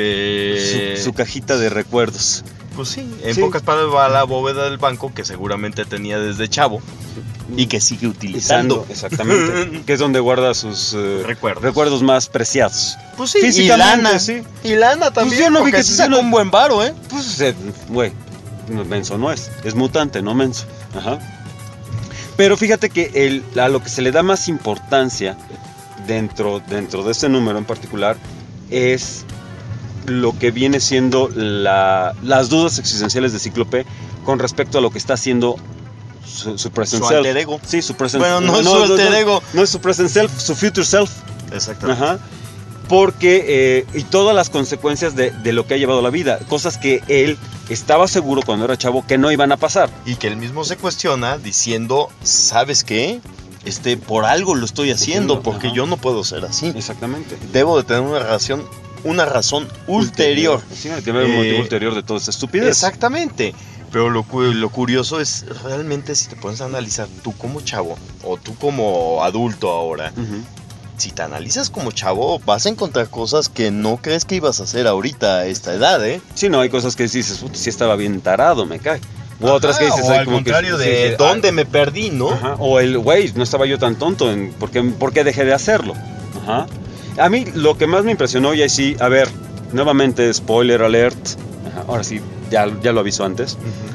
cajita de recuerdos. Pues sí, en pocas palabras va a la bóveda del banco que seguramente tenía desde chavo y que sigue utilizando. Exactamente. Que es donde guarda sus recuerdos más preciados. Pues sí, físicamente, y lana. Sí. Y lana también, pues yo no vi que se saca un buen varo, ¿eh? Pues, güey, menso no es mutante, no menso. Ajá. Pero fíjate que a lo que se le da más importancia dentro de este número en particular es lo que viene siendo las dudas existenciales de Cíclope con respecto a lo que está haciendo su present self. Alter ego. Sí, su present. Bueno, no es su alter ego. No es su present self, su future self. Exactamente. Ajá. Porque, y todas las consecuencias de lo que ha llevado la vida, cosas que él estaba seguro cuando era chavo que no iban a pasar. Y que él mismo se cuestiona diciendo, ¿sabes qué? Por algo lo estoy haciendo, porque yo no puedo ser así. Exactamente. Debo de tener una razón ulterior. Sí, hay que ver un motivo ulterior de toda esta estupidez. Exactamente. Pero lo curioso es realmente si te pones a analizar tú como chavo o tú como adulto ahora. Si te analizas como chavo, vas a encontrar cosas que no crees que ibas a hacer ahorita a esta edad, ¿eh? Sí, no, hay cosas que dices, sí estaba bien tarado, me cae. O otras que dices, o al contrario de dónde me perdí, ¿no? Ajá. O güey, no estaba yo tan tonto, ¿por qué dejé de hacerlo? Ajá. A mí lo que más me impresionó, y ahí sí, a ver, nuevamente spoiler alert, ahora sí, ya lo aviso antes,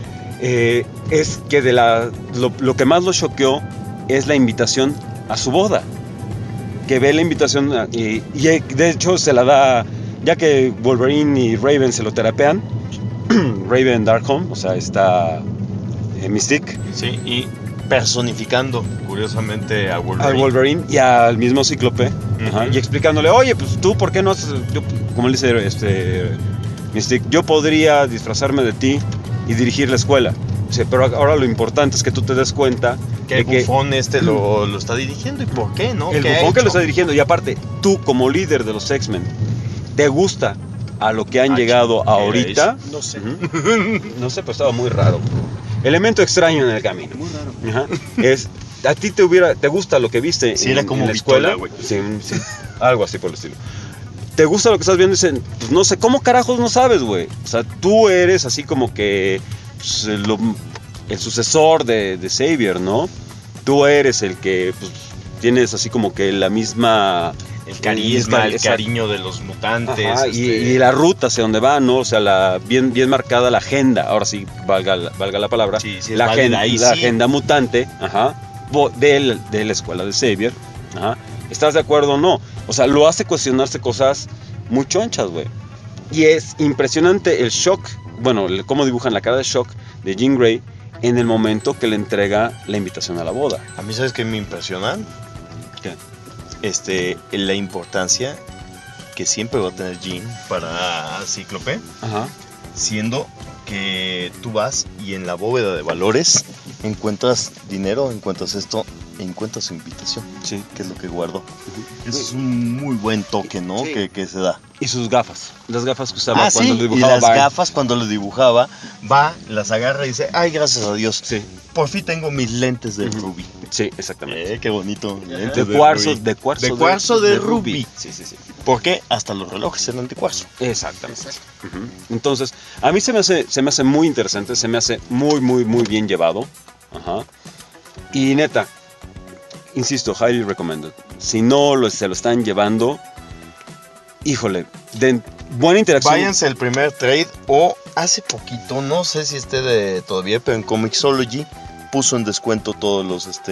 es que lo que más lo choqueó es la invitación a su boda. Que ve la invitación y de hecho se la da ya que Wolverine y Raven se lo terapean, Raven Darkholm, o sea, está Mystique, Sí, y personificando, curiosamente, a al Wolverine. Wolverine y al mismo Cíclope, Ujú. ajá, y explicándole, oye, pues tú, ¿por qué no haces? Como le dice Mystique, yo podría disfrazarme de ti y dirigir la escuela. Dice, pero ahora lo importante es que tú te des cuenta Que el de que bufón lo está dirigiendo y por qué, ¿no? el ¿Qué ha bufón que lo hecho? está dirigiendo, y aparte, tú como líder de los X-Men, ¿te gusta a lo que han llegado ¿qué era ahorita? No sé. No sé, pero estaba muy raro. Elemento extraño en el camino. Muy raro. Es, ¿a ti te gusta lo que viste Sí, era como en la escuela? Vitola, güey. Sí, sí, algo así por el estilo. ¿Te gusta lo que estás viendo? Dicen, pues no sé, ¿cómo carajos no sabes, güey? O sea, tú eres así como que pues, el sucesor de Xavier, ¿no? Tú eres el que pues, tienes así como que la misma... El carisma, el exacto. cariño de los mutantes. Ajá, y la ruta hacia donde va, ¿no? O sea, bien marcada la agenda. Ahora sí, valga la palabra. Sí, sí, la válida, agenda, ahí la sí. agenda mutante, ajá, de la escuela de Xavier. Ajá. ¿Estás de acuerdo o no? O sea, lo hace cuestionarse cosas muy chonchas, güey. Y es impresionante el shock, bueno, cómo dibujan la cara de shock de Jean Grey en el momento que le entrega la invitación a la boda. A mí, ¿sabes qué me impresiona? ¿Qué? La importancia que siempre va a tener Jean para Cíclope, Ajá. siendo que tú vas y en la bóveda de valores encuentras dinero, encuentras esto, encuentras su invitación, Sí. que es lo que guardó. Eso es un muy buen toque, ¿no? Sí. Que se da. Y sus gafas. Las gafas que usaba cuando sí, lo y dibujaba las Byrne. gafas cuando lo dibujaba, va, las agarra y dice, ay, gracias a Dios, Sí, por fin tengo mis lentes de Ruby. sí, exactamente. Qué bonito. De lentes cuarzo, Ruby. de cuarzo, De cuarzo de Ruby. Ruby. Sí, sí, sí. Porque hasta los relojes eran de cuarzo. Exactamente. Ujú. Entonces, a mí se me hace muy interesante, se me hace muy bien llevado. Ajá. Y neta, insisto, highly recommended. Si no se lo están llevando, híjole, buena interacción. Váyanse el primer trade o hace poquito, no sé si esté todavía, pero en Comixology puso en descuento todos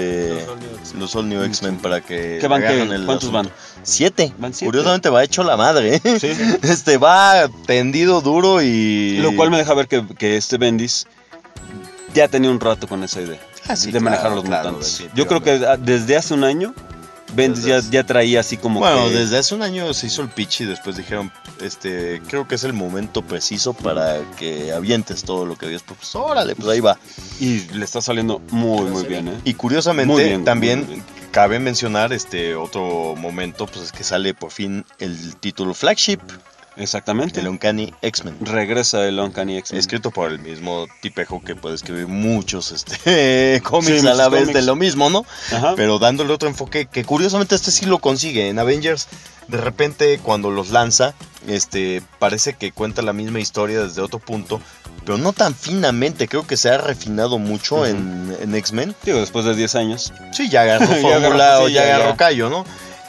los All New X-Men para que ¿Qué van? agarren ¿Qué? el ¿Cuántos asunto. van? 7. Van 7. Curiosamente va hecho la madre. Sí. Va tendido duro y... Lo cual me deja ver que este Bendis ya tenía un rato con esa idea Ah, sí, de manejar a claro, los claro, mutantes. Yo creo que desde hace un año Bendis Desde- ya traía así como Bueno, que... desde hace un año se hizo el pitch y después dijeron, creo que es el momento preciso para que avientes todo lo que habías propuesto. Órale, pues ahí va. Y le está saliendo muy bien, ¿eh? Y curiosamente Muy bien, también muy bien. cabe mencionar otro momento, pues es que sale por fin el título flagship, Exactamente. el Uncanny X-Men. Regresa el Uncanny X-Men. Escrito por el mismo tipejo que puede escribir muchos cómics Sí, a la muchos vez cómics. de lo mismo, ¿no? Ajá. Pero dándole otro enfoque que curiosamente sí lo consigue. En Avengers, de repente cuando los lanza, parece que cuenta la misma historia desde otro punto, pero no tan finamente. Creo que se ha refinado mucho Ujú. en X-Men. Digo, después de 10 años. Sí, ya agarró Ya fórmula agarró, o sí, ya ya, agarró ya. callo, ¿no?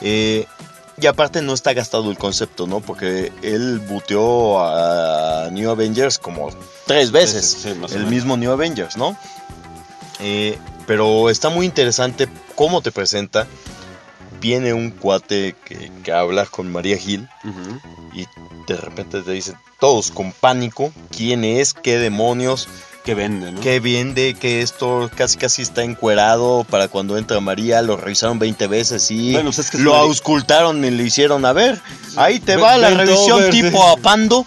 Y aparte no está gastado el concepto, ¿no? Porque él buteó a New Avengers como 3 veces. Sí, más o El menos. mismo New Avengers, ¿no? Pero está muy interesante cómo te presenta. Viene un cuate que habla con María Hill Ujú. y de repente te dicen todos con pánico quién es, qué demonios, Que vende, ¿no? qué vende, que esto casi está encuerado para cuando entra María, lo revisaron 20 veces y Bueno, pues es que es lo María. auscultaron y le hicieron a ver. Ahí te va la Bent revisión over, tipo sí. apando.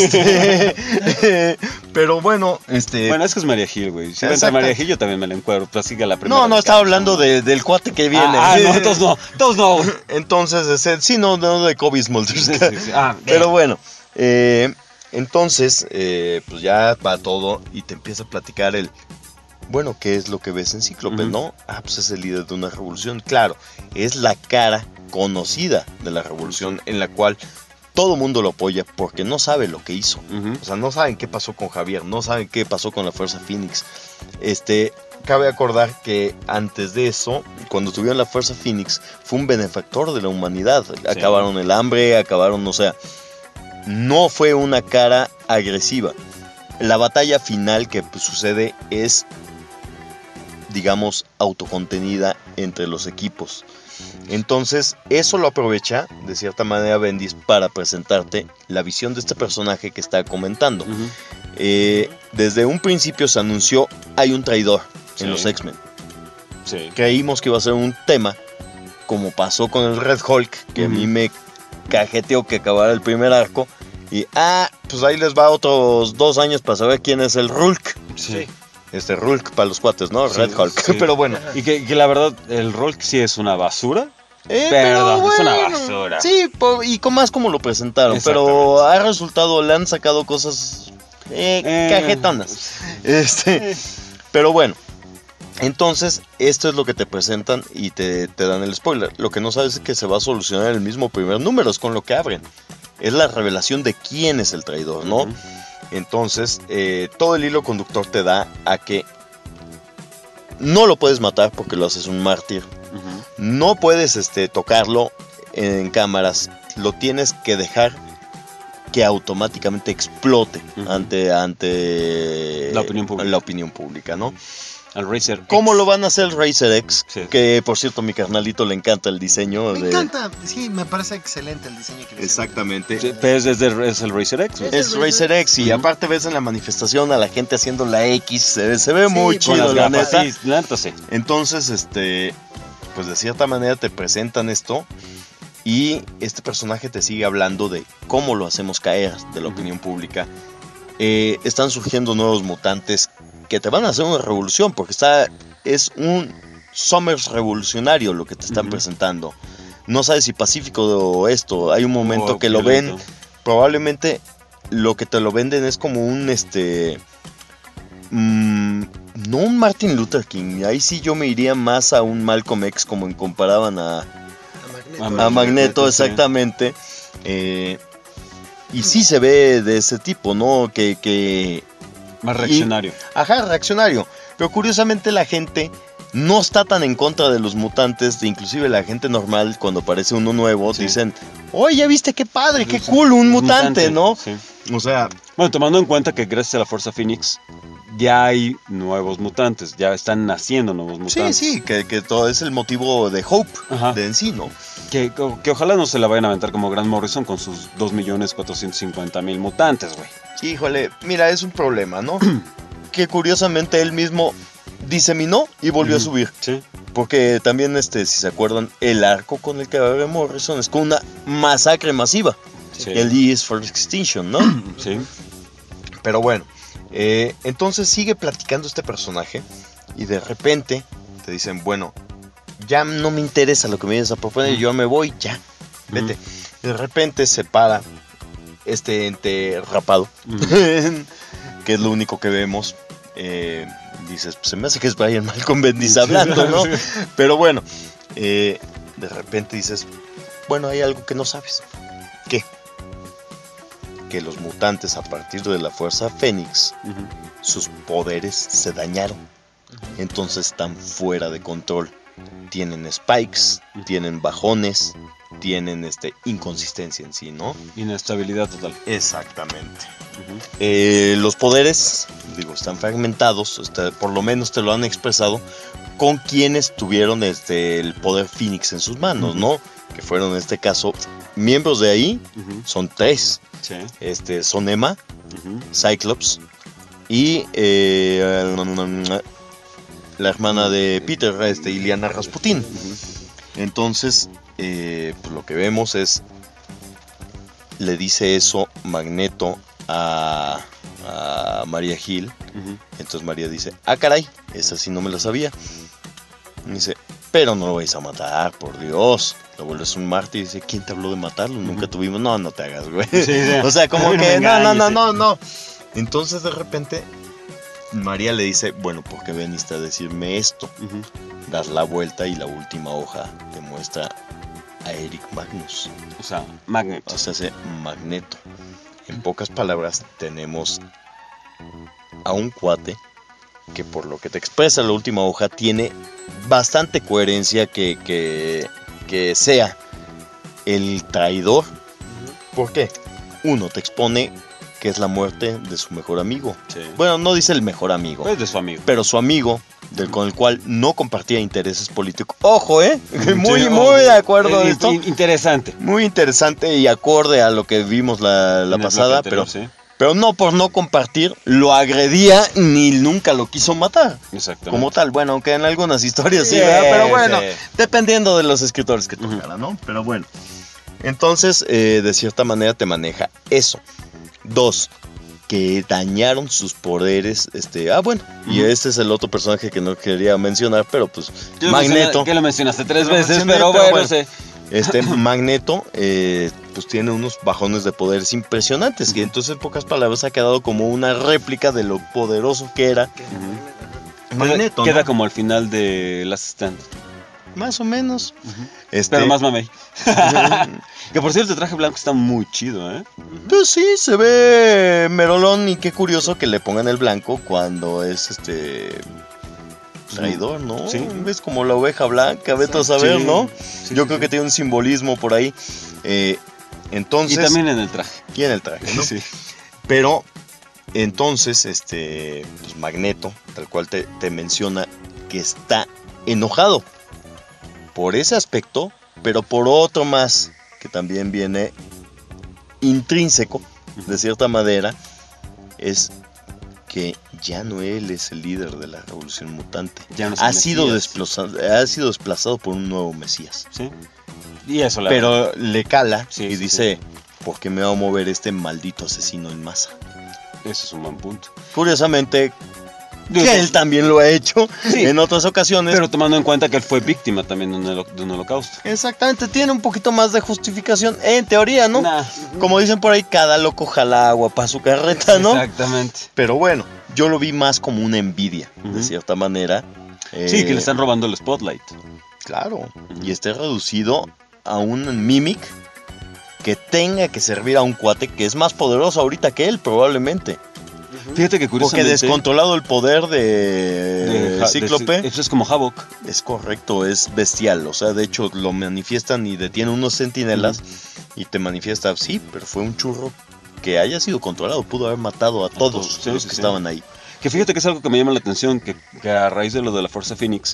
Pero bueno, Bueno, es que es María Gil, güey. Si entra Exacto. María Gil, yo también me la encuentro. Así que la primera. no, vez que estaba hablo. hablando del cuate que viene. No, entonces no. Entonces no, güey. Entonces, sí, no de Kobe Smulders. Sí, sí. Ah, Pero bueno, entonces, pues ya va todo y te empieza a platicar bueno, ¿qué es lo que ves en Cíclope, Ujú. no? Ah, pues es el líder de una revolución. Claro, es la cara conocida de la revolución en la cual todo mundo lo apoya porque no sabe lo que hizo. Ujú. O sea, no saben qué pasó con Javier, no saben qué pasó con la Fuerza Phoenix. Cabe acordar que antes de eso, cuando tuvieron la Fuerza Phoenix, fue un benefactor de la humanidad. Acabaron el hambre, o sea, no fue una cara agresiva. La batalla final que pues, sucede es digamos, autocontenida entre los equipos. Entonces, eso lo aprovecha de cierta manera Bendis para presentarte la visión de este personaje que está comentando. Desde un principio se anunció, hay un traidor en los X-Men. Sí. Creímos que iba a ser un tema, como pasó con el Red Hulk, que a mí me cajeteó que acabara el primer arco. Y, pues ahí les va otros 2 años para saber quién es el Hulk. Sí. Hulk para los cuates, ¿no? Sí, Red Hulk. sí. Pero bueno. Y que la verdad, el Hulk sí es una basura. Pero Perdón, es una bueno, basura. Sí, y con más como lo presentaron. Pero ha resultado, le han sacado cosas cajetonas. Pero bueno. Entonces, esto es lo que te presentan y te dan el spoiler. Lo que no sabes es que se va a solucionar en el mismo primer número, es con lo que abren. Es la revelación de quién es el traidor, ¿no? Entonces, todo el hilo conductor te da a que no lo puedes matar porque lo haces un mártir. No puedes tocarlo en cámaras. Lo tienes que dejar que automáticamente explote ante la opinión pública, ¿no? Al Racer ¿Cómo X. lo van a hacer el Racer X? Sí. Que por cierto, mi carnalito le encanta el diseño. Me encanta, sí, me parece excelente el diseño que le hicieron. Exactamente. Sí, pero es el Racer X. ¿no? Es Racer X y aparte ves en la manifestación a la gente haciendo la X, se ve muy Con chido, las la gafas, neta. sí, la neta sí. Entonces, pues de cierta manera te presentan esto y este personaje te sigue hablando de cómo lo hacemos caer de la opinión pública. Están surgiendo nuevos mutantes que te van a hacer una revolución porque es un Summers revolucionario lo que te están presentando. No sabes si pacífico o esto. Hay un momento que lo ven. Probablemente lo que te lo venden es como un no un Martin Luther King. Ahí sí yo me iría más a un Malcolm X, como comparaban a Magneto, exactamente. Y sí se ve de ese tipo, ¿no? Que más reaccionario. Reaccionario. Pero curiosamente la gente no está tan en contra de los mutantes, inclusive la gente normal, cuando aparece uno nuevo, dicen, oye, ¿ya viste qué padre, qué cool, un mutante, ¿no? Sí. O sea... Bueno, tomando en cuenta que gracias a la Fuerza Phoenix ya hay nuevos mutantes, ya están naciendo nuevos mutantes. Sí, que todo es el motivo de Hope, de en sí, ¿no? Que ojalá no se la vayan a aventar como Grant Morrison con sus 2.450.000 mutantes, güey. Híjole, mira, es un problema, ¿no? Que curiosamente él mismo diseminó y volvió a subir. Sí. Porque también, si se acuerdan, el arco con el que va a ver Morrison es con una masacre masiva. Sí. El D is for Extinction, ¿no? Sí. Pero bueno, entonces sigue platicando este personaje y de repente te dicen, bueno, ya no me interesa lo que me vienes a proponer, yo me voy, ya, vete. De repente se para este ente rapado, que es lo único que vemos. Dices, pues se me hace que es Brian Malcolm Bendis hablando, ¿no? Pero bueno, de repente dices, bueno, hay algo que no sabes. ¿Qué? Que los mutantes a partir de la Fuerza Fénix, sus poderes se dañaron. Entonces están fuera de control. Tienen spikes, tienen bajones, tienen inconsistencia en sí, ¿no? Inestabilidad total. Exactamente. Los poderes, están fragmentados, por lo menos te lo han expresado con quienes tuvieron el poder Phoenix en sus manos, ¿no? Que fueron en este caso miembros de ahí, son 3. Sí. Son Emma, Cyclops y la hermana de Peter, Illyana Rasputin. Entonces, pues lo que vemos es, le dice eso Magneto a Maria Hill. Entonces María dice, caray, esa sí no me la sabía. Y dice, pero no lo vais a matar, por Dios. Lo vuelves un mártir y dice, ¿quién te habló de matarlo? Nunca tuvimos. No te hagas, güey. Sí. O sea, como que no. Entonces de repente María le dice, bueno, ¿por qué veniste a decirme esto? Das la vuelta y la última hoja te muestra a Eric Magnus. O sea, Magneto. O sea, ese Magneto. En pocas palabras, tenemos a un cuate que, por lo que te expresa la última hoja, tiene bastante coherencia que sea el traidor. ¿Por qué? Uno, te expone que es la muerte de su mejor amigo. Sí. Bueno, no dice el mejor amigo. Pues de su amigo. Pero su amigo, con el cual no compartía intereses políticos. Ojo, muy Sí, muy de acuerdo de esto. Interesante. Muy interesante y acorde a lo que vimos la En el pasada, bloque anterior, pero no por no compartir, lo agredía ni nunca lo quiso matar. Exactamente. Como tal, bueno, aunque en algunas historias sí, Sí, ¿verdad? Pero bueno, sí. dependiendo de los escritores que tocara, ¿no? Pero bueno. Entonces, de cierta manera te maneja eso. 2, que dañaron sus poderes. Bueno, y este es el otro personaje que no quería mencionar, pero pues Magneto. Que lo mencionaste 3 Lo veces, mencioné, pero pero bueno, bueno. sí. Magneto, pues tiene unos bajones de poderes impresionantes. Y entonces, en pocas palabras, ha quedado como una réplica de lo poderoso que era Magneto. Queda ¿no? como al final de Last Stand. Más o menos. Pero más mamey. Que por cierto, el traje blanco está muy chido, ¿eh? Pues sí, se ve merolón y qué curioso que le pongan el blanco cuando es traidor, ¿no? Sí. Es como la oveja blanca, vete a saber, Sí. ¿no? Sí, Yo sí, creo sí. que tiene un simbolismo por ahí. Entonces. Y también en el traje. Y en el traje, ¿no? Sí. Pero entonces, pues Magneto, tal cual te menciona, que está enojado por ese aspecto, pero por otro más, que también viene intrínseco, de cierta manera, es que ya no él es el líder de la revolución mutante. Ya no es ha el sido Mesías. desplazado por un nuevo Mesías. Sí. Y eso la Pero le cala Sí, y sí, dice, ¿por qué me va a mover este maldito asesino en masa? Ese es un buen punto. Curiosamente, Digo, que él también lo ha hecho Sí. en otras ocasiones. Pero tomando en cuenta que él fue víctima también de un holocausto. Exactamente, tiene un poquito más de justificación, en teoría, ¿no? Nah. Como dicen por ahí, cada loco jala agua para su carreta, ¿no? Exactamente. Pero bueno, yo lo vi más como una envidia, de Ujú. cierta manera. Sí, que le están robando el spotlight. Claro, y esté reducido a un mimic que tenga que servir a un cuate que es más poderoso ahorita que él, probablemente. Fíjate que Porque curiosamente... descontrolado el poder de Cíclope. Eso es como Havok. Es correcto, es bestial. O sea, de hecho lo manifiestan y detienen unos centinelas y te manifiesta, sí, pero fue un churro que haya sido controlado. Pudo haber matado a todos todos, sí, los sí, que sí. estaban ahí. Que fíjate que es algo que me llama la atención, que a raíz de lo de la Fuerza Phoenix,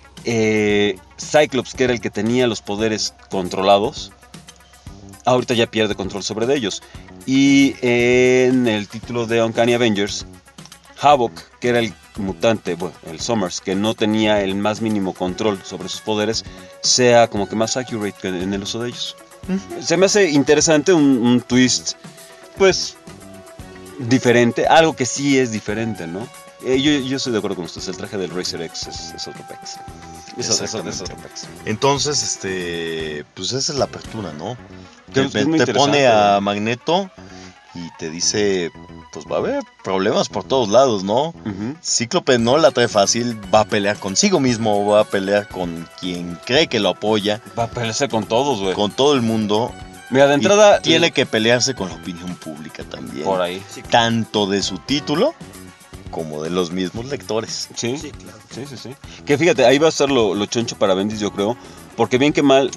Cyclops, que era el que tenía los poderes controlados, ahorita ya pierde control sobre ellos. Y en el título de Uncanny Avengers, Havok, que era el mutante, bueno, el Summers, que no tenía el más mínimo control sobre sus poderes, sea como que más accurate que en el uso de ellos. Se me hace interesante un twist, pues, diferente, algo que sí es diferente, ¿no? Yo estoy de acuerdo con ustedes, el traje del Racer X es otro pex. Es otro pex. Entonces, pues esa es la apertura, ¿no? Que es muy Te pone interesante. a Magneto y te dice, pues va a haber problemas por todos lados, ¿no? Ujú. Cíclope no la trae fácil, va a pelear consigo mismo, va a pelear con quien cree que lo apoya, Va a pelearse con todos, güey. con todo el mundo. Mira, de Y entrada... tiene que pelearse con la opinión pública también. Por ahí. Tanto de su título como de los mismos lectores. Sí, Sí, claro. sí. Que fíjate, ahí va a estar lo choncho para Bendis, yo creo. Porque bien que mal,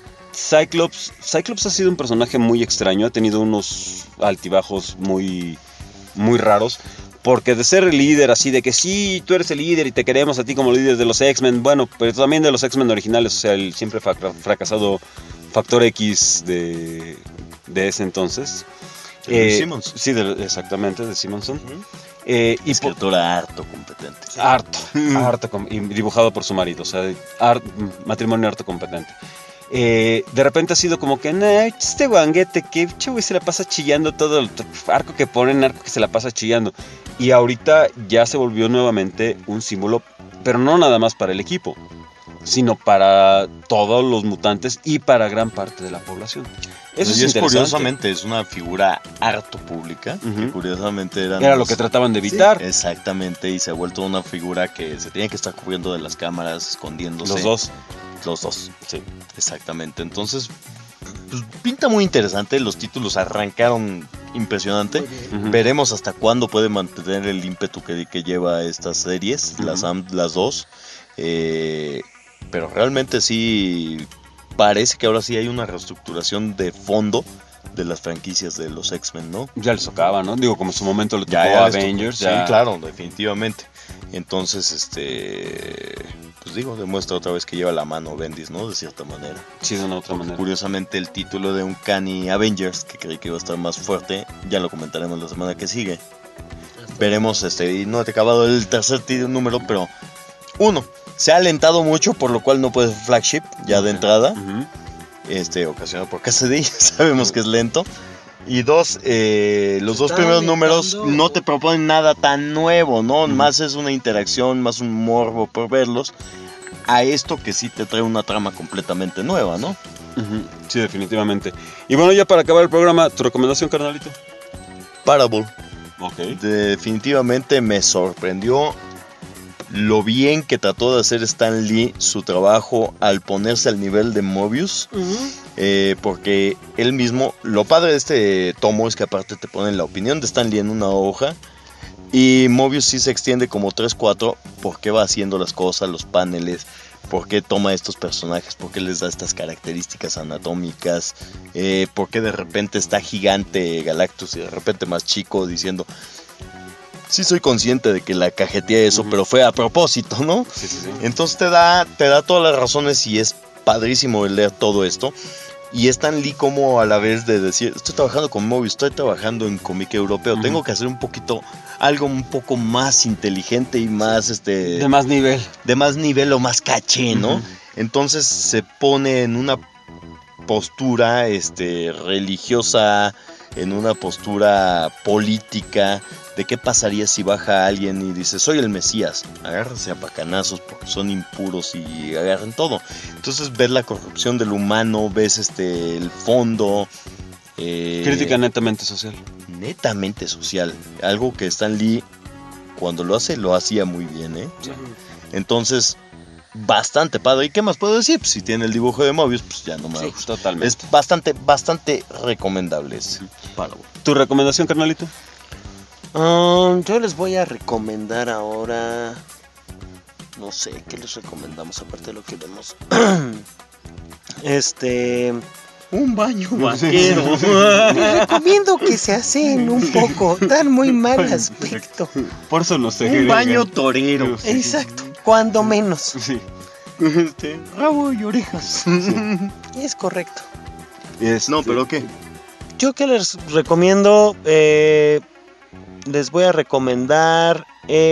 Cyclops ha sido un personaje muy extraño. Ha tenido unos altibajos muy, muy raros. Porque de ser el líder, así de que sí, tú eres el líder y te queremos a ti como líder de los X-Men. Bueno, pero también de los X-Men originales. O sea, el siempre fracasado Factor X de ese entonces. De Simmons. Sí, exactamente, de Simonson. Y por- Escritora harto competente. y dibujado por su marido, o sea, matrimonio harto competente. De repente ha sido como que, nah, este guanguete que güey se la pasa chillando todo el arco que ponen, arco que se la pasa chillando. Y ahorita ya se volvió nuevamente un símbolo, pero no nada más para el equipo, sino para todos los mutantes y para gran parte de la población. Eso Y es interesante. curiosamente, es una figura harto pública, que Ujú. curiosamente Era lo que trataban de evitar. Exactamente, y se ha vuelto una figura que se tiene que estar cubriendo de las cámaras, escondiéndose. Los dos. Los dos, Sí. exactamente. Entonces, pues, pinta muy interesante, los títulos arrancaron impresionante. Ujú. Veremos hasta cuándo puede mantener el ímpetu que lleva estas series, Ujú. las dos. Pero realmente sí parece que ahora sí hay una reestructuración de fondo de las franquicias de los X-Men, ¿no? Ya les tocaba, ¿no? Digo, como en su momento le tocó Ya a les tocó. Avengers. Sí, ya... claro, definitivamente. Entonces, pues digo, demuestra otra vez que lleva la mano Bendis, ¿no? De cierta manera. Sí, de una otra manera. Curiosamente, el título de Uncanny Avengers, que creí que iba a estar más fuerte, ya lo comentaremos la semana que sigue. Veremos, y no he acabado el tercer número, pero uno, se ha alentado mucho, por lo cual no puede ser flagship, ya de entrada. Ocasionado por Cassidy, sabemos que es lento. Y dos, los dos primeros números no te proponen nada tan nuevo, ¿no? Más es una interacción, más un morbo por verlos. A esto que sí te trae una trama completamente nueva, ¿no? Sí, definitivamente. Y bueno, ya para acabar el programa, ¿tu recomendación, carnalito? Parable. Ok. Definitivamente me sorprendió lo bien que trató de hacer Stan Lee su trabajo al ponerse al nivel de Mobius. Porque él mismo, lo padre de este tomo es que aparte te ponen la opinión de Stan Lee en una hoja. Y Mobius sí se extiende como 3-4 por qué va haciendo las cosas, los paneles, por qué toma estos personajes, por qué les da estas características anatómicas, por qué de repente está gigante Galactus y de repente más chico, diciendo, sí soy consciente de que la cajeteé eso, pero fue a propósito, ¿no? Sí. Entonces te da todas las razones y es padrísimo el leer todo esto. Y Stan Lee como a la vez de decir, estoy trabajando con Mobius, estoy trabajando en cómic europeo, tengo que hacer algo un poco más inteligente y más de más nivel. De más nivel o más caché, ¿no? Entonces se pone en una postura religiosa, en una postura política, de qué pasaría si baja alguien y dice, soy el Mesías, agárrense a bacanazos porque son impuros y agarren todo. Entonces ves la corrupción del humano, ves el fondo. Crítica netamente social. Netamente social, algo que Stan Lee cuando lo hacía muy bien, Sí. Entonces, bastante padre. ¿Y qué más puedo decir? Pues, si tiene el dibujo de Mobius, pues ya no me gusta. Totalmente. Es bastante recomendable ese Parable. ¿Tu recomendación, carnalito? Yo les voy a recomendar ahora. No sé, ¿qué les recomendamos aparte de lo que vemos? Un baño vaquero. Les recomiendo que se hacen un poco. Dan muy mal aspecto. Por eso no sé. Un baño torero. Exacto, cuando menos. Sí. Rabo y orejas. Es correcto. No, pero ¿qué? Yo que les recomiendo, les voy a recomendar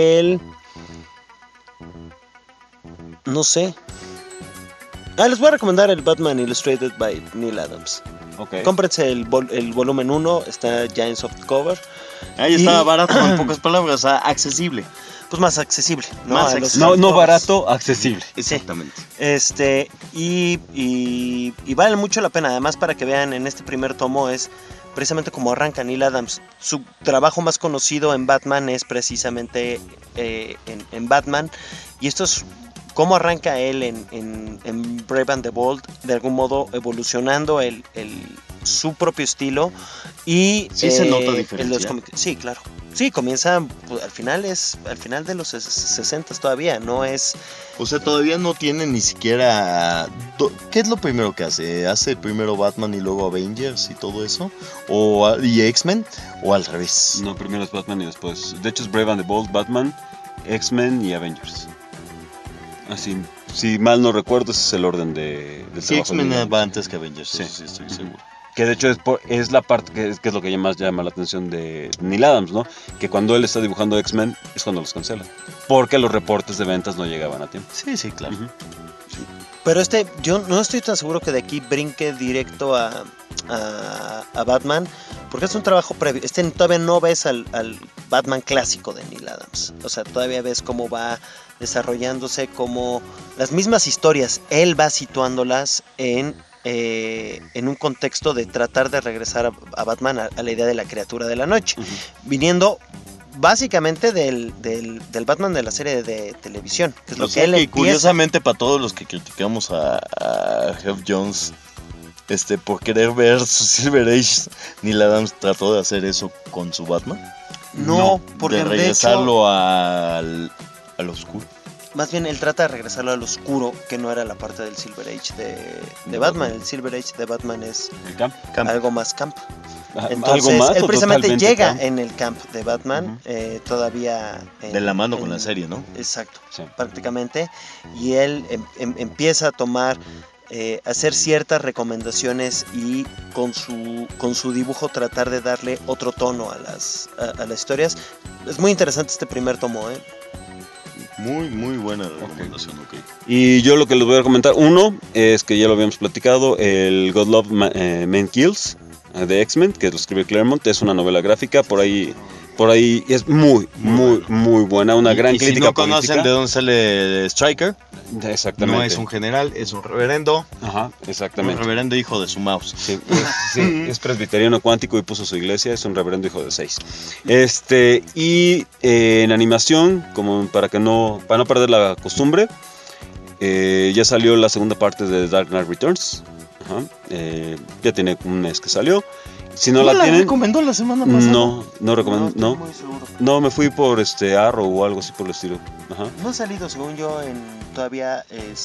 no sé. Les voy a recomendar el Batman Illustrated by Neil Adams. Okay. Cómprense el volumen 1, está ya en softcover. Ahí está barato, en pocas palabras, accesible. Pues más accesible, ¿no? Más No barato, accesible. Exactamente. Y vale mucho la pena. Además, para que vean, en este primer tomo es precisamente como arranca Neil Adams. Su trabajo más conocido en Batman es precisamente en Batman. Y esto es cómo arranca él en Brave and the Bold, de algún modo evolucionando su propio estilo. Y sí se nota diferencia. Sí, claro. Sí, comienza pues, al final de los 60 todavía, no es... O sea, todavía no tiene ni siquiera... ¿Qué es lo primero que hace? ¿Hace primero Batman y luego Avengers y todo eso? ¿Y X-Men? ¿O al revés? No, primero es Batman y después... De hecho es Brave and the Bold, Batman, X-Men y Avengers. Así, si mal no recuerdo, ese es el orden del sí, trabajo. X-Men va antes que Avengers, sí, sí estoy seguro. Que de hecho es la parte que es lo que más llama la atención de Neil Adams, ¿no? Que cuando él está dibujando X-Men es cuando los cancela. Porque los reportes de ventas no llegaban a tiempo. Sí, claro. Sí. Pero yo no estoy tan seguro que de aquí brinque directo a Batman, porque es un trabajo previo. Todavía no ves al Batman clásico de Neil Adams. O sea, todavía ves cómo va desarrollándose, como las mismas historias, él va situándolas en un contexto de tratar de regresar a Batman a la idea de la criatura de la noche, viniendo básicamente del Batman de la serie de televisión, que es lo que él empieza. Curiosamente, para todos los que criticamos a Geoff Johns por querer ver su Silver Age, Neil Adams trató de hacer eso con su Batman. No, porque de regresarlo al oscuro. Más bien él trata de regresarlo al oscuro, que no era la parte del Silver Age de Batman. El Silver Age de Batman es ¿El camp? algo más camp. Entonces, ¿Algo más? él ¿O precisamente totalmente llega camp? en el camp de Batman, todavía... De la mano con la serie, ¿no? Exacto, Sí. prácticamente. Y él empieza a tomar, hacer ciertas recomendaciones y con su dibujo tratar de darle otro tono a las historias. Es muy interesante este primer tomo, ¿eh? Muy, muy buena recomendación, ok. Y yo lo que les voy a comentar, uno, es que ya lo habíamos platicado, el God Love Man Kills de X-Men, que lo escribe Claremont, es una novela gráfica, por ahí es muy buena, una gran y crítica si no conocen política. de dónde sale Striker, Exactamente. no es un general, es un reverendo. Ajá, Un exactamente. reverendo hijo de su mouse. Sí, es presbiteriano cuántico y puso su iglesia, es un reverendo hijo de 6. Y en animación, como para no perder la costumbre, ya salió la segunda parte de Dark Knight Returns. Ajá, ya tiene un mes que salió. Si no la tienen, recomendó la semana pasada? no recomiendo, estoy no. muy seguro. No, me fui por Arrow o algo así por el estilo. Ajá. No ha salido, según yo, todavía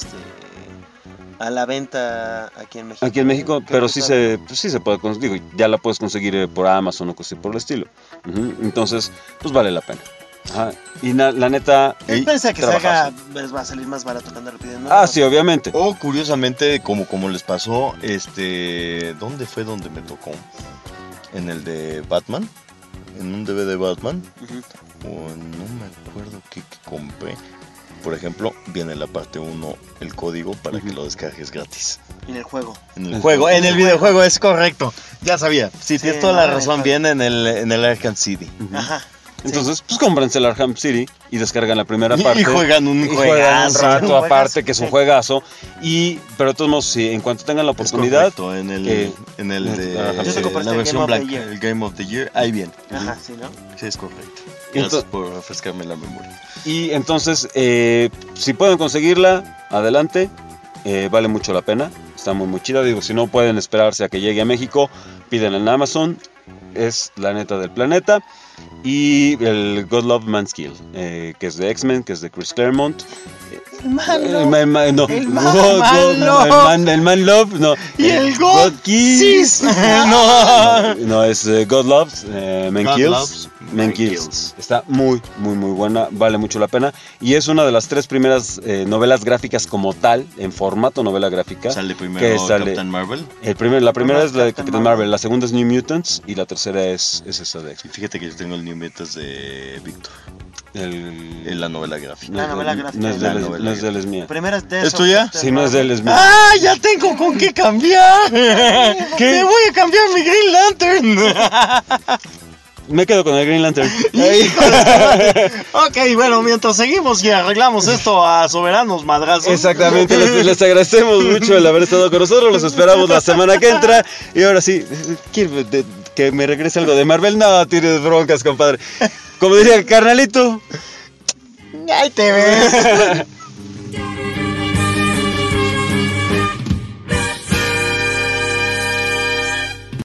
a la venta aquí en México. Aquí en México, Creo pero que sí todavía se puede conseguir, ya la puedes conseguir por Amazon o cosas así por el estilo. Ujú, entonces, pues vale la pena. Ajá. Y la neta, no. Él piensa que salga, trabajazo. les va a salir más barato que andarlo pidiendo. Ah, sí, obviamente. O curiosamente, como les pasó, ¿dónde fue donde me tocó? En el de Batman, en un DVD de Batman, Ujú. o no me acuerdo qué compré. Por ejemplo, viene la parte 1, el código para que lo descargues gratis. En el juego. En el juego, en el videojuego, es correcto. Ya sabía. Sí, tienes toda no, la en el razón, juego. viene en el Arkham City. Ajá. Entonces, pues cómprense el Arkham City y descargan la primera Y parte. juegan un juegan un juegazo. rato Un juegazo, aparte, que es un sí. juegazo. Pero de todos modos, sí, en cuanto tengan la Es oportunidad, correcto, en eh, el de ajá. Yo sé que compraste la el versión Game of the blanca, Year. el Game of the Year, ahí viene. Ajá, sí, ¿no? Sí, es correcto. Y Gracias ento- por refrescarme la memoria. y entonces, si pueden conseguirla, adelante. Vale mucho la pena. Está muy chida. Digo, si no pueden esperarse a que llegue a México, pídenla en Amazon. Es la neta del planeta. Y el God Love Man's Kill, que es de X-Men, que es de Chris Claremont. El Man Love, no. Y el God Kiss. No, es God Loves, Man God Kills. Loves, Man Man Kills. Kills. Está muy buena, vale mucho la pena. Y es una de las 3 primeras novelas gráficas como tal, en formato novela gráfica. Sale primero que sale- Captain Marvel. La primera es la de Captain Captain Marvel, la segunda es New Mutants y la tercera es esa de Y X-Men. fíjate que yo tengo el New Mutants de Víctor, El- en la novela gráfica. La novela gráfica. No es de La él, novela no es de él, es mía. Primera es de ¿Es tuya? Sí, no es de él, es mía. ¡Ah! ¡Ya tengo con qué cambiar! ¡Me voy a cambiar mi Green Lantern! Me quedo con el Green Lantern. Ok, bueno, mientras seguimos y arreglamos esto a soberanos madrazos. Exactamente, les agradecemos mucho el haber estado con nosotros, los esperamos la semana que entra. Y ahora sí, que me regrese algo de Marvel, no tienes broncas, compadre. Como diría el carnalito. Ahí te ves.